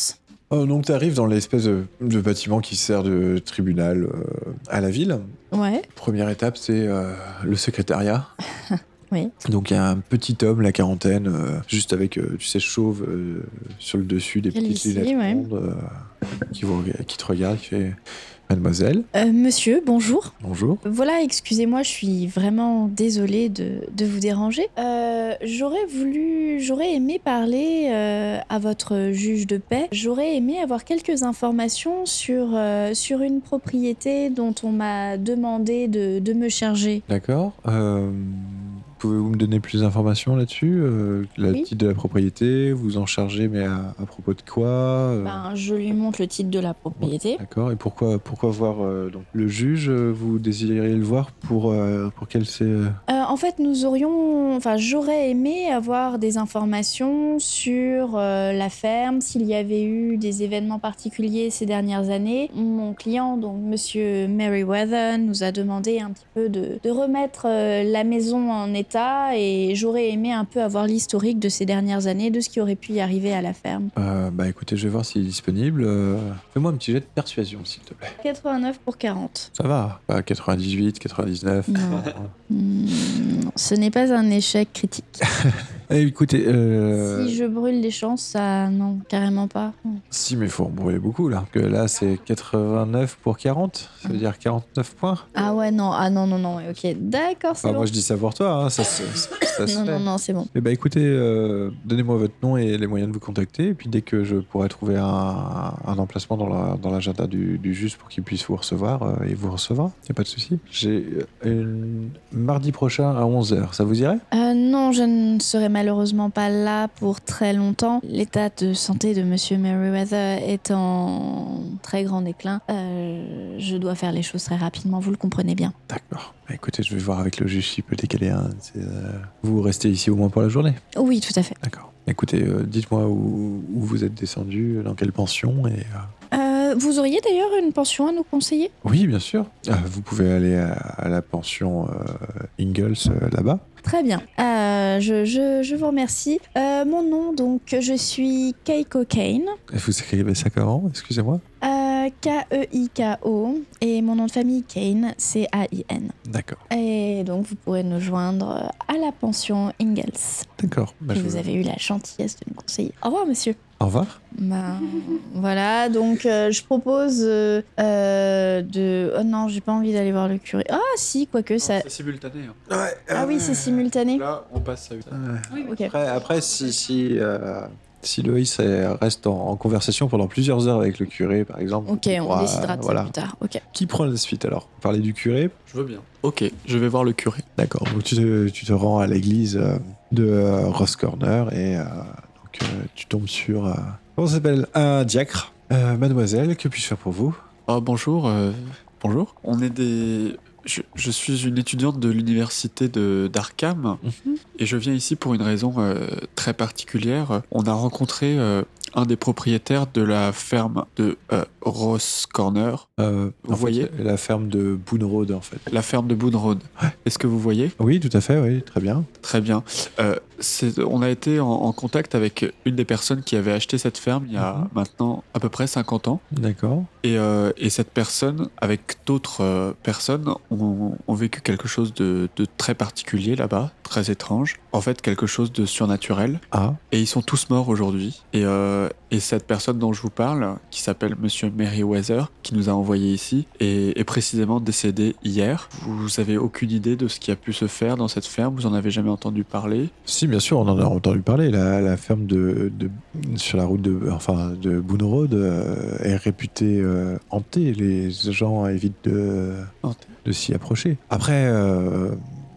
Oh, donc tu arrives dans l'espèce de, de bâtiment qui sert de tribunal euh, à la ville. Ouais. Première étape, c'est euh, le secrétariat. Oui. Donc il y a un petit homme, la quarantaine, euh, juste avec, euh, tu sais, chauve euh, sur le dessus, des petites Calvitie, lunettes ouais. rondes, euh, qui, vous, qui te regarde, qui fait « Mademoiselle, Euh, monsieur, bonjour. bonjour ». Voilà, excusez-moi, je suis vraiment désolée de, de vous déranger. Euh, j'aurais voulu, j'aurais aimé parler euh, à votre juge de paix. J'aurais aimé avoir quelques informations sur, euh, sur une propriété dont on m'a demandé de, de me charger. D'accord. Euh, Pouvez-vous me donner plus d'informations là-dessus euh, Le Oui. titre de la propriété, vous en chargez, mais à, à propos de quoi euh, Ben, je lui montre le titre de la propriété. D'accord. Et pourquoi, pourquoi voir euh, donc, le juge euh, Vous désirez le voir pour, euh, pour quel c'est euh, Euh, en fait, nous aurions, enfin, j'aurais aimé avoir des informations sur euh, la ferme, s'il y avait eu des événements particuliers ces dernières années. Mon client, donc Monsieur Merriweather, nous a demandé un petit peu de, de remettre euh, la maison en état et j'aurais aimé un peu avoir l'historique de ces dernières années, de ce qui aurait pu y arriver à la ferme. Euh, Bah écoutez, je vais voir s'il est disponible. Euh, Fais-moi un petit jet de persuasion, s'il te plaît. quatre-vingt-neuf pour quarante. Ça va. Pas quatre-vingt-dix-huit, quatre-vingt-dix-neuf. Non. Hmm, ce n'est pas un échec critique. Eh, écoutez, euh... Si je brûle les chances, ça... Non, carrément pas. si, mais faut en brûler beaucoup là. Que là, c'est quatre-vingt-neuf pour quarante. Ça veut dire quarante-neuf points. Ah ouais, non, ah non, non, non, ouais, ok, d'accord, c'est Enfin, bon. moi, je dis ça pour toi. Hein, ça, se- ça, ça se Non, fait. non, non, c'est bon. Eh ben, écoutez, euh, donnez-moi votre nom et les moyens de vous contacter. Et puis, dès que je pourrai trouver un, un emplacement dans la- dans l'agenda du, du juge pour qu'il puisse vous recevoir, euh, il vous recevra. Y a pas de souci. J'ai une... mardi prochain à onze heures. Ça vous irait? Euh, non, je ne serai malheureusement pas là pour très longtemps. L'état de santé de Monsieur Merriweather est en très grand déclin. Euh, je dois faire les choses très rapidement, vous le comprenez bien. D'accord. Bah, écoutez, je vais voir avec le juge s'il peut décaler un. c'est, euh, Vous restez ici au moins pour la journée. Oui, tout à fait. D'accord. Écoutez, euh, dites-moi où, où vous êtes descendu, dans quelle pension et. euh, Euh, vous auriez d'ailleurs une pension à nous conseiller? Oui, bien sûr. Euh, vous pouvez aller à, à la pension euh, Ingalls euh, là-bas. Très bien. Euh, je, je, je vous remercie. Euh, mon nom, donc, je suis Keiko Kane. Et vous écrivez ça comment? Excusez-moi. Euh, K E I K O. Et mon nom de famille, Kane, c'est A I N. D'accord. Et donc, vous pourrez nous joindre à la pension Ingalls, D'accord. Bah, que je- vous avez eu la gentillesse de nous conseiller. Au revoir, monsieur. Au revoir. Ben, voilà, donc euh, je propose euh, euh, de... Oh non, j'ai pas envie d'aller voir le curé. Ah si, quoique ça... C'est simultané. hein. Ouais, Ah oui, c'est simultané. Là, on passe à une. Ok. Après, après, si, si, euh, si Loïs euh, reste en, en conversation pendant plusieurs heures avec le curé, par exemple. Ok, on pourra, décidera de ça voilà. plus tard. Ok. Qui prend la suite alors? Parler du curé? Je veux bien. Ok, je vais voir le curé. D'accord. Donc tu te, tu te rends à l'église euh, de euh, Ross Corner et euh, donc, euh, tu tombes sur. Euh, comment ça s'appelle? Un diacre. Euh, mademoiselle, que puis-je faire pour vous? Ah, bonjour. euh, bonjour. On est des. Je, je suis une étudiante de l'université de d'Arkham et je viens ici pour une raison euh, très particulière. On a rencontré euh, un des propriétaires de la ferme de euh, Ross Corner, Euh, Vous en fait, voyez la ferme de Boone Road, en fait. la ferme de Boone Road. Est-ce que vous voyez? Oui, tout à fait, oui, très bien. Très bien. Euh, c'est- on a été en, en contact avec une des personnes qui avait acheté cette ferme il y a Mhm. maintenant à peu près cinquante ans. D'accord. Et, euh, et cette personne, avec d'autres euh, personnes, ont, ont vécu quelque chose de, de très particulier là-bas, très étrange. En fait, quelque chose de surnaturel. Ah, Et ils sont tous morts aujourd'hui. Et, euh, et cette personne dont je vous parle, qui s'appelle Monsieur Merriweather, qui nous a envoyés ici, est, est précisément décédé hier. Vous avez aucune idée de ce qui a pu se faire dans cette ferme? Vous en avez jamais entendu parler? si, bien sûr, on en a entendu parler. La, la ferme de, de, sur la route de, enfin, de Boone Road euh, est réputée euh, hantée. Les gens évitent de, Hantée. de s'y approcher. Après, euh,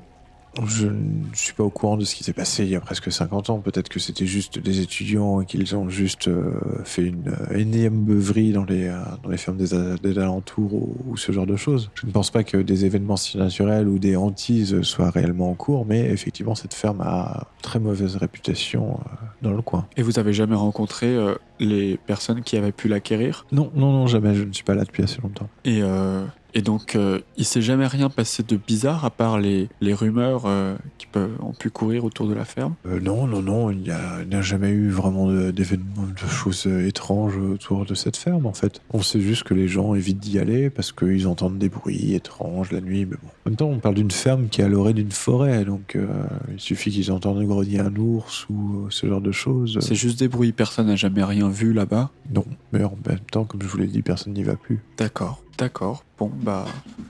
je ne suis pas au courant de ce qui s'est passé il y a presque cinquante ans. Peut-être que c'était juste des étudiants et qu'ils ont juste euh, fait une euh, énième beuverie dans les, euh, dans les fermes des, a- des alentours ou, ou ce genre de choses. Je ne pense pas que des événements surnaturels ou des hantises soient réellement en cours, mais effectivement, cette ferme a très mauvaise réputation euh, dans le coin. Et vous avez jamais rencontré euh, les personnes qui avaient pu l'acquérir. Non, non, non, jamais, je ne suis pas là depuis assez longtemps. Et, euh, et donc, euh, il s'est jamais rien passé de bizarre, à part les, les rumeurs euh, qui peuvent, ont pu courir autour de la ferme. Euh, non, non, non, il n'y a, il n'y a jamais eu vraiment de- d'événements, de choses euh, étranges autour de cette ferme, en fait. On sait juste que les gens évitent d'y aller parce qu'ils entendent des bruits étranges la nuit, mais bon. En même temps, on parle d'une ferme qui est à l'orée d'une forêt, donc euh, il suffit qu'ils entendent grogner un ours ou euh, ce genre de choses. C'est juste des bruits, personne n'a jamais rien vu là-bas. Non, mais en même temps, comme je vous l'ai dit, personne n'y va plus. D'accord, d'accord. Bon, bah,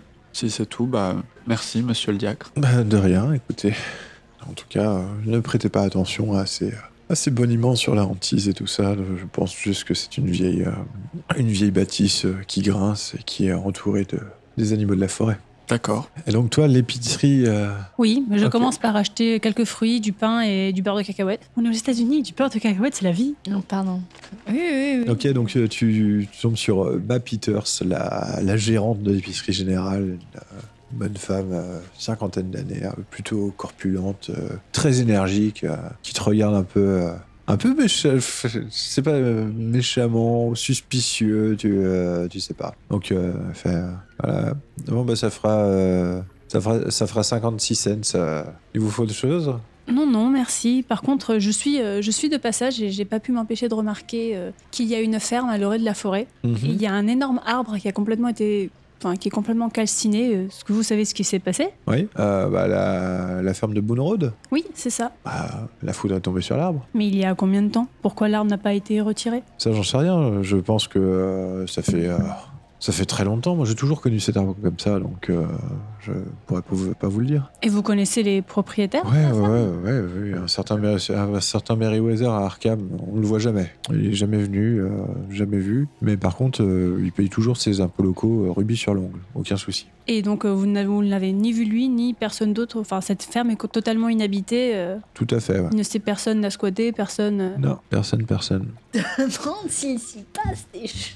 si c'est tout, bah, merci, monsieur le diacre. Bah, de rien, écoutez. En tout cas, euh, ne prêtez pas attention à ces, à ces boniments sur la hantise et tout ça. Je pense juste que c'est une vieille, euh, une vieille bâtisse euh, qui grince et qui est entourée de, des animaux de la forêt. D'accord. Et donc toi, l'épicerie... euh, Oui, mais je Ok. commence par acheter quelques fruits, du pain et du beurre de cacahuète. On est aux États-Unis, du beurre de cacahuète, c'est la vie. Non, pardon. Oui, oui, oui. Ok, donc euh, tu, tu tombes sur euh, Ma Peters, la, la gérante de l'épicerie générale, une euh, bonne femme, euh, cinquantaine d'années, euh, plutôt corpulente, euh, très énergique, euh, qui te regarde un peu, euh, un peu mécha- c'est pas euh, méchamment, suspicieux, tu, euh, tu sais pas. Donc, euh, elle fait, euh, voilà, bon bah ça fera, euh, ça fera, ça fera cinquante-six cents. euh. Il vous faut autre chose? Non, non, merci. Par contre, je suis, euh, je suis de passage et j'ai pas pu m'empêcher de remarquer euh, qu'il y a une ferme à l'orée de la forêt. Mhm. Et il y a un énorme arbre qui a complètement été, enfin, qui est complètement calciné. Euh, Est-ce que vous savez ce qui s'est passé? Oui, euh, bah, la, la ferme de Boone Road, Oui, c'est ça. bah, la foudre est tombée sur l'arbre. Mais il y a combien de temps? Pourquoi l'arbre n'a pas été retiré? Ça, j'en sais rien. Je pense que euh, ça fait euh, ça fait très longtemps. Moi, j'ai toujours connu cet arbre comme ça, donc euh, je pourrais pas vous, pas vous le dire. Et vous connaissez les propriétaires? Ouais, ouais, ouais, ouais, oui. Un certain, Meri- un certain Meriwether à Arkham, on ne le voit jamais. Il est jamais venu, euh, jamais vu. Mais par contre, euh, il paye toujours ses impôts locaux euh, rubis sur l'ongle. Aucun souci. Et donc, euh, vous n'avez- vous ne l'avez ni vu lui, ni personne d'autre. Enfin, cette ferme est co- totalement inhabitée. euh, Tout à fait, ouais. il ne sait personne n'a squatté, personne. euh, Non, personne, personne. Demande s'il s'y passe des choses.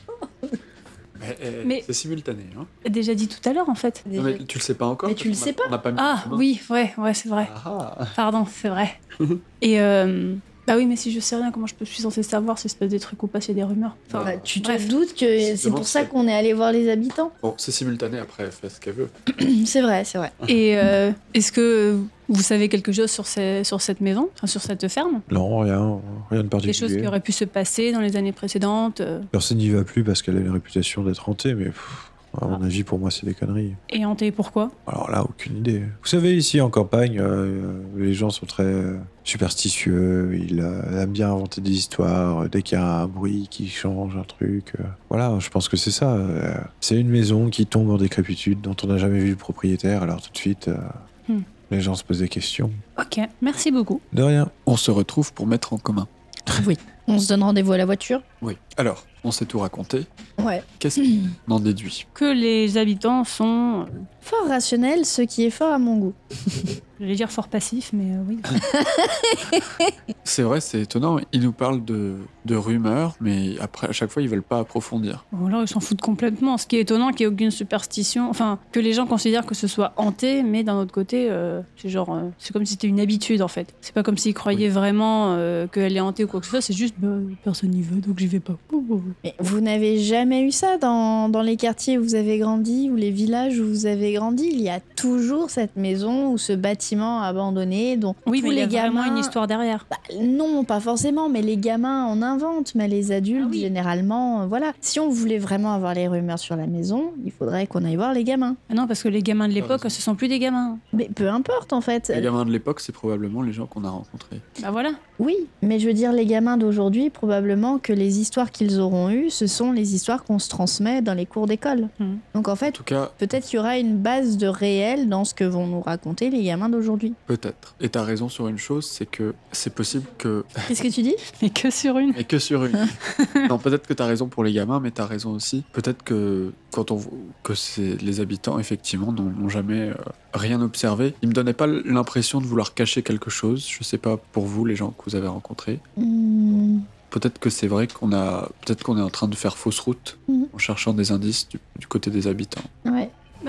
Mais- c'est simultané, hein. Déjà dit tout à l'heure, en fait. Non, mais tu le sais pas encore. Mais parce tu le qu'on a- sais pas. On n'a pas mis Ah, le chemin. oui, ouais, ouais, c'est vrai. Ah, ah. Pardon, c'est vrai. Et euh, bah oui, mais si je sais rien, comment je peux- je suis censée savoir si c'est des trucs ou pas, s'il y a des rumeurs. Enfin, Bah, tu te bref. doutes que c'est Justement, pour ça c'est- qu'on est allé voir les habitants. Bon, c'est simultané, après, elle fait ce qu'elle veut. C'est vrai, c'est vrai. Et euh, est-ce que vous savez quelque chose sur, ces- sur cette maison, enfin, sur cette ferme? Non, rien, rien de Des particulier. choses qui auraient pu se passer dans les années précédentes euh, Personne n'y va plus parce qu'elle a une réputation d'être hantée, mais pff, à mon avis, pour moi, c'est des conneries. et hantées, pourquoi? Alors là, aucune idée. Vous savez, ici en campagne, euh, les gens sont très euh, superstitieux, ils euh, aiment bien inventer des histoires, euh, dès qu'il y a un bruit qui change, un truc. euh. Voilà, je pense que c'est ça. euh, c'est une maison qui tombe en décrépitude, dont on n'a jamais vu le propriétaire, alors tout de suite, euh, Hmm. les gens se posent des questions. Ok, merci beaucoup. De rien. On se retrouve pour mettre en commun. On se donne rendez-vous à la voiture. Oui. Alors, on s'est tout raconté. Ouais. Qu'est-ce qu'on en déduit? Que les habitants sont, Fort rationnel, ce qui est fort à mon goût. j'allais dire fort passifs, mais euh, oui. C'est vrai, c'est étonnant. Ils nous parlent de, de rumeurs, mais après, à chaque fois, ils veulent pas approfondir. Bon, là, ils s'en foutent complètement. Ce qui est étonnant, qu'il n'y ait aucune superstition. Enfin, que les gens considèrent que ce soit hanté, mais d'un autre côté, euh, c'est genre, euh, c'est comme si c'était une habitude en fait. C'est pas comme s'ils croyaient vraiment euh, qu'elle est hantée ou quoi que ce soit. C'est juste, bah, personne n'y veut, donc j'y vais pas. Mais vous n'avez jamais eu ça dans, dans les quartiers où vous avez grandi, ou les villages où vous avez grandi. Il y a toujours cette maison ou ce bâtiment abandonné dont Oui, tous mais il y les a gamins... vraiment une histoire derrière. Bah, non, pas forcément, mais les gamins en inventent, mais les adultes, Ah oui. généralement, euh, voilà. Si on voulait vraiment avoir les rumeurs sur la maison, il faudrait qu'on aille voir les gamins. Ah non, parce que les gamins de l'époque, raison. ce sont plus des gamins. Mais peu importe, en fait. Les gamins de l'époque, c'est probablement les gens qu'on a rencontrés. Bah voilà. Oui, mais je veux dire, les gamins d'aujourd'hui, probablement que les histoires qu'ils auront eues, ce sont les histoires qu'on se transmet dans les cours d'école. Mhm. Donc en En fait, tout cas, peut-être qu'il y aura une base de réel dans ce que vont nous raconter les gamins d'aujourd'hui. peut-être. Et t'as raison sur une chose, c'est que c'est possible que... Qu'est-ce que tu dis? Mais que sur une. Et que sur une. Non, peut-être que t'as raison pour les gamins, mais t'as raison aussi. Peut-être que quand on que c'est les habitants effectivement n'ont n'ont jamais euh, rien observé. Ils me donnaient pas l'impression de vouloir cacher quelque chose. Je sais pas pour vous, les gens que vous avez rencontrés. Hmm, Peut-être que c'est vrai qu'on a, peut-être qu'on est en train de faire fausse route Mhm. en cherchant des indices du, du côté des habitants. Ouais. Bah,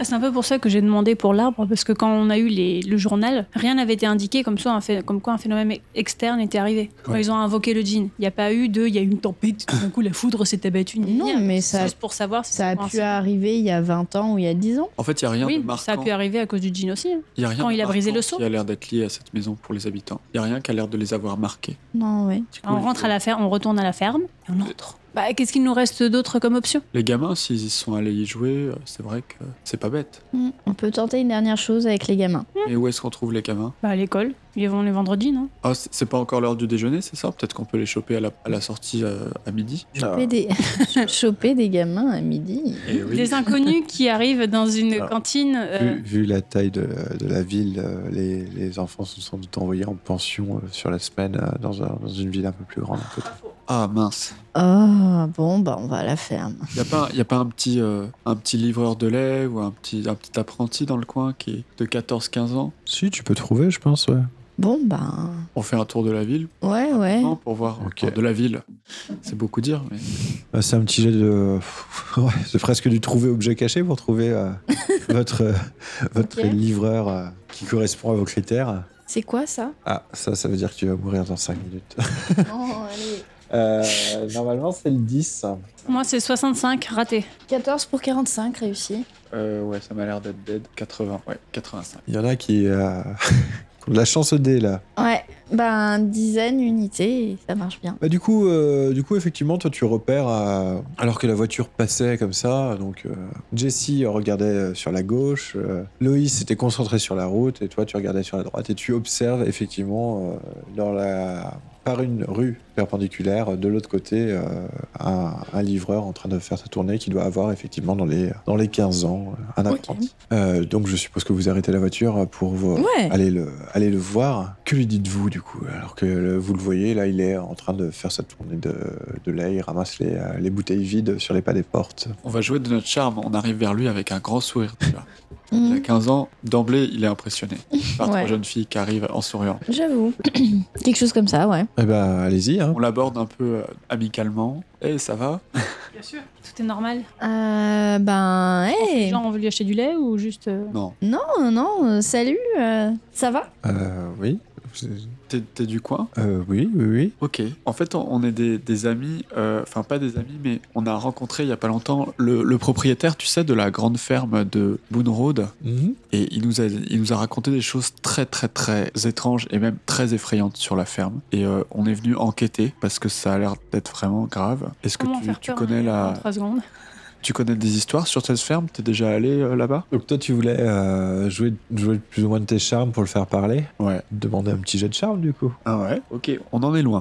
Bah, c'est un peu pour ça que j'ai demandé pour l'arbre, parce que quand on a eu les, le journal, rien n'avait été indiqué comme, soit un fait, comme quoi un phénomène externe était arrivé. Quand Ouais. ils ont invoqué le djinn, il n'y a pas eu de, il y a eu une tempête, tout d'un coup la foudre s'est abattue. Non, Rien. mais C'est ça- juste pour savoir si Ça a c'est pu coïncident. arriver il y a vingt ans ou il y a dix ans. En fait, il n'y a rien Oui, de marquant. ça a pu arriver à cause du djinn aussi. hein. Il y a rien quand de il a brisé marquant le seau. qui a l'air d'être lié à cette maison pour les habitants. Il n'y a rien qui a l'air de les avoir marqués. Non, oui. Du coup, On il rentre faut- à la ferme, on retourne à la ferme et on entre. Bah, qu'est-ce qu'il nous reste d'autre comme option? Les gamins, s'ils y sont allés y jouer, euh, c'est vrai que c'est pas bête. Mm. On peut tenter une dernière chose avec les gamins. Et où est-ce qu'on trouve les gamins? Bah, à l'école. Ils vont les vendredis, non? Ah, c'est c'est pas encore l'heure du déjeuner, c'est ça? Peut-être qu'on peut les choper à la, à la sortie euh, à midi. Choper des... Choper des gamins à midi. Et oui. Des inconnus qui arrivent dans une Alors, cantine. euh, Vu, vu la taille de, de la ville, euh, les, les enfants sont sans doute envoyés en pension euh, sur la semaine euh, dans, un- dans une ville un peu plus grande. peut-être. Ah mince. Oh, bon, bah on va à la ferme. Y a pas, y a pas un petit, euh, un petit livreur de lait ou un petit, un petit apprenti dans le coin qui est de quatorze quinze ans? Si, tu peux trouver, je pense, ouais. Bon, bah... On fait un tour de la ville Ouais, ouais. non, pour voir. Ok. Enfin, de la ville. C'est beaucoup dire, mais. Bah, c'est un petit jet de. Ouais, c'est presque du trouver objet caché pour trouver euh, votre, euh, votre Ok. livreur euh, qui correspond à vos critères. C'est quoi ça? Ah, ça, ça veut dire que tu vas mourir dans cinq minutes. Non, allez. Euh, normalement, c'est le dix. Moi, c'est soixante-cinq, raté. quatorze pour quarante-cinq, réussi. Euh, ouais, ça m'a l'air d'être dead. quatre-vingts, ouais, quatre-vingt-cinq. Il y en a qui, euh, qui ont de la chance au dé, là. Ouais, bah dizaine, unité, et ça marche bien. Bah, du coup, euh, du coup, effectivement, toi, tu repères, euh, alors que la voiture passait comme ça, donc euh, Jessie regardait euh, sur la gauche, euh, Loïs était concentré sur la route, et toi, tu regardais sur la droite, et tu observes, effectivement, euh, dans la... par une rue perpendiculaire, de l'autre côté, euh, un, un livreur en train de faire sa tournée qui doit avoir, effectivement, dans les, dans les quinze ans, euh, un Ok. apprenti. Euh, donc, je suppose que vous arrêtez la voiture pour vous, Ouais. aller, le, aller le voir. Que lui dites-vous, du coup? Alors que le- vous le voyez, là, il est en train de faire sa tournée de, de lait, il ramasse les, euh, les bouteilles vides sur les pas des portes. On va jouer de notre charme. On arrive vers lui avec un grand sourire déjà. Il Mhm. a quinze ans, d'emblée, il est impressionné par Ouais. trois jeunes filles qui arrivent en souriant. J'avoue. Quelque chose comme ça, ouais. Eh ben, allez-y, hein. On l'aborde un peu euh, amicalement. Eh, ça va? Bien sûr. Tout est normal. Euh, ben, Les hey. gens ont voulu acheter du lait ou juste. euh, Non. Non, non, euh, salut, euh, ça va? Euh, oui. T'es t'es du coin? Euh, oui, oui, oui. Ok. En fait, on on est des, des amis, euh, enfin pas des amis, mais on a rencontré il y a pas longtemps le, le propriétaire, tu sais, de la grande ferme de Boone Road. Mhm. Et il nous, a, il nous a raconté des choses très très très étranges et même très effrayantes sur la ferme. Et euh, on est venu enquêter parce que ça a l'air d'être vraiment grave. Est-ce que Comment tu, faire tu peur connais en la, trois secondes. tu connais des histoires sur cette ferme? T'es déjà allé euh, là-bas? Donc toi, tu voulais euh, jouer, jouer plus ou moins de tes charmes pour le faire parler. Ouais. Demander un petit jet de charme, du coup. Ah ouais. Ok, on en est loin.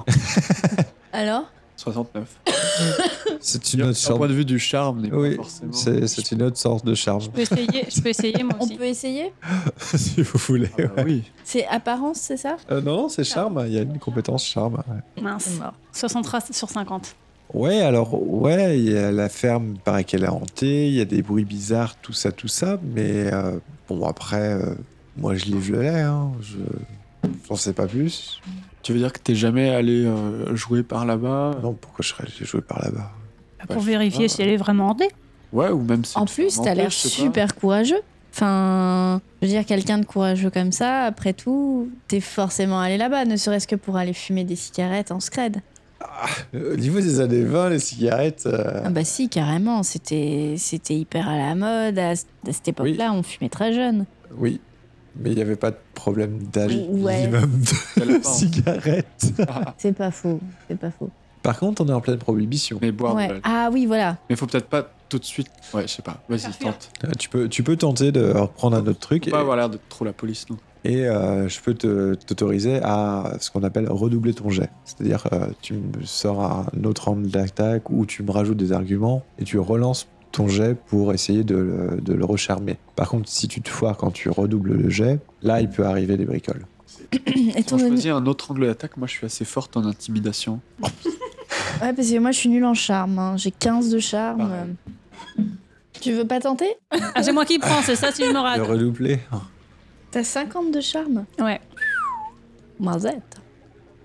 Alors? soixante-neuf. C'est une autre D'un sorte. point de vue du charme, n'est pas Oui, forcément. c'est c'est une autre sorte de charme, Je peux essayer, je peux essayer moi On aussi. peut essayer? si vous voulez. Ah bah ouais. oui. C'est apparence, c'est ça? Euh, non, non, c'est charme. Il y a une compétence charme. Ouais. Mince. soixante-trois sur cinquante. Ouais, alors, ouais, il y a la ferme, il paraît qu'elle est hantée, il y a des bruits bizarres, tout ça, tout ça, mais euh, bon, après, euh, moi je livre le lait, hein, je j'en sais pas plus. Tu veux dire que t'es jamais allé euh, jouer par là-bas? Non, pourquoi je serais allé jouer par là-bas? Pour je sais vérifier pas. si elle est vraiment hantée. Ouais, ou même si. En tu plus, t'es t'as l'air inventé, je sais pas. super courageux. Enfin, je veux dire, quelqu'un de courageux comme ça, après tout, t'es forcément allé là-bas, ne serait-ce que pour aller fumer des cigarettes en scred. Euh, Au niveau des années vingt, les cigarettes... euh, Ah bah si, carrément, c'était c'était hyper à la mode. À, c- à cette époque-là, on fumait très jeune. Oui, mais il n'y avait pas de problème d'âge Ouais. minimum Ça l'est de pas, hein. cigarettes. C'est pas faux, c'est pas faux. Par contre, on est en pleine prohibition. Mais boire de Ouais. l'alcool. Ah oui, voilà. Mais faut peut-être pas tout de suite. Ouais, je sais pas. Vas-y, Faire fuir. tente. Euh, Tu peux, tu peux tenter de reprendre un autre truc Faut et, pas avoir l'air de trop la police, non. et, euh, je peux te- t'autoriser à ce qu'on appelle redoubler ton jet. C'est-à-dire, euh, tu me sors un autre angle d'attaque ou tu me rajoutes des arguments et tu relances ton jet pour essayer de le, de le recharmer. Par contre, si tu te foires quand tu redoubles le jet, là, il peut arriver des bricoles. Étant Si on donné- choisit un autre angle d'attaque, moi je suis assez forte en intimidation. Ouais, parce que moi, je suis nulle en charme. hein. J'ai quinze de charme. Pareil. Tu veux pas tenter? Ah, c'est moi qui prends, c'est ça si je me Le rate. redoubler. T'as cinquante de charme? Ouais. Mazette.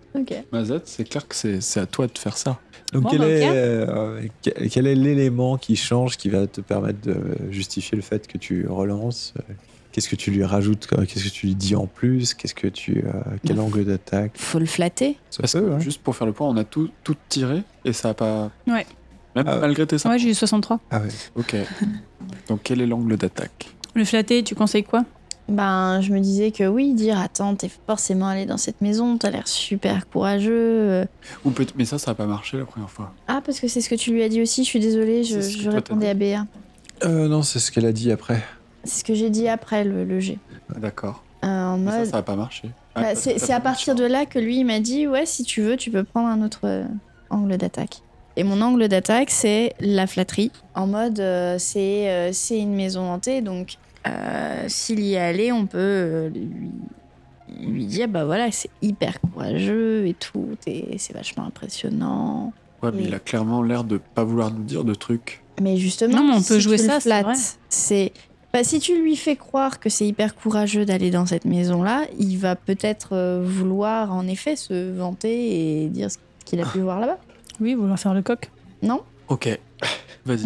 Ok. Mazette, c'est clair que c'est, c'est à toi de faire ça. Donc Bon, quel, bah, est, ok. euh, quel, quel est l'élément qui change, qui va te permettre de justifier le fait que tu relances? Qu'est-ce que tu lui rajoutes? quoi Qu'est-ce que tu lui dis en plus? Qu'est-ce que tu, euh, quel Bah, angle d'attaque? Faut le flatter. Ça Parce peut, que, hein. juste pour faire le point, on a tout, tout tiré et ça a pas. Ouais. Même Ah ouais. malgré tes cinq. Ouais, j'ai eu soixante-trois. Ah ouais. Ok. Donc quel est l'angle d'attaque? Le flatter, tu conseilles quoi? Ben, je me disais que oui, dire attends, t'es forcément allé dans cette maison, t'as l'air super courageux. euh. Ou peut Mais ça, ça a pas marché la première fois. Ah, parce que c'est ce que tu lui as dit aussi, je suis désolée, je, C'est ce que je toi, t'as répondais à Béa. Euh, non, c'est ce qu'elle a dit après. C'est ce que j'ai dit après le, le G. D'accord. Euh, en Mais ça, mode. ça a pas marché. Ah, Bah, ça- c'est ça a c'est à pas partir marché. de là que lui il m'a dit ouais, si tu veux, tu peux prendre un autre euh, angle d'attaque. Et mon angle d'attaque, c'est la flatterie. En mode, euh, c'est euh, c'est une maison hantée, donc euh, s'il y est allé, on peut euh, lui, lui dire bah voilà, c'est hyper courageux et tout, et c'est vachement impressionnant. Ouais, mais Oui. il a clairement l'air de pas vouloir nous dire de trucs. Mais justement, Non, mais on peut si jouer tu le ça, c'est flattes, vrai. c'est bah, si tu lui fais croire que c'est hyper courageux d'aller dans cette maison-là, il va peut-être euh, vouloir en effet se vanter et dire ce qu'il a pu voir là-bas. Oui, vouloir faire le coq. Non? Ok. Vas-y.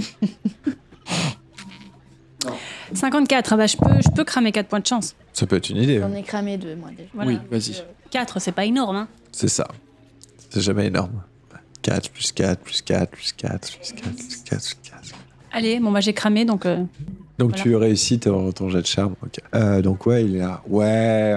cinquante-quatre, ah bah je peux, je peux cramer quatre points de chance. Ça peut être une idée. J'en hein. ai cramé deux, moi déjà. Voilà. Oui, vas-y. quatre, c'est pas énorme, hein. C'est ça. C'est jamais énorme. quatre plus quatre plus quatre plus quatre plus quatre plus quatre plus quatre. Allez, bon bah j'ai cramé, donc... euh, Donc Voilà. tu réussis ton, ton jet de charme. ok. Euh, donc ouais, il est là. Ouais.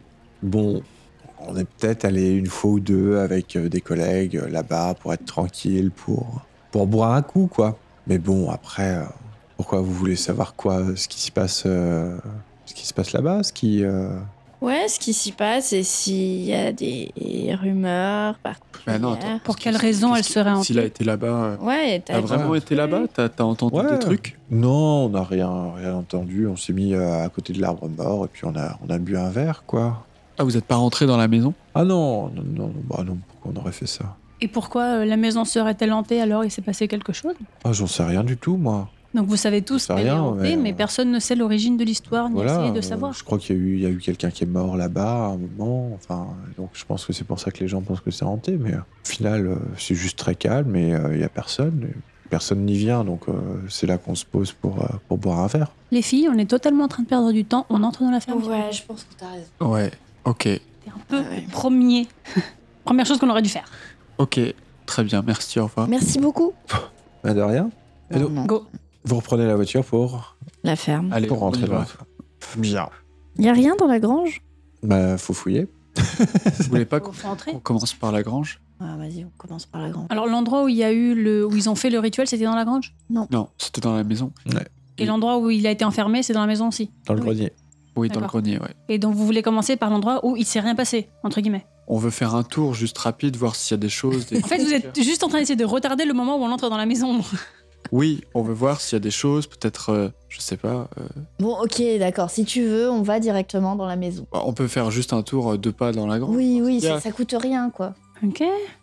Bon, on est peut-être allé une fois ou deux avec euh, des collègues euh, là-bas pour être tranquille, pour, pour boire un coup, quoi. Mais bon, après, euh, pourquoi vous voulez savoir quoi, ce qui s'y passe, euh, ce qui se passe là-bas, ce qui. euh, Ouais, ce qui s'y passe et s'il y a des rumeurs particulières. Bah non, attends. Pour Qu'est-ce quelle qu'il- raison qu'est-ce elle qu'il- serait hantée? S'il a été là-bas. euh, Ouais, t'as T'as vraiment dit- été là-bas? T'as, t'as entendu Ouais. des trucs? Non, on n'a rien, rien entendu. On s'est mis euh, à côté de l'arbre mort et puis on a, on a bu un verre, quoi. Ah, vous êtes pas rentré dans la maison? Ah non, non, non, bah non, pourquoi on aurait fait ça? Et pourquoi euh, la maison serait-elle hantée alors il s'est passé quelque chose? Ah, j'en sais rien du tout, moi. Donc vous savez tous Je sais qu'elle est rien, hantée, mais, mais euh, personne ne sait l'origine de l'histoire ni Voilà. essayer de euh, savoir. je crois qu'il y a eu, il y a eu quelqu'un qui est mort là-bas à un moment. Enfin, donc je pense que c'est pour ça que les gens pensent que c'est hanté. Mais euh, au final, euh, c'est juste très calme et euh, il y a personne. Et personne n'y vient, donc euh, c'est là qu'on se pose pour, euh, pour boire un verre. Les filles, on est totalement en train de perdre du temps, on entre dans la ferme. Ouais, je pense que t'as raison. Ouais. Ok. C'est un peu Ah ouais. premier. Première chose qu'on aurait dû faire. Ok. Très bien. Merci. Au revoir. Merci beaucoup. Bah, de rien. Et donc, Non, Go. vous reprenez la voiture pour, la ferme. Allez, pour on rentrer y dans va. la Bien. Y a rien dans la grange? Bah, faut fouiller. Vous voulez pas Faut, qu'on faut entrer. qu'on commence par la grange? Ah, vas-y, on commence par la grange. Alors l'endroit où il y a eu le, où ils ont fait le rituel, c'était dans la grange. Non, c'était dans la maison. Et l'endroit où il a été enfermé, c'est dans la maison aussi. Dans le Oui. grenier. Oui, dans le D'accord. grenier, ouais. Et donc vous voulez commencer par l'endroit où il s'est rien passé, entre guillemets. On veut faire un tour juste rapide, voir s'il y a des choses. Des... En fait, vous êtes juste en train d'essayer de retarder le moment où on entre dans la maison. Oui, on veut voir s'il y a des choses, peut-être, euh, je sais pas. euh, Bon, ok, d'accord. Si tu veux, on va directement dans la maison. bah, on peut faire juste un tour euh, deux pas dans la grange. Oui, oui, Yeah. ça, ça coûte rien, quoi. Ok.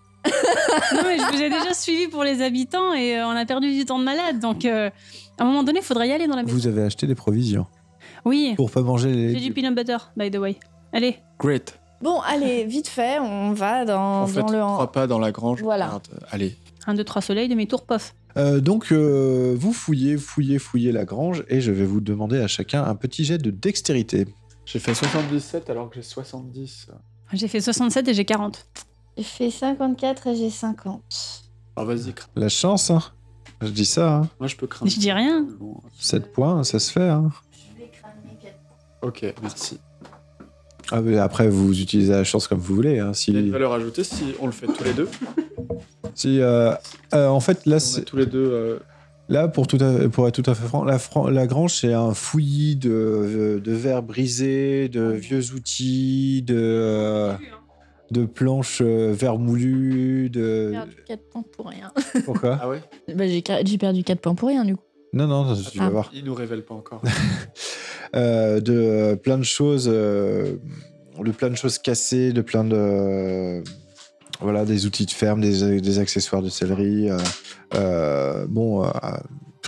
Non mais je vous ai déjà suivi pour les habitants et euh, on a perdu du temps de malade. Donc euh, à un moment donné, il faudrait y aller dans la maison. Vous avez acheté des provisions Oui. pour pas manger les. J'ai du peanut butter, by the way. Allez. Great. Bon, allez, vite fait, on va dans, On fait dans le... trois pas dans la grange. Voilà. Regarde, euh, Allez. Un, deux, trois soleils, demi-tour, pof. Euh, donc, euh, vous fouillez, fouillez, fouillez la grange et je vais vous demander à chacun un petit jet de dextérité. J'ai fait soixante-dix-sept alors que j'ai soixante-dix. J'ai fait soixante-sept et j'ai quarante. J'ai fait cinquante-quatre et j'ai cinquante. Ah, vas-y, crains. La chance, hein. Je dis ça, hein. Moi, je peux craindre. Je dis rien. Bon, sept points, ça se fait, hein. Je vais cramer quatre. ok, merci. Ah, mais après, vous utilisez la chance comme vous voulez, hein. Il y a une Si, valeur ajoutée si on le fait tous les deux. si euh, euh, en fait, là, On c'est- est tous les deux. euh, là pour, tout à- pour être tout à fait franc, la, fran- la grange, c'est un fouillis de, de verres brisés, de vieux outils, de, euh, de planches euh, vermoulues, J'ai de... perdu quatre points pour rien. Pourquoi? Ah ouais? Bah, j'ai ca- j'ai perdu quatre points pour rien, du coup. Non, non, tu vas Ah. voir. Il nous révèle pas encore. Euh, de euh, plein de choses, euh, de plein de choses cassées, de plein de euh, voilà, des outils de ferme, des, des accessoires de sellerie. euh, euh, bon, euh,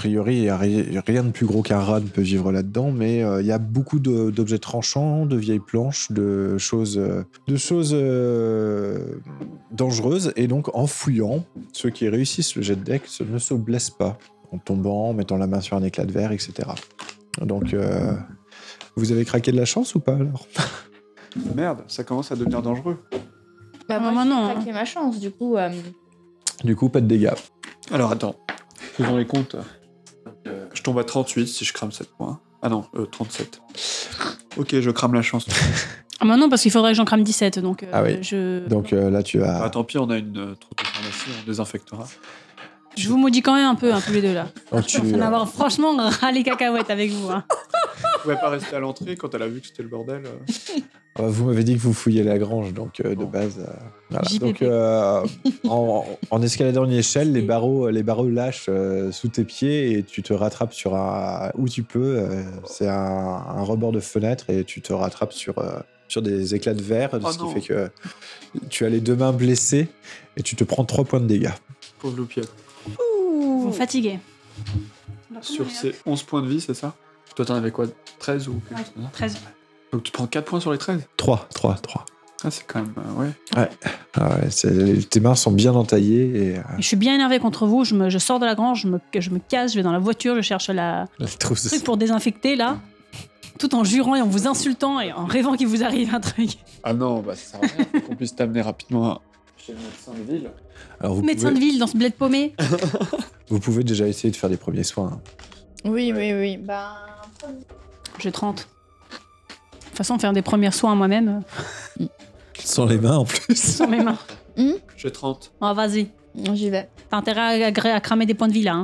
priori, il y a ri- rien de plus gros qu'un rat ne peut vivre là-dedans, mais euh, il y a beaucoup de- d'objets tranchants, de vieilles planches, de choses, euh, de choses euh, dangereuses. Et donc, en fouillant, ceux qui réussissent le jet de deck ne se blessent pas, en tombant, en mettant la main sur un éclat de verre, et cetera. Donc, euh, vous avez craqué de la chance ou pas alors? Merde, ça commence à devenir dangereux. Bah, Ah, moi, moi, j'ai non, craqué ma chance, du coup. euh, Du coup, pas de dégâts. Alors attends, faisons les comptes. Euh, je tombe à trente-huit si je crame sept points. Ah non, euh, trente-sept. Ok, je crame la chance. Ah bah non, parce qu'il faudrait que j'en crame dix-sept, donc euh, Ah oui. je... Donc euh, là, tu as. Bah tant pis, on a une euh, troupe de pharmacie, on désinfectera. je vous maudis quand même un peu, hein, tous les deux là. donc, tu, Je vais en avoir franchement ras les cacahuètes avec vous. Hein. Tu pouvais pas rester à l'entrée quand elle a vu que c'était le bordel. euh. euh, vous m'avez dit que vous fouillez la grange, donc euh, de Bon. base. euh, voilà. J P Donc P. euh, en, en escaladant une échelle, les barreaux, les barreaux lâchent euh, sous tes pieds et tu te rattrapes sur un où tu peux. euh, c'est un, un rebord de fenêtre et tu te rattrapes sur euh, sur des éclats de verre, Oh ce qui non. fait que tu as les deux mains blessées et tu te prends trois points de dégâts. Pauvre loupiette. Vous me fatiguez. Sur ces onze points de vie, c'est ça? Toi, t'en avais quoi? treize ou quelque chose comme ça? treize. Donc tu prends quatre points sur les treize? trois, trois, trois. Ah, c'est quand même. euh, ouais. Ah ouais, c'est- tes mains sont bien entaillées et euh, Et je suis bien énervé contre vous, je, me, je sors de la grange, je me, je me casse, je vais dans la voiture, je cherche la la trousse. truc pour désinfecter là, tout en jurant et en vous insultant et en rêvant qu'il vous arrive un truc. Ah non, bah ça sert à rien. Faut qu'on puisse t'amener rapidement chez le médecin de ville. Alors vous Médecin de pouvez, ville dans ce bled paumé. vous pouvez déjà essayer de faire des premiers soins. hein. Oui, oui, oui. Bah. J'ai trente. De toute façon, faire des premiers soins à moi-même, euh, Sans les mains en plus. sans mes mains. J'ai trente. Oh, vas-y. J'y vais. T'as intérêt à, à- à cramer des points de vie là. Hein.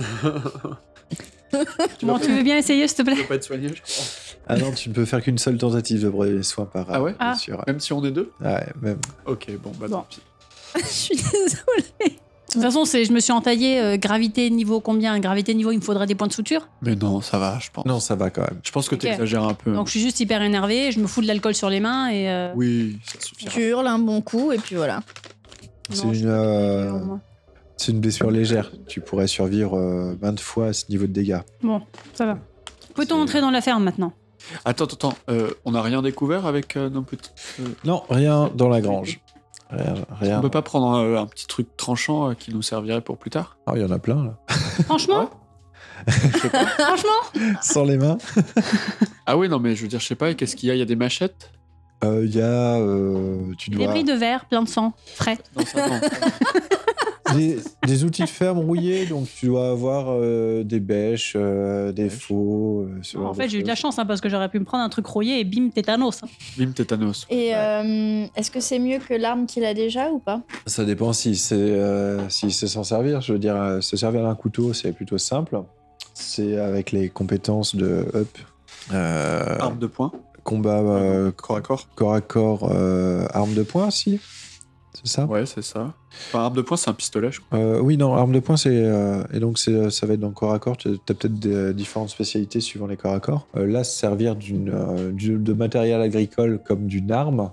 Tu Bon, vas tu pas- veux bien essayer, s'il te tu plaît? veux pas être soigné, je crois. Ah non, tu ne peux faire qu'une seule tentative de premiers soins par Ah ouais bien Ah. sûr. Même si on est deux? Ouais, même. Ok, bon, bah Bon. tant pis. Je suis désolée. De toute façon, c'est, je me suis entaillé euh, gravité niveau combien? Gravité niveau, il me faudrait des points de suture. Mais non, ça va, je pense. Non, ça va quand même. Je pense que Ok. t'exagères un peu. Donc je suis juste hyper énervée, je me fous de l'alcool sur les mains et. euh, Oui, ça suffira. Tu hurles un bon coup et puis voilà. C'est non, je une, suis pas euh, dégueu, au moins. C'est une blessure légère. Tu pourrais survivre euh, maintes fois à ce niveau de dégâts. Bon, ça va. Peut-on C'est- entrer dans la ferme maintenant? Attends, attends, attends. Euh, on n'a rien découvert avec euh, nos petites. euh, Non, rien dans la grange. Rien. rien. On peut pas prendre un, un petit truc tranchant euh, qui nous servirait pour plus tard? Ah, il y en a plein là. Franchement? Je sais pas. Franchement? Sans les mains. Ah oui, non, mais je veux dire, je sais pas, qu'est-ce qu'il y a? Il y a des machettes? Euh, Il y a. euh, tu Des dois. débris de verre plein de sang, frais. Non, ça, non. Des, des outils de ferme rouillés, donc tu dois avoir euh, des bêches, euh, des Bêches. faux. euh, ce En genre fait, j'ai eu de la choses. chance hein, parce que j'aurais pu me prendre un truc rouillé et bim, tétanos. hein. Bim, tétanos. Et euh, est-ce que c'est mieux que l'arme qu'il a déjà ou pas? Ça dépend si c'est euh, si c'est s'en servir. Je veux dire, euh, se servir d'un couteau, c'est plutôt simple. C'est avec les compétences de Up. Euh, Arme de poing. combat euh, Corps à corps. corps à corps, euh, arme de poing, si. C'est ça Ouais, c'est ça. Enfin, arme de poing, c'est un pistolet, je crois. Euh, Oui, non, arme de poing, c'est. euh, et donc, c'est, ça va être dans le corps à corps. Tu as peut-être des, euh, différentes spécialités suivant les corps à corps. Euh, là, se servir d'une, euh, du- de matériel agricole comme d'une arme.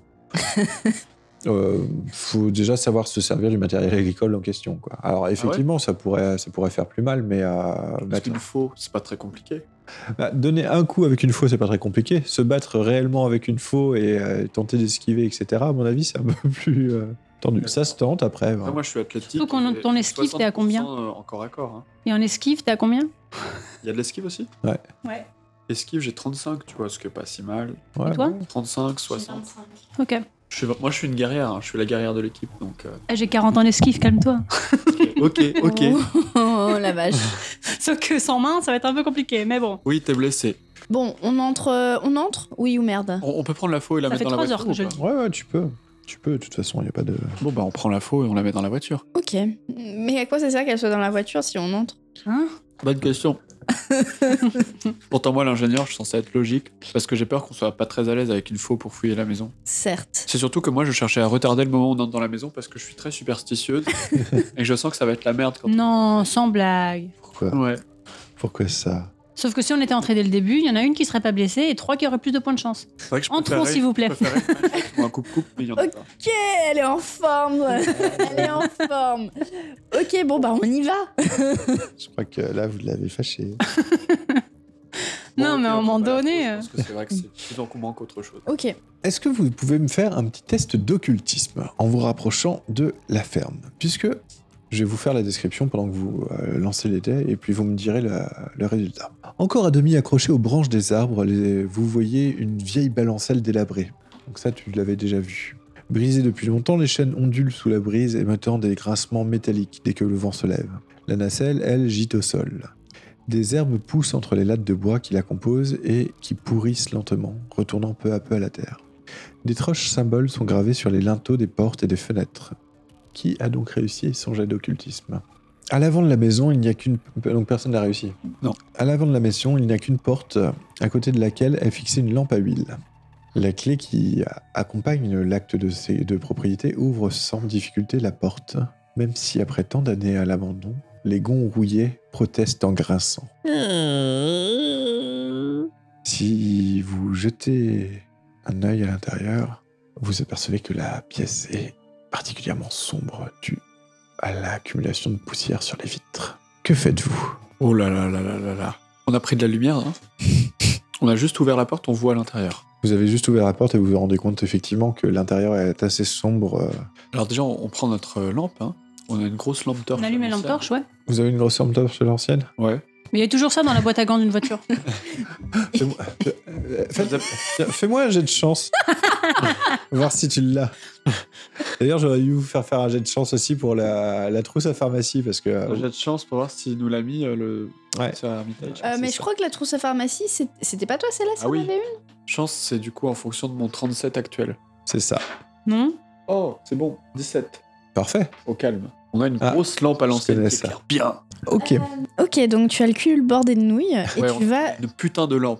Euh, faut déjà savoir se servir du matériel agricole en question, quoi. Alors effectivement, ça pourrait, ça pourrait faire plus mal, mais euh, Parce mettre- qu'une faux, c'est pas très compliqué. bah, donner un coup avec une faux, c'est pas très compliqué. Se battre réellement avec une faux et euh, tenter d'esquiver, et cetera. À mon avis, c'est un peu plus euh, tendu. Ça se tente après. Après, ouais. moi, je suis athlétique. Surtout qu'en- et ton esquive, t'es à combien soixante pour cent En corps à corps. hein. Et en esquive, t'es à combien? Il y a de l'esquive aussi? Ouais. Esquive, j'ai trente-cinq, tu vois, ce qui est pas si mal. Ouais. Et toi? trente-cinq, soixante. Ok. Je suis, moi, je suis une guerrière, hein. Je suis la guerrière de l'équipe, donc. euh, Ah, j'ai quarante ans d'esquive, calme-toi. Ok, ok. Oh, oh, la vache. Sauf que sans main, ça va être un peu compliqué, mais bon. Oui, t'es blessé. Bon, on entre, euh, on entre? Oui ou merde? On, on peut prendre la faux et la Ça mettre fait dans la trois voiture. heures que ou je le pas dis. Ouais, ouais, tu peux. Tu peux, de toute façon, il n'y a pas de. Bon, bah, on prend la faux et on la met dans la voiture. Ok. Mais à quoi ça sert qu'elle soit dans la voiture si on entre? Hein? Bonne question. Pourtant, moi, l'ingénieur, je suis censé être logique parce que j'ai peur qu'on soit pas très à l'aise avec une faux pour fouiller la maison. Certes. C'est surtout que moi, je cherchais à retarder le moment où on entre dans la maison parce que je suis très superstitieuse et que je sens que ça va être la merde quand Non, sans blague. Pourquoi Ouais. Pourquoi ça Sauf que si on était entré dès le début, il y en a une qui serait pas blessée et trois qui auraient plus de points de chance. C'est vrai que je Entrons, préférais- s'il vous plaît. je préférais ou un coupe-coupe, mais il y en a Ok. pas. Elle est en forme. Elle est en forme. Ok, bon, bah, on y va. Je crois que là, vous l'avez fâché. Non, ok, mais à un on moment va la donné, pause, euh. parce que c'est vrai que c'est plus encombrant qu'autre chose. Ok. Est-ce que vous pouvez me faire un petit test d'occultisme en vous rapprochant de la ferme? Puisque je vais vous faire la description pendant que vous euh, lancez les dés et puis vous me direz le, le résultat. Encore à demi accroché aux branches des arbres, les- vous voyez une vieille balancelle délabrée. Donc ça, tu l'avais déjà vu. Brisée depuis longtemps, les chaînes ondulent sous la brise émettant des grincements métalliques dès que le vent se lève. La nacelle, elle, gît au sol. Des herbes poussent entre les lattes de bois qui la composent et qui pourrissent lentement, retournant peu à peu à la terre. Des troches symboles sont gravées sur les linteaux des portes et des fenêtres. Qui a donc réussi son jet d'occultisme? À l'avant de la maison, il n'y a qu'une... Donc personne n'a réussi. Non. À l'avant de la maison, il n'y a qu'une porte à côté de laquelle est fixée une lampe à huile. La clé qui accompagne l'acte de, ces- de propriété ouvre sans difficulté la porte, même si après tant d'années à l'abandon, les gonds rouillés protestent en grinçant. Si vous jetez un œil à l'intérieur, vous apercevez que la pièce est particulièrement sombre due à l'accumulation de poussière sur les vitres. Que faites-vous? Oh là là là là là là. On a pris de la lumière, hein. On a juste ouvert la porte, on voit à l'intérieur. Vous avez juste ouvert la porte et vous vous rendez compte effectivement que l'intérieur est assez sombre. euh. Alors déjà, on on prend notre euh, lampe, hein. On a une grosse lampe torche. On allume la lampe ancienne. torche, ouais. Vous avez une grosse lampe torche de l'ancienne? Ouais. Mais il y a toujours ça dans la boîte à gants d'une voiture. Fais-moi euh, faites- Fais-moi un jet de chance. Voir si tu l'as. D'ailleurs, j'aurais dû vous faire faire un jet de chance aussi pour la, la trousse à pharmacie parce que. euh, J'ai de chance pour voir s'il nous l'a mis euh, le. Ouais. sur Hermitage. Euh, c'est mais ça. je crois que la trousse à pharmacie, c'est- c'était pas toi celle-là, ça Ah oui. en avait une? Chance, c'est du coup en fonction de mon trente-sept actuel. C'est ça. Non? Oh, c'est bon, dix-sept. Parfait. Au calme. On a une Ah, grosse lampe à l'ancienne connais qui ça. éclaire bien. Ok. Ok, donc tu as le cul bordé de nouilles et Ouais, tu on- vas... Une putain de lampe.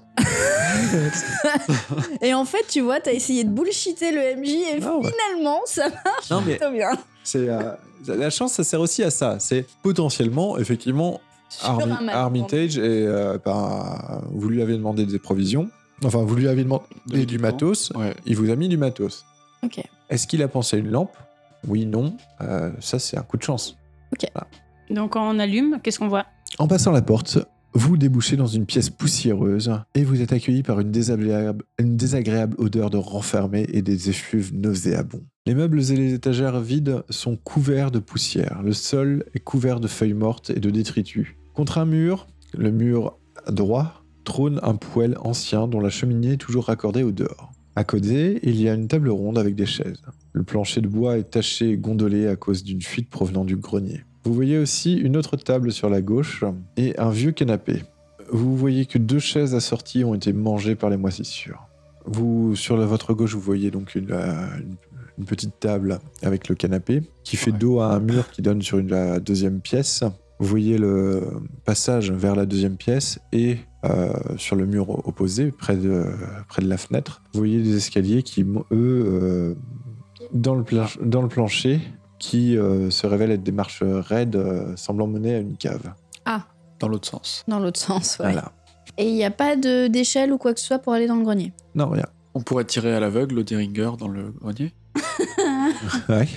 Et en fait, tu vois, t'as essayé de bullshiter le M J et Non, bah. finalement, ça marche Non, mais plutôt bien. c'est, euh, la chance, ça sert aussi à ça. C'est potentiellement, effectivement, Sur Armi- un malentendu. Armitage, et, euh, ben, vous lui avez demandé des provisions. Enfin, vous lui avez demandé De du matos. Ouais. Il vous a mis du matos. Ok. Est-ce qu'il a pensé à une lampe? Oui, non. Euh, ça, c'est un coup de chance. Donc quand on allume, qu'est-ce qu'on voit? En passant la porte, vous débouchez dans une pièce poussiéreuse et vous êtes accueilli par une désagréable, une désagréable odeur de renfermé et des effluves nauséabonds. Les meubles et les étagères vides sont couverts de poussière. Le sol est couvert de feuilles mortes et de détritus. Contre un mur, le mur droit, trône un poêle ancien dont la cheminée est toujours raccordée au dehors. À côté, il y a une table ronde avec des chaises. Le plancher de bois est taché et gondolé à cause d'une fuite provenant du grenier. Vous voyez aussi une autre table sur la gauche et un vieux canapé. Vous voyez que deux chaises assorties ont été mangées par les moisissures. Vous, sur la, votre gauche, vous voyez donc une, euh, une, une petite table avec le canapé qui fait Ouais. dos à un mur qui donne sur une, la deuxième pièce. Vous voyez le passage vers la deuxième pièce et euh, sur le mur opposé, près de, près de la fenêtre, vous voyez des escaliers qui, eux, euh, dans, le planche- dans le plancher, qui euh, se révèlent être des marches raides euh, semblant mener à une cave. Dans l'autre sens. Dans l'autre sens, ouais. Voilà. Et il n'y a pas de- d'échelle ou quoi que ce soit pour aller dans le grenier. Non, rien. On pourrait tirer à l'aveugle le Deringer dans le grenier. Ouais.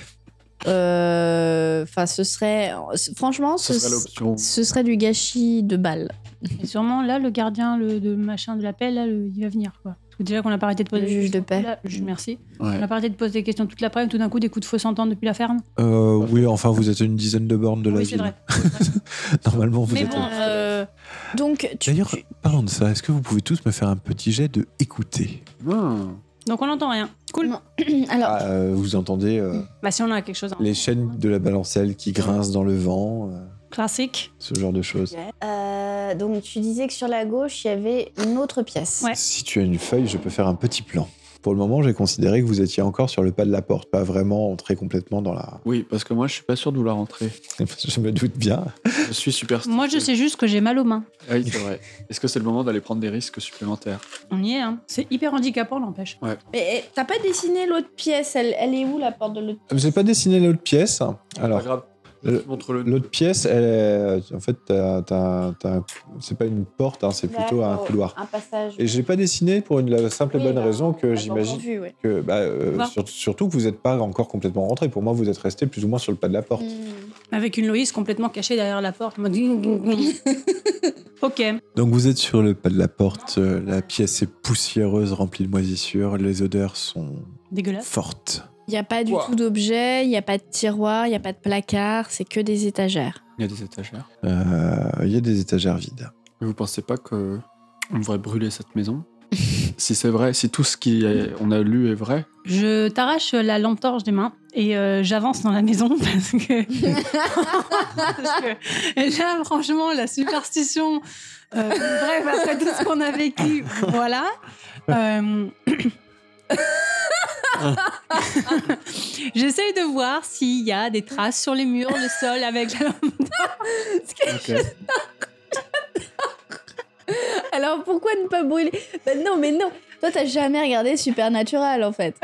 Euh, Enfin, ce serait... Franchement, Ce ce, serait l'option. ce serait du gâchis de balles. Et sûrement là, le gardien le, de machin de la paix, là, le- il va venir, quoi. Parce que déjà qu'on a pas arrêté de poser Le des juge de questions paix. toute la- le juge, merci. On Ouais. a pas arrêté de poser des questions toute l'après-midi, tout d'un coup, des coups de feu s'entendent depuis la ferme. Euh, oui, enfin, vous êtes à une dizaine de bornes de la Oui, c'est ville. vrai. Normalement, vous Mais êtes. bon, euh, Donc, tu... D'ailleurs, tu- parlons de ça, est-ce que vous pouvez tous me faire un petit jet de écouter? Hmm. donc on n'entend rien. Cool. Non. Alors, Ah, euh, vous entendez euh, Bah si on a quelque chose. hein. les chaînes de la balancelle qui grincent dans le vent, euh, Classique. ce genre de choses. euh, donc tu disais que sur la gauche, il y avait une autre pièce. Ouais. Si tu as une feuille, je peux faire un petit plan. Pour le moment, j'ai considéré que vous étiez encore sur le pas de la porte, pas vraiment entré complètement dans la... Oui, parce que moi, je suis pas sûr de vouloir rentrer. Je me doute bien. Je suis super. Moi, je sais juste que j'ai mal aux mains. Ah oui, c'est vrai. Est-ce que c'est le moment d'aller prendre des risques supplémentaires? On y est, hein. C'est hyper handicapant, n'empêche. Mais eh, t'as pas dessiné l'autre pièce, elle, elle est où la porte de l'autre? J'ai pas dessiné l'autre pièce. Pas Alors, grave. Le- Montre le. L'autre pièce, elle est- en fait, t'as- t'as- t'as- c'est pas une porte, hein, c'est plutôt un couloir. Un passage. Et je l'ai pas dessiné pour une la simple et Oui, bonne bah, raison on que l'a pas j'imagine encore vu, ouais. que, bah, euh, Va. sur- surtout que vous n'êtes pas encore complètement rentré. Pour moi, vous êtes resté plus ou moins sur le pas de la porte. Hmm. Avec une Loïs complètement cachée derrière la porte. en mode Ok. Donc vous êtes sur le pas de la porte. euh, La pièce est poussiéreuse, remplie de moisissures. Les odeurs sont Dégueulasse. fortes. Il n'y a pas du Quoi tout d'objets, il n'y a pas de tiroir, il n'y a pas de placard, c'est que des étagères. Il y a des étagères. Euh, Il y a des étagères vides. Mais vous pensez pas que on devrait brûler cette maison? Si c'est vrai, si tout ce qu'on a lu est vrai, Je t'arrache la lampe torche des mains et euh, j'avance dans la maison parce que... parce que là, franchement, la superstition, euh, bref, après tout ce qu'on a vécu, voilà. Euh, J'essaye de voir s'il y a des traces sur les murs, le sol avec la lampe torche. ok. Alors pourquoi ne pas brûler? Bah non, mais non. Toi, t'as jamais regardé Supernatural, en fait.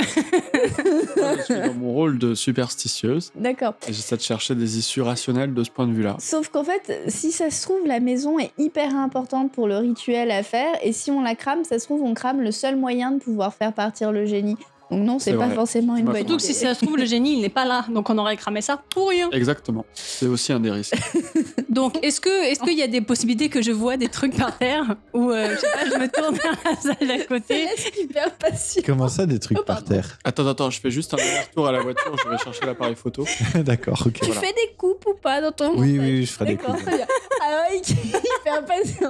Je suis dans mon rôle de superstitieuse D'accord. et j'essaie de chercher des issues rationnelles de ce point de vue-là. Sauf qu'en fait, si ça se trouve, la maison est hyper importante pour le rituel à faire, et si on la crame, ça se trouve, on crame le seul moyen de pouvoir faire partir le génie. Donc non, c'est C'est pas vrai. forcément une m'as bonne convaincu. Surtout que idée. si ça se trouve, le génie, il n'est pas là. Donc on aurait cramé ça pour rien. Exactement. C'est aussi un des risques. Donc, est-ce que est-ce qu'il y a des possibilités que je vois des trucs par terre ou euh, je sais pas, je me tourne vers la salle d'à côté. C'est hyper patient. Comment ça, des trucs Oh, par pardon. terre? Attends, attends, je fais juste un retour à la voiture, je vais chercher l'appareil photo. D'accord, ok. Tu Voilà. fais des coupes ou pas dans ton Oui, montage? oui, je ferai des D'accord, coups. très bien. Alors, il est hyper patient.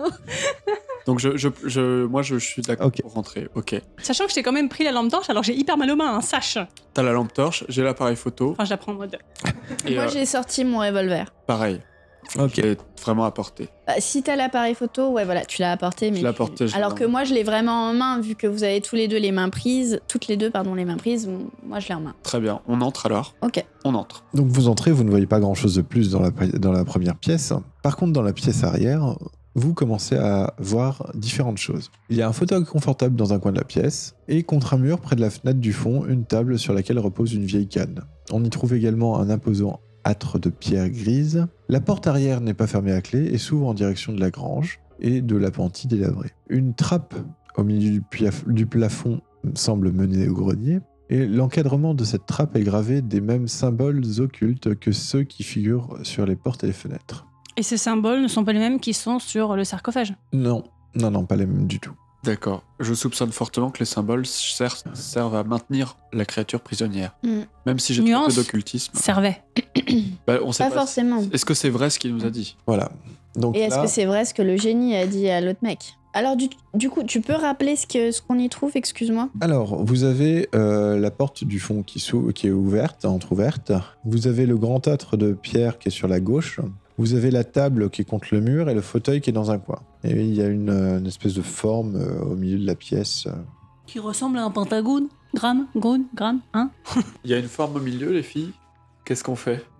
Donc je, je, je- moi je suis d'accord Ok. pour rentrer. Ok. Sachant que je t'ai quand même pris la lampe torche alors j'ai hyper mal aux mains, hein, sache. T'as la lampe torche, j'ai l'appareil photo. Enfin, je la prends en mode. Et Moi, euh, j'ai sorti mon revolver. pareil. Ok. Je l'ai vraiment apporté. Bah, si t'as l'appareil photo, ouais, voilà, tu l'as apporté. Mais Je l'ai tu- apporté, je l'ai Alors que en main. moi, je l'ai vraiment en main, vu que vous avez tous les deux les mains prises, toutes les deux, pardon, les mains prises. Moi, je l'ai en main. Très bien. On entre alors. Ok. On entre. Donc vous entrez, vous ne voyez pas grand-chose de plus dans la, dans la première pièce. Par contre, dans la pièce arrière, vous commencez à voir différentes choses. Il y a un fauteuil confortable dans un coin de la pièce, et contre un mur près de la fenêtre du fond, une table sur laquelle repose une vieille canne. On y trouve également un imposant âtre de pierre grise. La porte arrière n'est pas fermée à clé et s'ouvre en direction de la grange et de l'appentis délabré. Une trappe au milieu du, piaf- du plafond semble mener au grenier, et l'encadrement de cette trappe est gravé des mêmes symboles occultes que ceux qui figurent sur les portes et les fenêtres. Et ces symboles ne sont pas les mêmes qui sont sur le sarcophage. Non, non, non, pas les mêmes du tout. D'accord. Je soupçonne fortement que les symboles ser- servent à maintenir la créature prisonnière. Mm. Même si j'ai trop Nuance. peu d'occultisme. Servait. Bah, on sait Pas pas. forcément. Est-ce que c'est vrai ce qu'il nous a dit? Voilà. Donc Et est-ce là, que c'est vrai ce que le génie a dit à l'autre mec? Alors, du, du coup, tu peux rappeler ce que ce qu'on y trouve, excuse-moi? alors, vous avez euh, la porte du fond qui, s'ou- qui est ouverte, entrouverte. Vous avez le grand âtre de pierre qui est sur la gauche. Vous avez la table qui est contre le mur et le fauteuil qui est dans un coin. Et il y a une, euh, une espèce de forme euh, au milieu de la pièce. Qui ressemble à un pentagone. Gramme, gone, gramme, hein. Il y a une forme au milieu, les filles. Qu'est-ce qu'on fait?